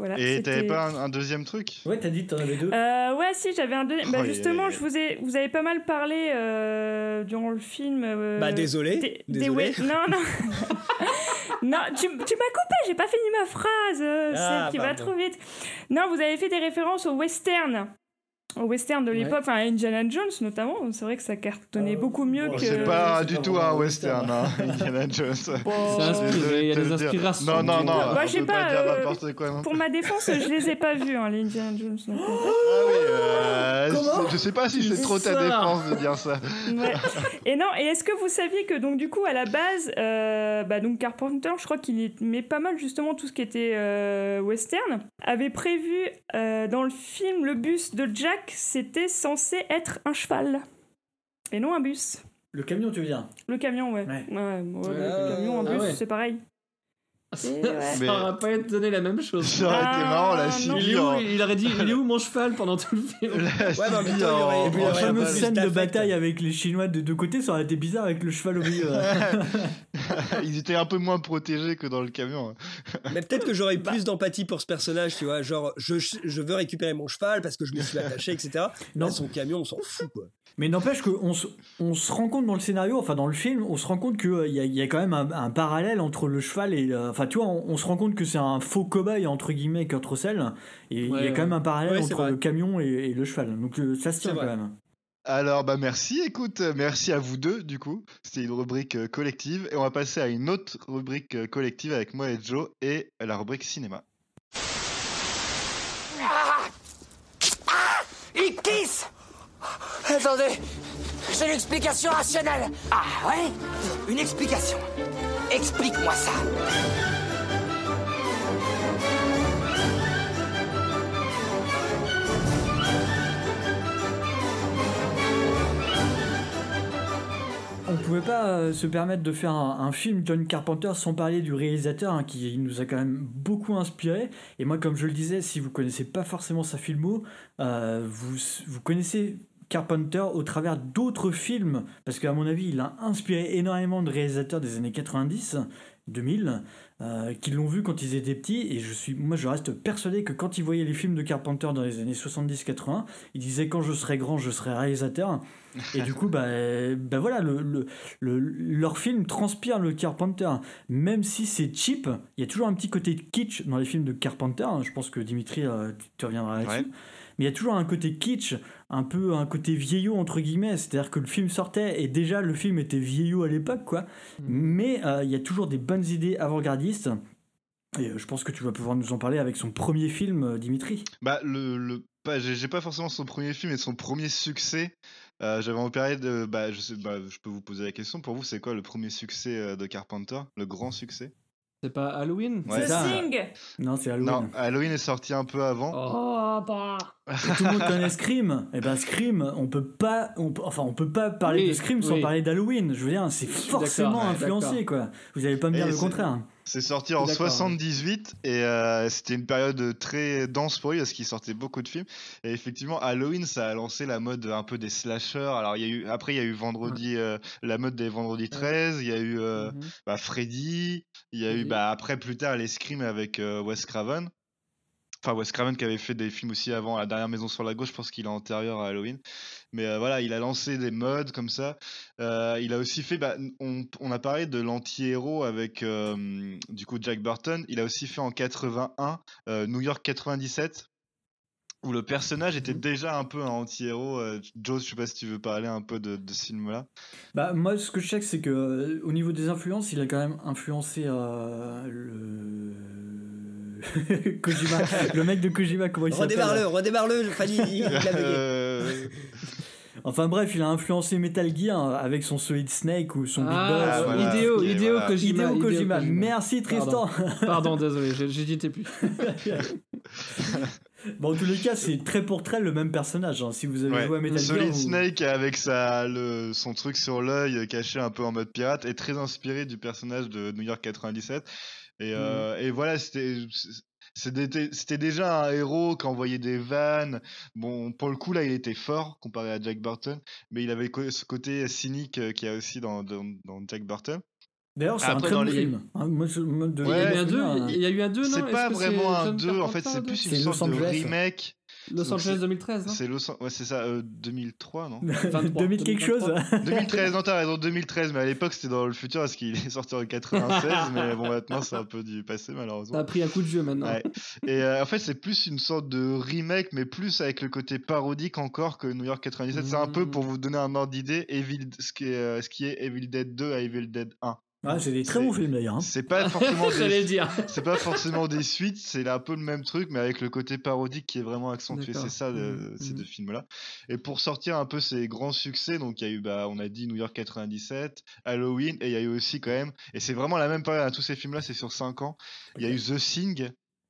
Voilà, Et c'était- t'avais pas un, un deuxième truc? Ouais, t'as dit que t'en avais deux. Euh, ouais, si, j'avais un deuxième. Bah, Oh, justement, yeah, yeah. je vous ai, vous avez pas mal parlé euh, durant le film. euh, Bah, désolé, des- des désolé. Wes- Non, non. non, tu, tu m'as coupé, j'ai pas fini ma phrase. euh, Ah, celle qui va pardon. trop vite. Non, vous avez fait des références au western. Au western de l'époque, enfin à Indiana Jones notamment. C'est vrai que ça cartonnait beaucoup mieux Bon, que. c'est pas c'est du pas tout vraiment un un western, hein, Indiana Jones. C'est inspiré, il y a des inspirations. Non, non, non, Bah, on je sais peut pas, pas dire euh, n'importe quoi. Non. Pour ma défense, je les ai pas vus, hein, les Indiana Jones. donc, euh, Ah oui, euh, Comment je sais pas si c'est Tu trop ta sors. défense de dire ça. Ouais. Et non, et est-ce que vous saviez que donc du coup à la base, euh, bah donc Carpenter, je crois qu'il y met pas mal justement tout ce qui était euh, western, avait prévu euh, dans le film le bus de Jack, c'était censé être un cheval et non un bus. Le camion, tu veux dire? Le camion, ouais. Ouais. Ouais, ouais, Ouais. le camion, un Ah bus, ouais. c'est pareil. Ça Et ouais. Mais- aurait pas donné la même chose. Ça aurait été Ah, marrant, la non. Il, Sylvie est où, en... il aurait dit il est où mon cheval pendant tout le film. La Ouais, mais en même Sylvie temps, il y aurait- en- il y La aurait un fameuse peu scène de d'affect. bataille avec les Chinois de deux côtés, ça aurait été bizarre avec le cheval au milieu. Ils étaient un peu moins protégés que dans le camion. Mais peut-être que j'aurais eu plus d'empathie pour ce personnage, tu vois. Genre, je, je veux récupérer mon cheval parce que je me suis attaché, et cetera. Non. Là, son camion, on s'en fout, quoi. Mais n'empêche qu'on se, on se rend compte dans le scénario, enfin dans le film, on se rend compte qu'il y, a- y a quand même un, un parallèle entre le cheval et... le- Enfin tu vois, on, on se rend compte que c'est un faux cobaye entre guillemets Kurt Russell. Et il y a Ouais, quand même un parallèle Ouais, c'est entre vrai. le camion et, et le cheval. Donc euh, ça se tient C'est quand vrai. même. Alors, bah merci, écoute, euh, merci à vous deux, du coup. C'était une rubrique euh, collective. Et on va passer à une autre rubrique euh, collective avec moi et Joe, et la rubrique cinéma. Il kiss. Attendez, j'ai une explication rationnelle. Ah ouais? Une explication. Explique-moi ça. On pouvait pas euh, se permettre de faire un, un film John Carpenter sans parler du réalisateur hein, qui nous a quand même beaucoup inspiré. Et moi, comme je le disais, si vous connaissez pas forcément sa filmo, euh, vous, vous connaissez Carpenter au travers d'autres films, parce qu'à mon avis, il a inspiré énormément de réalisateurs des années quatre-vingt-dix, deux mille, euh, qui l'ont vu quand ils étaient petits, et je suis, moi je reste persuadé que quand ils voyaient les films de Carpenter dans les années soixante-dix quatre-vingts, ils disaient quand je serai grand, je serai réalisateur. Et du coup, bah, bah voilà, le, le, le- leur film transpire le Carpenter. Même si c'est cheap, il y a toujours un petit côté kitsch dans les films de Carpenter. Je pense que Dimitri, euh, tu- tu reviendras là-dessus. Ouais. Mais il y a toujours un côté kitsch, un peu un côté vieillot, entre guillemets. C'est-à-dire que le film sortait et déjà le film était vieillot à l'époque, quoi. Mais euh, il y a toujours des bonnes idées avant-gardistes. Et euh, je pense que tu vas pouvoir nous en parler avec son premier film, euh, Dimitri. Bah, le, le, pas, j'ai j'ai pas forcément son premier film, mais son premier succès. Euh, J'avais repéré de. Bah je, sais, bah, je peux vous poser la question. Pour vous, c'est quoi le premier succès euh, de Carpenter? Le grand succès? C'est pas Halloween? Ouais. The ça. Thing. Non, c'est Halloween. Non, Halloween est sorti un peu avant. Oh bah. Et tout le monde connaît Scream. Et ben Scream, on peut pas, on, peut- enfin on peut pas parler Oui, de Scream sans oui. parler d'Halloween. Je veux dire, c'est Je suis forcément d'accord, ouais, influencé quoi. Vous allez pas me Et dire le c'est- contraire. C'est sorti en D'accord, soixante-dix-huit et euh, c'était une période très dense pour lui parce qu'il sortait beaucoup de films. Et effectivement, Halloween, ça a lancé la mode un peu des slashers. Alors il y a eu, après il y a eu vendredi, euh, la mode des vendredis treize. Il y a eu euh, Mhm. bah, Freddy. Il y a eu Freddy. bah, après plus tard les Scream avec euh, Wes Craven. Enfin, Wes Craven qui avait fait des films aussi avant, La Dernière Maison sur la Gauche, je pense qu'il est antérieur à Halloween. Mais euh, voilà, il a lancé des modes comme ça. Euh, il a aussi fait, bah, on, on a parlé de l'anti-héros avec euh, du coup Jack Burton. Il a aussi fait en quatre-vingt-un euh, New York quatre-vingt-dix-sept, où le personnage était déjà un peu un anti-héros. Euh, Joe, je sais pas si tu veux parler un peu de, de ce film-là. Bah moi, ce que je sais, c'est que euh, au niveau des influences, il a quand même influencé euh, le Kojima, le mec de Kojima, comment il s'appelle? Redémarre-le, redémarre-le, Fanny, il a bugué. Euh, Enfin bref, il a influencé Metal Gear avec son Solid Snake ou son Big Ah, Boss. voilà. Hideo, Ok, Hideo voilà. Kojima. Hideo Hideo Kojima. Merci Tristan. Pardon, Pardon, désolé, j'ai- j'hésitais plus. Bon, en tous les cas, c'est trait pour trait le même personnage. hein. Si vous avez Ouais. joué à Metal Gear, Solid vous- Snake avec sa, le, son truc sur l'œil euh, caché un peu en mode pirate est très inspiré du personnage de New York quatre-vingt-dix-sept. Et, euh, et voilà, c'était c'était c'était déjà un héros qui envoyait des vannes. Bon, pour le coup, là, il était fort comparé à Jack Burton, mais il avait co- ce côté cynique euh, qu'il y a aussi dans, dans, dans Jack Burton. D'ailleurs, c'est Après, un très dans bon les- film. Hein, moi, je- moi, de- Il y a eu un de- deux, un- il y a eu un deux, non? C'est Est-ce pas que vraiment un John deux, en fait, Carpenter, c'est deux plus C'est une Los sorte de Angeles. remake. Los Donc, Angeles c'est- deux mille treize, non? C'est Los... ouais, c'est ça, euh, deux mille trois, non vingt-trois, deux mille quelque chose. deux mille vingt-trois. deux mille treize, non, t'as raison, deux mille treize, mais à l'époque c'était dans le futur parce qu'il est sorti en quatre-vingt-seize, mais bon, maintenant c'est un peu du passé, malheureusement. Ça a pris un coup de jeu maintenant. Ouais. Et euh, en fait, c'est plus une sorte de remake, mais plus avec le côté parodique encore que New York quatre-vingt-dix-sept. C'est un peu pour vous donner un ordre d'idée, Evil... ce, qui est, euh, ce qui est Evil Dead deux à Evil Dead un. Ah, c'est des très bons films d'ailleurs. hein. C'est pas forcément J'allais des... le dire. c'est pas forcément des suites, c'est un peu le même truc, mais avec le côté parodique qui est vraiment accentué. D'accord. C'est ça, de- Mhm, ces mhm. deux films-là. Et pour sortir un peu ces grands succès, donc il y a eu, bah, on a dit New York quatre-vingt-dix-sept, Halloween, et il y a eu aussi quand même, et c'est vraiment la même période, hein, tous ces films-là, c'est sur cinq ans. Il y a eu The Thing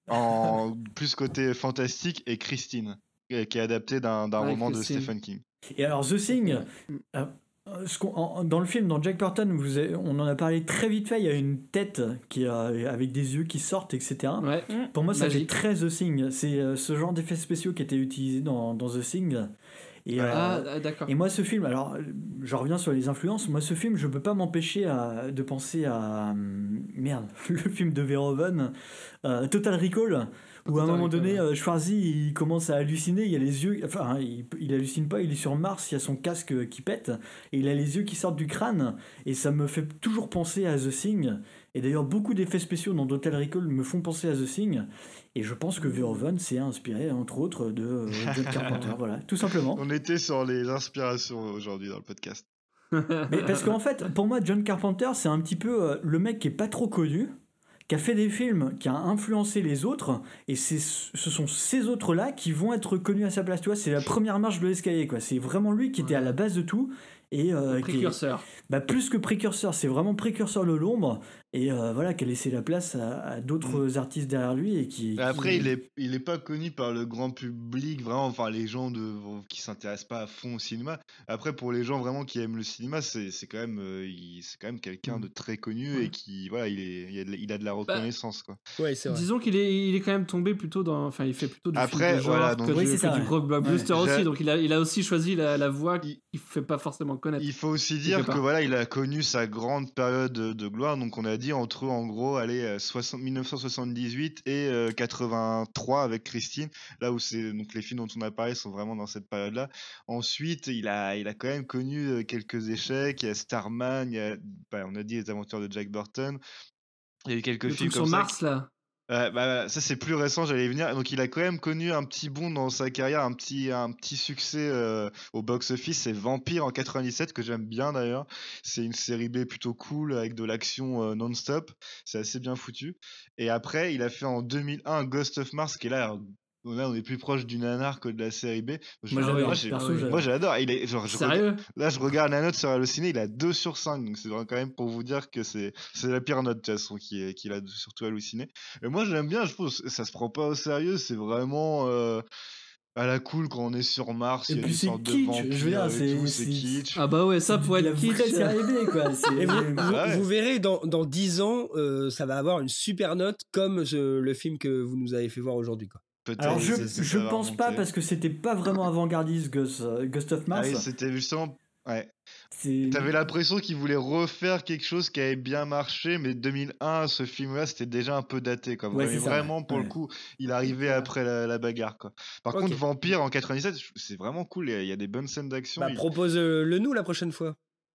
en plus côté fantastique et Christine, euh, qui est adapté d'un d'un Ouais, roman Christine. de Stephen King. Et alors, The Thing, euh, ce qu'on- en- dans le film, dans Jack Burton, vous avez- on en a parlé très vite fait, il y a une tête qui a, avec des yeux qui sortent, et cetera. Ouais. Pour moi, ça fait Magique. très The Thing. C'est euh, ce genre d'effets spéciaux qui était utilisé dans, dans The Thing. Et, euh, Ah, ah, d'accord. et moi, ce film, alors, euh, je reviens sur les influences. Moi, ce film, je peux pas m'empêcher à- de penser à. hum, Merde, le film de Verhoeven, euh, Total Recall, où à un Total moment Recall, donné, ouais. euh, Schwarzy, il commence à halluciner. Il a les yeux. Enfin, il, il hallucine pas, il est sur Mars, il y a son casque qui pète, et il a les yeux qui sortent du crâne. Et ça me fait toujours penser à The Thing. Et d'ailleurs, beaucoup d'effets spéciaux dans Total Recall me font penser à The Thing. Et je pense que Verhoeven s'est inspiré, entre autres, de euh, John Carpenter. Voilà, tout simplement. On était sur les inspirations aujourd'hui dans le podcast. Mais parce qu'en fait, pour moi, John Carpenter, c'est un petit peu euh, le mec qui est pas trop connu, qui a fait des films, qui a influencé les autres, et c'est, ce sont ces autres-là qui vont être connus à sa place. Tu vois, c'est la première marche de l'escalier, quoi. C'est vraiment lui qui était à la base de tout. Et, euh, qui est- Précurseur. bah, plus que précurseur, c'est vraiment précurseur de l'ombre, et euh, voilà, qui a laissé la place à, à d'autres artistes derrière lui. Et qui, Mais Après, qui- il est, il est pas connu par le grand public, vraiment, enfin, les gens de, qui s'intéressent pas à fond au cinéma. Après, pour les gens vraiment qui aiment le cinéma, c'est, c'est quand même, euh, il- c'est quand même quelqu'un de très connu et qui, voilà, il, est, il, a de, il a de la reconnaissance, quoi. Ouais, c'est vrai. Disons qu'il est, il est quand même tombé plutôt dans. Enfin, il fait plutôt du Après, film de genre voilà, donc- que Oui, du, c'est que ça, du ouais. gros blockbuster Ouais. aussi. J'ai- Donc, il a, il a aussi choisi la, la voie qu'il ne fait pas forcément connaître. Il faut aussi Quelque dire que part. voilà, il a connu sa grande période de, de gloire. Donc on a dit entre en gros, allez, euh, soixante mille neuf cent soixante-dix-huit et euh, quatre-vingt-trois avec Christine. Là où c'est donc les films dont on a parlé sont vraiment dans cette période-là. Ensuite, il a, il a quand même connu euh, quelques échecs. Il y a Starman, il y a, bah, on a dit les aventures de Jack Burton. Il y a eu quelques Le films truc comme sur ça. Mars, là. Euh, bah, ça c'est plus récent, j'allais y venir. Donc il a quand même connu un petit bond dans sa carrière, un petit, un petit succès euh, au box-office. C'est Vampire en quatre-vingt-dix-sept que j'aime bien d'ailleurs. C'est une série B plutôt cool avec de l'action euh, non-stop. C'est assez bien foutu. Et après il a fait en deux mille un Ghost of Mars qui est là. Alors, là, on est plus proche du nanar que de la série B. Je- Moi, j'adore. j'ai- Perso, j'adore. moi, j'adore. Il est, genre, je Sérieux regarde- Là, je regarde la note sur Allociné, il a deux sur cinq. Donc, c'est vraiment quand même pour vous dire que c'est c'est la pire note, de toute façon, qui est- qu'il a surtout Allociné. Et moi, j'aime bien, je trouve, ça se prend pas au sérieux. C'est vraiment euh, à la cool quand on est sur Mars. Et il y a puis une c'est sorte de kitsch, vampire je veux dire, et c'est- tout, c'est- c'est kitsch. Ah bah ouais, ça c'est pour de la être vraie kitsch. série B, quoi. C'est- Et vous, vous- Ah ouais. vous verrez, dans, dans dix ans, euh, ça va avoir une super note comme ce- le film que vous nous avez fait voir aujourd'hui. Quoi. Peut-être, Alors je, c'est- c'est- je ça va pense pas remonter. parce que c'était pas vraiment avant-gardiste Ghost, euh, Ghost of Ah Mars. oui, c'était justement. Ouais. C'est- T'avais l'impression qu'il voulait refaire quelque chose qui avait bien marché, mais deux mille un, ce film-là, c'était déjà un peu daté. Quoi. Ouais, Mais c'est ça, vraiment, ouais. pour le Ouais. coup, il arrivait après la, la bagarre. Quoi. Par Ok. contre, Vampire en quatre-vingt-dix-sept, je- c'est vraiment cool. Il y a- il y a des bonnes scènes d'action. Bah, il- propose-le nous la prochaine fois.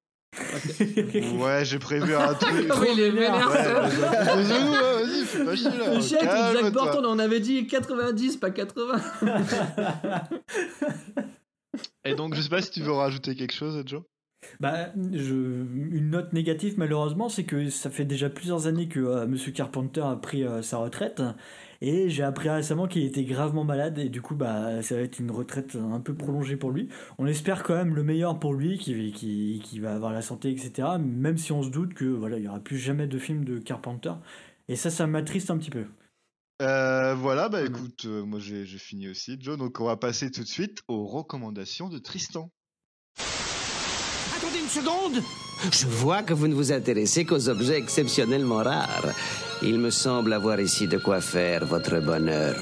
Ouais, j'ai prévu un truc. Ah oui, il est vénère, Ouais, ça. vas-y, propose-nous, ouais, vas-y, fais pas chier là. Le chèque, Jack Calme-toi. Burton, on avait dit quatre-vingt-dix, pas quatre-vingts. Et donc, je sais pas si tu veux rajouter quelque chose, Joe. Bah, je... une note négative malheureusement, c'est que ça fait déjà plusieurs années que euh, Monsieur Carpenter a pris euh, sa retraite, et j'ai appris récemment qu'il était gravement malade, et du coup bah ça va être une retraite un peu prolongée pour lui. On espère quand même le meilleur pour lui, qui, qui, qui va avoir la santé, et cetera. Même si on se doute que voilà, il y aura plus jamais de film de Carpenter, et ça, ça m'attriste un petit peu. Euh, voilà, bah écoute, euh, moi j'ai j'ai fini aussi, Joe. Donc, on va passer tout de suite aux recommandations de Tristan. Attendez une seconde. Je vois que vous ne vous intéressez qu'aux objets exceptionnellement rares. Il me semble avoir ici de quoi faire votre bonheur.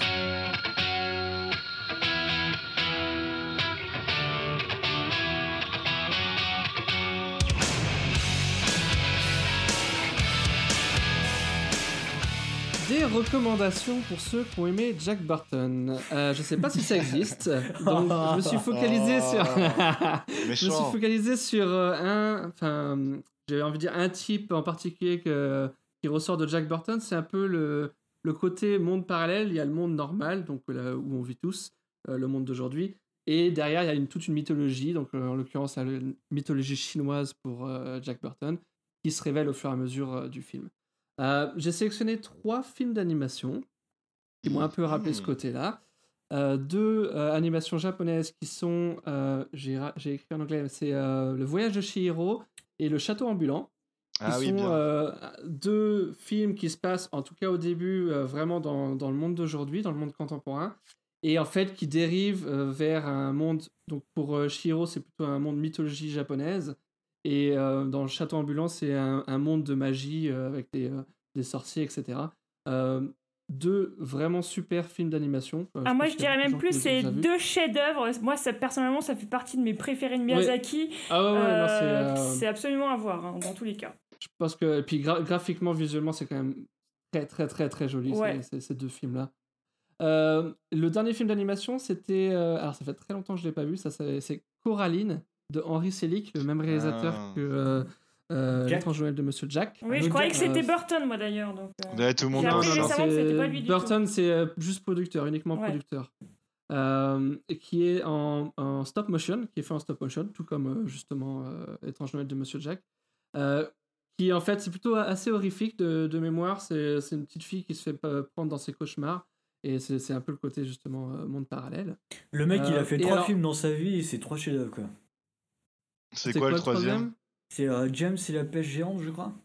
recommandations pour ceux qui ont aimé Jack Burton. Euh, je sais pas si ça existe, donc je me suis focalisé sur. je me suis focalisé sur un, enfin, j'avais envie de dire un type en particulier que, qui ressort de Jack Burton. C'est un peu le le côté monde parallèle. Il y a le monde normal, donc là où on vit tous, euh, le monde d'aujourd'hui, et derrière il y a une, toute une mythologie. Donc en l'occurrence, la mythologie chinoise pour euh, Jack Burton, qui se révèle au fur et à mesure euh, du film. Euh, j'ai sélectionné trois films d'animation qui m'ont un peu rappelé ce côté-là. Euh, deux euh, animations japonaises qui sont, euh, j'ai, ra- j'ai écrit en anglais, c'est euh, Le Voyage de Chihiro et Le Château Ambulant. Qui Ah oui, sont bien. euh, deux films qui se passent, en tout cas au début, euh, vraiment dans, dans le monde d'aujourd'hui, dans le monde contemporain, et en fait qui dérivent euh, vers un monde. Donc pour euh, Chihiro, c'est plutôt un monde mythologie japonaise. Et euh, dans le Château Ambulant, c'est un, un monde de magie euh, avec des, euh, des sorciers, et cetera. Euh, deux vraiment super films d'animation. Euh, Ah, moi, pense je qu'il y a dirais beaucoup même de gens plus, qui les ont c'est déjà vus. deux chefs-d'œuvre. Moi, ça, personnellement, ça fait partie de mes préférés de Miyazaki. Ah ouais, ouais, Euh, non, c'est, euh, c'est absolument à voir, hein, dans tous les cas. Je pense que. Et puis gra- graphiquement, visuellement, c'est quand même très, très, très, très joli, Ouais. ces, ces- ces deux films-là. Euh, le dernier film d'animation, c'était. euh, alors, ça fait très longtemps que je ne l'ai pas vu. Ça, c'est, c'est Coraline de Henry Selick, le même réalisateur Ah. que euh, euh, Jack. L'étrange Noël de Monsieur Jack. Oui, je croyais que Euh, c'était Burton, moi, d'ailleurs. Donc, euh, Ouais, tout le monde j'ai Non, appris non, non, récemment que c'était pas lui du Burton, tout. c'est euh, juste producteur, uniquement Ouais. producteur. Euh, et qui est en, en stop motion, qui est fait en stop motion, tout comme euh, justement euh, Étrange Noël de Monsieur Jack. Euh, qui en fait, c'est plutôt assez horrifique de, de mémoire. C'est, c'est une petite fille qui se fait euh, prendre dans ses cauchemars. Et c'est, c'est un peu le côté justement euh, monde parallèle. Le mec, il Euh, a fait et trois alors- films dans sa vie et c'est trois chefs-d'œuvre, quoi. C'est quoi le troisième C'est euh, James et la pêche géante, je crois.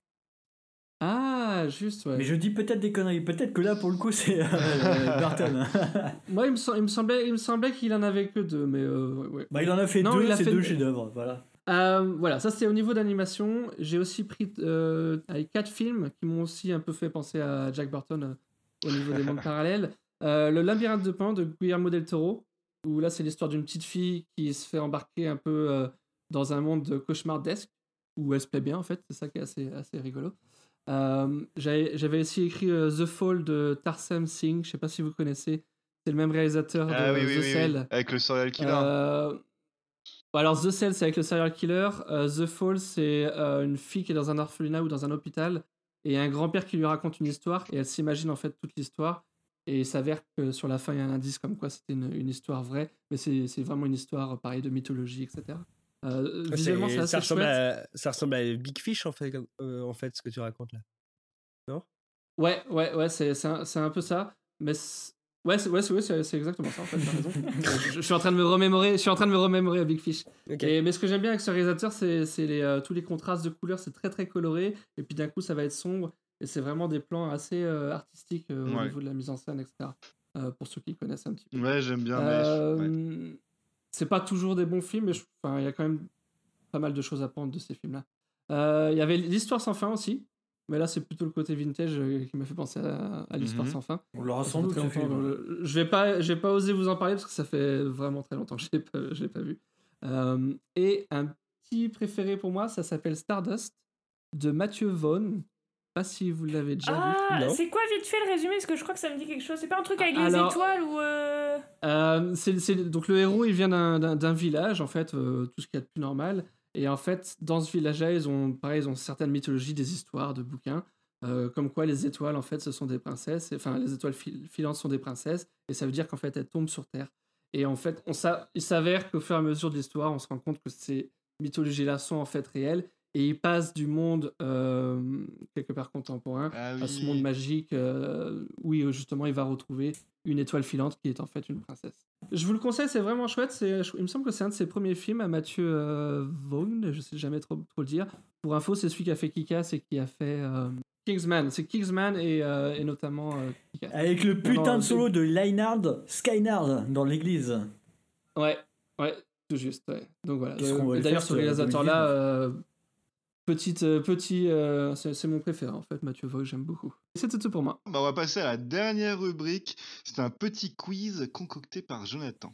Ah, juste, ouais. Mais je dis peut-être des conneries. Peut-être que là, pour le coup, c'est euh, euh, Burton. Moi, il me, sem- il me semblait, il me semblait qu'il en avait que deux, mais euh, ouais, ouais. Bah, il en a fait Non, deux, il a c'est fait- deux chefs-d'œuvre, voilà. Euh, voilà, ça c'était au niveau d'animation. J'ai aussi pris euh, avec quatre films qui m'ont aussi un peu fait penser à Jack Burton euh, au niveau des mondes parallèles. Euh, le Labyrinthe de Pan de Guillermo del Toro, où là c'est l'histoire d'une petite fille qui se fait embarquer un peu euh, dans un monde cauchemardesque, où elle se plaît bien en fait, c'est ça qui est assez, assez rigolo. Euh, j'avais, j'avais aussi écrit euh, The Fall de Tarsem Singh, je sais pas si vous connaissez, c'est le même réalisateur de Ah oui, oui, The oui, Cell. oui. Avec le serial killer. Euh, Bon, alors The Cell, c'est avec le serial killer. Euh, The Fall, c'est euh, une fille qui est dans un orphelinat ou dans un hôpital et un grand-père qui lui raconte une histoire et elle s'imagine en fait toute l'histoire et il s'avère que sur la fin il y a un indice comme quoi c'était une, une histoire vraie, mais c'est, c'est vraiment une histoire pareil de mythologie, et cetera. Euh, visuellement, c'est, C'est- assez ça, ressemble chouette. à, ça ressemble à Big Fish en fait, comme- euh, en fait, ce que tu racontes là. Non Ouais, ouais, ouais, c'est, c'est, un, c'est un peu ça, mais c'est- ouais, c'est, ouais, c'est, ouais, c'est, c'est exactement ça en fait. T'as raison. je, je suis en train de me remémorer, je suis en train de me remémorer à Big Fish. Ok. Et, mais ce que j'aime bien avec ce réalisateur, c'est, c'est les, euh, tous les contrastes de couleurs, c'est très très coloré, et puis d'un coup ça va être sombre, et c'est vraiment des plans assez euh, artistiques euh, au Ouais. niveau de la mise en scène, et cetera. Euh, pour ceux qui connaissent un petit peu. Ouais, j'aime bien. mais- Euh, ouais. C'est pas toujours des bons films, mais je- enfin, il y a quand même pas mal de choses à prendre de ces films-là. Euh, Il y avait l'Histoire sans fin aussi, mais là c'est plutôt le côté vintage euh, qui m'a fait penser à, à l'Histoire Mhm. sans fin. On l'aura Ça sans fait doute, très ce longtemps, film. donc, euh, je vais pas, je vais pas osé vous en parler parce que ça fait vraiment très longtemps que je l'ai pas, je l'ai pas vu. Euh, et un petit préféré pour moi, ça s'appelle Stardust de Matthew Vaughn. Pas si vous l'avez déjà Ah, vu. Non. c'est quoi vite fait le résumé? Parce que je crois que ça me dit quelque chose. C'est pas un truc avec les Alors- étoiles ou. euh, Euh, c'est, c'est- donc le héros, il vient d'un, d'un, d'un village, en fait, euh, tout ce qu'il y a de plus normal. Et en fait, dans ce village-là, ils ont, pareil, ils ont certaines mythologies, des histoires, de bouquins, euh, comme quoi les étoiles, en fait, ce sont des princesses. Et- Enfin, les étoiles fil- filantes sont des princesses, et ça veut dire qu'en fait, elles tombent sur Terre. Et en fait, on s'a- il s'avère qu'au fur et à mesure de l'histoire, on se rend compte que ces mythologies-là sont en fait réelles. Et ils passent du monde euh, quelque part contemporain Ah à ce oui. monde magique euh, où il- justement il va retrouver une étoile filante qui est en fait une princesse. Je vous le conseille, c'est vraiment chouette. C'est, je- il me semble que c'est un de ses premiers films à Mathieu euh, Vaughn, je sais jamais trop, trop le dire. Pour info, c'est celui qui a fait Kick-Ass et qui a fait euh, Kingsman. C'est Kingsman et, euh, et notamment euh, Kick-Ass. Avec le Non, putain non, de solo de Leinard Skynard dans l'église. Ouais, ouais, tout juste. Ouais. Donc voilà. Qui seront Euh, au et d'ailleurs, Hellfest, ce euh, réalisateur-là, euh, petite, euh, petit, euh, c'est, c'est mon préféré en fait, Mathieu Vaughn, j'aime beaucoup. C'était tout pour moi. Bah, on va passer à la dernière rubrique. C'est un petit quiz concocté par Jonathan.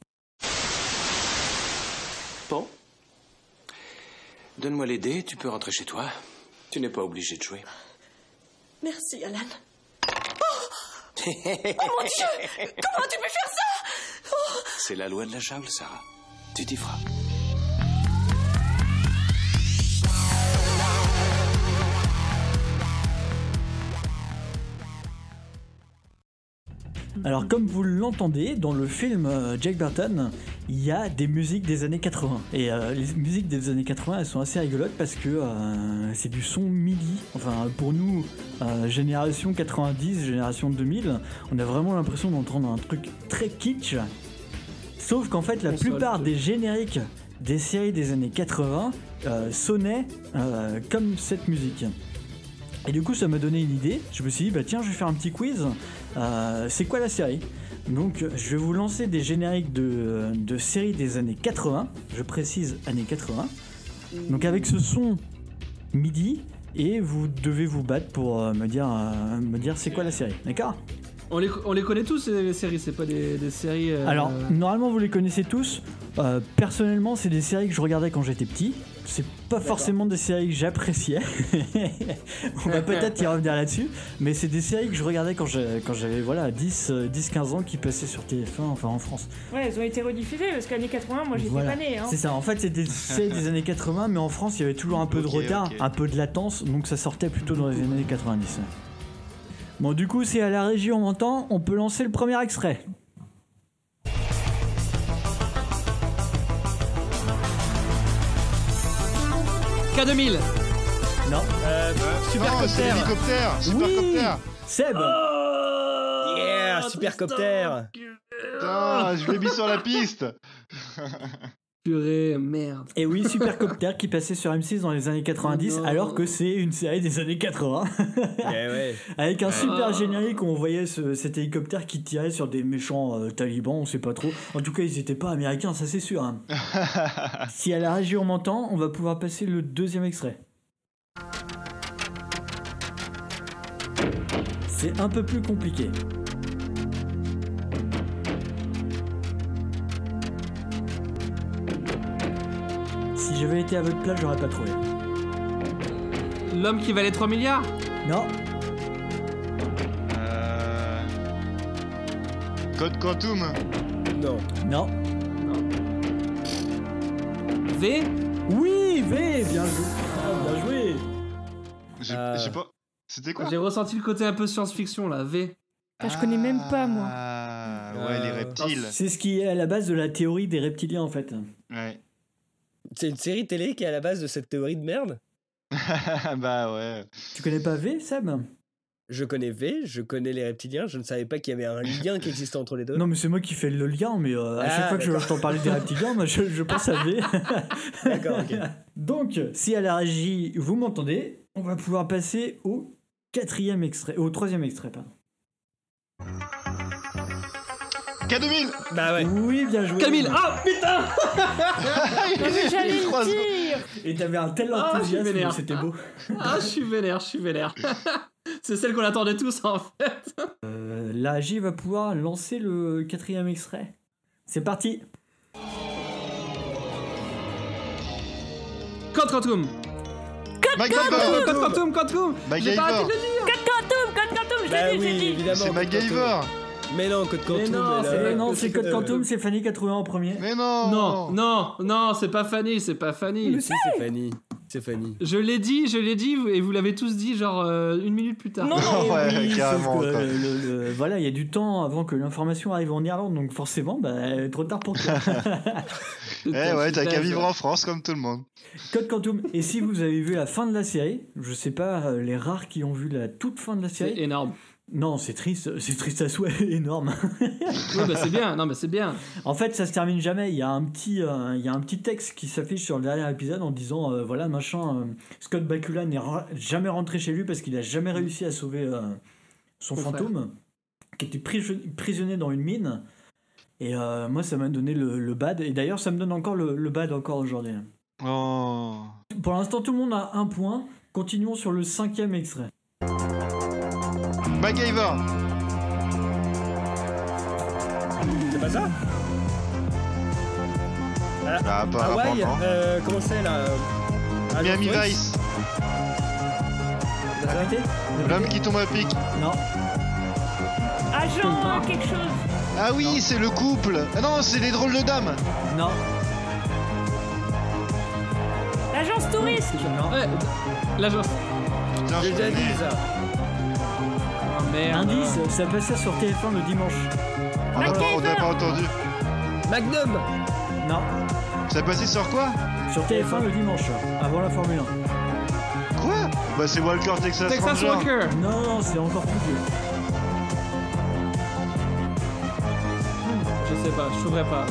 Bon. Donne-moi les dés, tu peux rentrer chez toi. Tu n'es pas obligé de jouer. Merci, Alan. Oh mon Dieu! Comment tu peux faire ça? Oh. C'est la loi de la jungle, Sarah. Tu t'y feras. Alors comme vous l'entendez, dans le film euh, Jack Burton, il y a des musiques des années quatre-vingts. Et euh, les musiques des années quatre-vingts, elles sont assez rigolotes parce que euh, c'est du son MIDI. Enfin pour nous, euh, génération quatre-vingt-dix, génération deux mille, on a vraiment l'impression d'entendre un truc très kitsch. Sauf qu'en fait la Console, plupart des génériques des séries des années quatre-vingts euh, sonnaient euh, comme cette musique. Et du coup ça m'a donné une idée, je me suis dit bah tiens je vais faire un petit quiz, euh, c'est quoi la série? Donc je vais vous lancer des génériques de, de séries des années quatre-vingts, je précise années quatre-vingts, donc avec ce son MIDI, et vous devez vous battre pour euh, me dire, euh, me dire c'est quoi la série, d'accord? On les, on les connaît tous les séries, c'est pas des, des séries... Euh... Alors normalement vous les connaissez tous, euh, personnellement c'est des séries que je regardais quand j'étais petit. C'est pas D'accord. forcément des séries que j'appréciais. On va peut-être y revenir là-dessus. Mais c'est des séries que je regardais quand j'avais, quand j'avais voilà, dix quinze ans qui passaient sur T F un, enfin en France. Ouais, elles ont été rediffusées parce qu'années quatre-vingts, moi j'étais voilà. pas née. Hein. C'est ça, en fait c'était des séries des années quatre-vingts, mais en France il y avait toujours un peu okay, de retard, okay. un peu de latence, donc ça sortait plutôt dans les années quatre-vingt-dix. Bon, du coup, c'est à la régie, on m'entend, on peut lancer le premier extrait. K deux mille. Non. Euh, Supercopter. Non, hélicoptère. Supercopter. Oui. Seb. Oh yeah, Supercopter. Putain, je l'ai mis sur la piste. Purée, merde. Et oui, Supercopter qui passait sur M six dans les années quatre-vingt-dix, oh alors que c'est une série des années quatre-vingts. Yeah, ouais. Avec un super générique où on voyait ce, cet hélicoptère qui tirait sur des méchants euh, talibans, on sait pas trop. En tout cas, ils étaient pas américains, ça c'est sûr. Hein. Si à la régie on m'entend, on va pouvoir passer le deuxième extrait. C'est un peu plus compliqué. Si j'avais été à votre place, j'aurais pas trouvé. L'homme qui valait trois milliards? Non. Euh... Code Quantum? Non. Non. Non. V? Oui, V, bien joué. Ah, bien joué. J'ai Euh... j'ai pas... C'était quoi? J'ai ressenti le côté un peu science-fiction là, V. Ah, je connais même pas moi. Ah ouais, les reptiles. C'est ce qui est à la base de la théorie des reptiliens en fait. Ouais. C'est une série télé qui est à la base de cette théorie de merde. Bah ouais. Tu connais pas V, Seb? Je connais V, je connais les reptiliens, je ne savais pas qu'il y avait un lien qui existait entre les deux. Non mais c'est moi qui fais le lien, mais euh, à ah, chaque fois que je t'entends parler des reptiliens, moi je, je pense à V. D'accord, ok. Donc, si à la régie vous m'entendez, on va pouvoir passer au quatrième extrait, au troisième extrait, pardon. K deux mille. Bah ouais. Oui, bien joué. K mille. Ah putain. J'allais le dire. Et t'avais un tel enthousiasme, ah, c'était beau. Ah, je suis vénère, je suis vénère. C'est celle qu'on attendait tous en fait. Euh, la régie va pouvoir lancer le quatrième extrait. C'est parti. Code Quantum. Code Quantum. Code Quantum. Code Quantum. J'ai pas arrêté de le dire. Code Quantum. Code Quantum. Je bah l'ai dit, oui, j'ai dit. évidemment. C'est MacGyver. Mais non, Code Quantum. Mais non, elle a- c'est, euh, non, c'est Code euh, Quantum, c'est Fanny qui a trouvé en premier. Mais non. Non, non, non, c'est pas Fanny, c'est pas Fanny. Mais si, c'est Fanny. C'est Fanny. Je l'ai dit, je l'ai dit, et vous l'avez tous dit genre euh, une minute plus tard. Non, non. Ouais, Oui, sauf carrément. que, quoi. le- le- le- voilà, il y a du temps avant que l'information arrive en Irlande, donc forcément, bah, trop tard pour toi. Eh ouais, t'as Putain, qu'à vivre ça. en France comme tout le monde. Code Quantum. Et si vous avez vu la fin de la série, je sais pas, euh, les rares qui ont vu la toute fin de la C'est série. énorme. Non, c'est triste, c'est triste à souhait, énorme. Oui, bah c'est bien, non, mais c'est bien. En fait, ça se termine jamais. Il y a un petit, euh, il y a un petit texte qui s'affiche sur le dernier épisode en disant, euh, voilà, machin, euh, Scott Bakula n'est ra- jamais rentré chez lui parce qu'il a jamais réussi à sauver euh, son Son fantôme, qui était pris- prisonnier dans une mine. Et euh, moi, ça m'a donné le, le bad. Et d'ailleurs, ça me donne encore le, le bad encore aujourd'hui. Oh. Pour l'instant, tout le monde a un point. Continuons sur le cinquième extrait. MacGyver. C'est pas ça? Ah, Bah, apparemment, Hawaï, non. euh, comment c'est là? euh, Miami Agent Vice. Force Répétez. L'homme qui tombe à pic. Non. Agent quelque chose. Ah oui, non. C'est le couple. Ah non, c'est les drôles de dames. Non. L'agence touriste. Non, ouais, l'agence. J'ai déjà dit ça. Oh, merde. Indice, ça passait sur T F un le dimanche. Ah, on n'a pas entendu. Magnum. Non. Ça passait sur quoi? Sur T F un le dimanche, avant la Formule un. Quoi? Bah c'est Walker Texas, Texas Ranger. Walker. Non, non, c'est encore plus vieux. Je sais pas, je trouverai pas.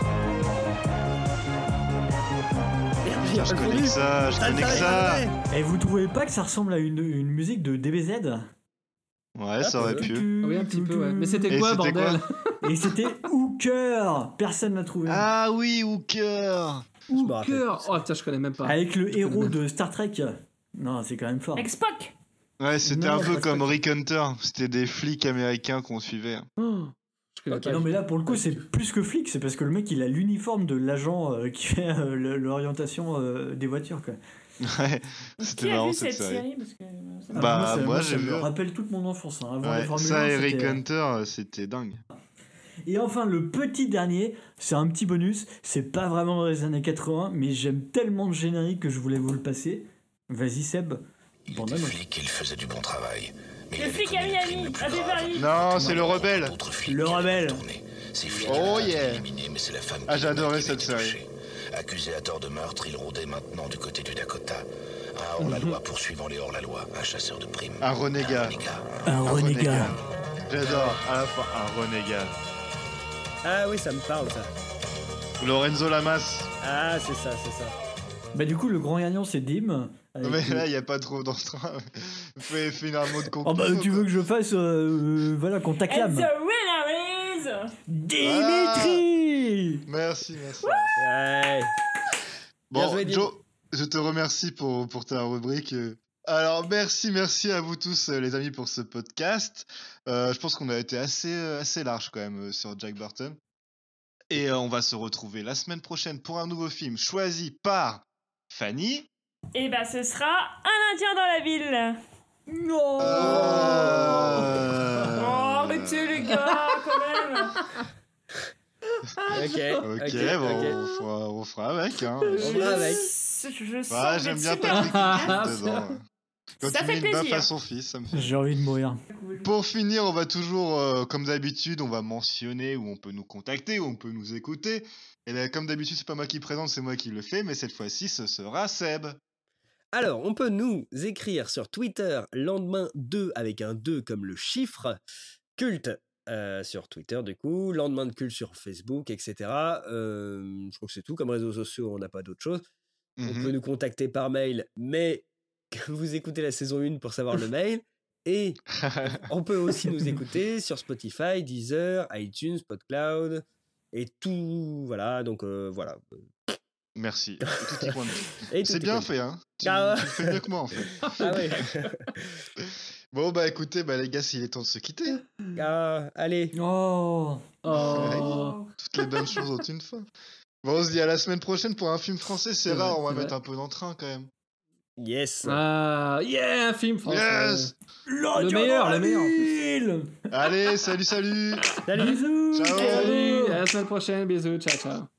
Putain, je connais que ça, je connais que ça. Et vous trouvez pas que ça ressemble à une, une musique de D B Z? Ouais, ça aurait pu. Oui, un petit peu, ouais. Mais c'était Et quoi, c'était bordel? Et c'était Hooker. Personne l'a trouvé. Ah oui, Hooker. Hooker. Oh, putain, je connais même pas. Avec le héros de Star Trek. Non, c'est quand même fort. Avec Spock. Ouais, c'était Non, un peu pas comme Spock. Rick Hunter. C'était des flics américains qu'on suivait. Oh, je connais Okay, pas. non mais là pour le coup c'est plus que flic, c'est parce que le mec il a l'uniforme de l'agent euh, qui fait euh, le- l'orientation euh, des voitures quoi. Ouais, c'était Qui a marrant vu cette cette série. série parce que ça m'a- Bah, ça, moi, ça j'ai me vu. rappelle toute mon enfance hein. Avant Ouais, les Formule ça un, et Rick c'était- Hunter, c'était dingue. Et enfin le petit dernier, c'est un petit bonus, c'est pas vraiment dans les années quatre-vingts, mais j'aime tellement le générique que je voulais vous le passer. Vas-y Seb. Il était flic et il faisait du bon travail. Mais Le flic à Miami, à Beverly. Non, c'est le rebelle. Le rebelle. Oh yeah. Mais c'est la femme Ah, qui j'adorais lui cette avait série. touché. Accusé à tort de meurtre, il rôdait maintenant du côté du Dakota. Un hors-la-loi poursuivant les hors-la-loi, un chasseur de primes. Un renégat. Un renégat. J'adore, à la fin, un renégat. Ah oui, ça me parle ça. Lorenzo Lamas. Ah, c'est ça, c'est ça. Bah du coup le grand gagnant c'est Dim. Non mais là, il n'y a pas trop d'entrain. Fais, fais un mot de Oh conclusion. bah tu veux que je fasse euh, euh, voilà qu'on And t'acclame. the winner is Dimitri. Merci, merci. Ouais. Bien Bon, joué, Dim. Joe, je te remercie pour, pour ta rubrique. Alors, merci, merci à vous tous, euh, les amis, pour ce podcast. Euh, je pense qu'on a été assez, euh, assez large quand même euh, sur Jack Burton. Et euh, on va se retrouver la semaine prochaine pour un nouveau film choisi par Fanny. Et bah ce sera Un Indien dans la ville. Non. Euh... Oh arrêtez les gars quand même. Ok. Ok, ok, bon, ok. On, fera, on fera avec. Hein. On fera avec. Je, je sens Ouais, que j'aime bien c'est super. Patrick dedans. Quand Ça il fait met une baffe plaisir. à son fils, ça me fait. J'ai envie de mourir. Pour finir, on va toujours, euh, comme d'habitude, on va mentionner où on peut nous contacter, où on peut nous écouter. Et là, comme d'habitude, c'est pas moi qui présente, c'est moi qui le fais, mais cette fois-ci, ce sera Seb. Alors, on peut nous écrire sur Twitter lendemain deux avec un deux comme le chiffre, culte euh, sur Twitter du coup, lendemain de culte sur Facebook, et cetera. Euh, je crois que c'est tout. Comme réseaux sociaux, on n'a pas d'autre chose. Mhm. On peut nous contacter par mail, mais vous écoutez la saison un pour savoir le mail. Et on peut aussi nous écouter sur Spotify, Deezer, iTunes, PodCloud et tout. Voilà, donc euh, voilà. Merci. Tout y point de vue. Et tout C'est y bien point de fait, vue. hein. Tu, Ah ouais. tu le fais mieux que moi, en fait. Ah ouais. Bon, bah écoutez, bah les gars, il est temps de se quitter. Ah, allez. Oh. Oh. Toutes les bonnes choses ont une fin. Bon, on se dit à la semaine prochaine pour un film français. C'est C'est rare, vrai, on va c'est mettre vrai. un peu d'entrain quand même. Yes. Ah, yeah, un film français. Yes. Le meilleur, le meilleur en plus. Allez, salut, salut. Salut. Bisous. Ciao. Salut, à la semaine prochaine, bisous, ciao, ciao.